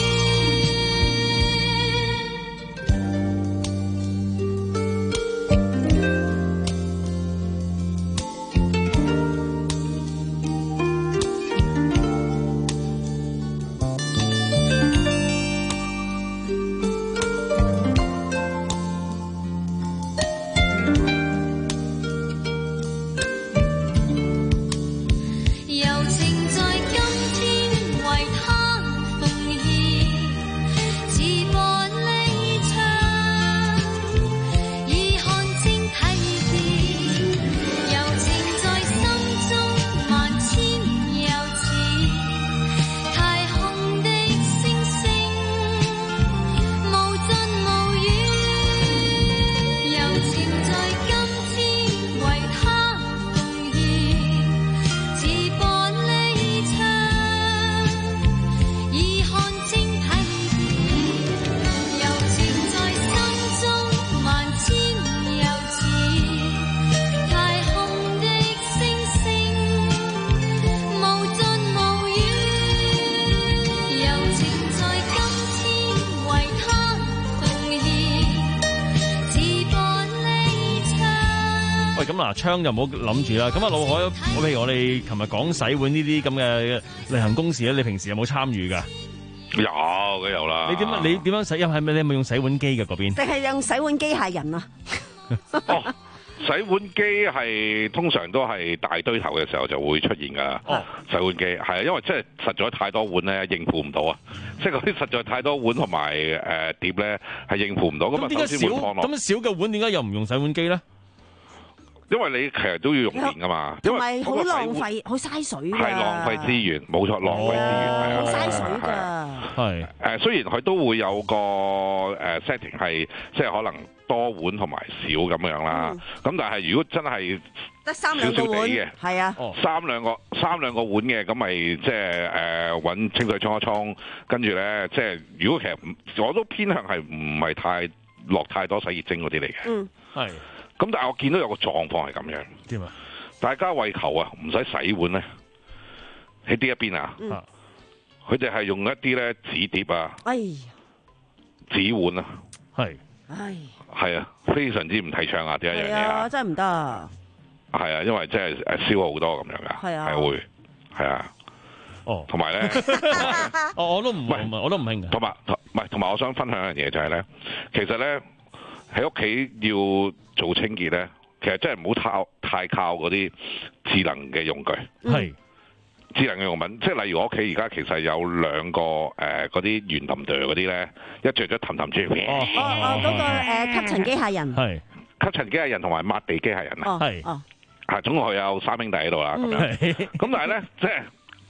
柔情在今天為他奉獻，似玻璃窗已看清睇見，柔情在心中萬千又似太空的星星無盡無遠，柔情在今天為他奉獻，似玻璃窗已看清睇見，柔情在心中萬千又似太空的星星無盡無遠，柔情在今天為他奉獻，似玻璃窗。 喂，咁嗱，槍就唔好諗住啦。咁啊，老海，我譬如我哋琴日講洗碗呢啲咁嘅例行公事咧，你平時有冇參與㗎？ 有嘅有啦。 你點樣？你點樣洗？係咪你係咪用洗碗機嘅嗰邊？ 定係用洗碗機械人啊？ 洗碗機係通常都係大堆頭嘅時候就會出現㗎。 哦， 洗碗機係啊，因為真係實在太多碗咧，應付唔到啊！即係嗰啲實在太多碗同埋誒碟咧，係應付唔到。咁啊， 咁點解少首先會放落。 咁少嘅碗點解又唔用洗碗機咧？ 因為你其實都要用電㗎嘛，因同埋好為嗰個洗碗浪費，好嘥水㗎。 係浪費資源，冇錯，浪費資源係啊， 好嘥水係啊㗎。 係誒，雖然佢都會有個誒 setting 係即係可能多碗同埋少咁樣啦，咁但係如果真係得三兩個少少碗， 地嘅係啊， 三兩個三兩個碗嘅，咁咪即係誒揾清水沖一沖，跟住咧即係如果其實唔我都偏向係唔係太落太多洗潔精嗰啲嚟嘅。 嗯， 係。 咁但係我見到有個狀況係咁樣， 點啊？ 大家為求啊，唔使洗碗咧，喺呢一邊啊，佢哋係用一啲咧紙碟啊， 哎呀， 紙碗啊， 係， 唉， 係啊，非常之唔提倡啊！呢一樣嘢係啊， 啊， 真係唔得啊！ 係啊，因為真係誒消耗好多咁樣噶， 係啊係會，係啊， 哦， 同埋咧， 哦，我都唔係，我都唔興嘅， 同埋唔係，同埋我想分享一樣嘢就係咧，其實咧喺屋企要做清潔咧，其實真係唔好靠太靠嗰啲智能嘅用具， 係。 智能嘅用品，即係例如我屋企而家其實有兩個誒嗰啲圓氹哚嗰啲咧，一着咗氹氹轉， 哦哦，嗰個誒吸塵機械人， 係吸塵機械人同埋抹地機械人啊， 係哦， 啊總共佢有三兄弟喺度啦，咁樣，咁但係咧即係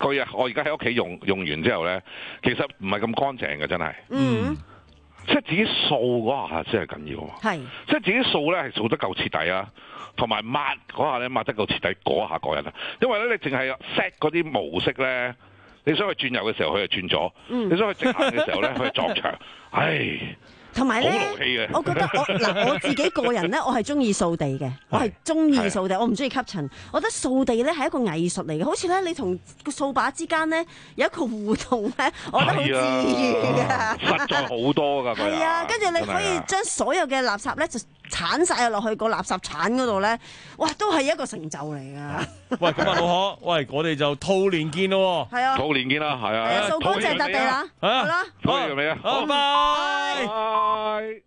佢啊，我而家喺屋企用用完之後咧，其實唔係咁乾淨嘅，真係。 嗯。 即係自己掃嗰下先係緊要啊！ 係。即係自己掃咧係掃得夠徹底啊，同埋抹嗰下咧抹得夠徹底嗰下過癮啊！因為咧你淨係 set 嗰啲模式咧，你想去轉右嘅時候佢就轉左，嗯、你想去直行嘅時候咧佢就撞牆，唉。 同埋咧，我覺得我嗱我自己個人咧，我係中意掃地嘅，我係中意掃地，我唔中意吸塵。我覺得掃地咧係一個藝術嚟嘅，好似咧你同個掃把之間咧有一個互動咧，我覺得好治愈啊！ 實在好多㗎， 係啊，跟住你可以將所有嘅垃圾咧就鏟晒落去個垃圾鏟嗰度咧，哇，都係一個成就嚟㗎。 喂，咁啊，老可，喂，我哋就兔年見咯喎！ 係啊， 兔年見啦，係啊， 掃乾淨笪地啦，好啦， 好，完未啊？ 好，拜拜。 拜。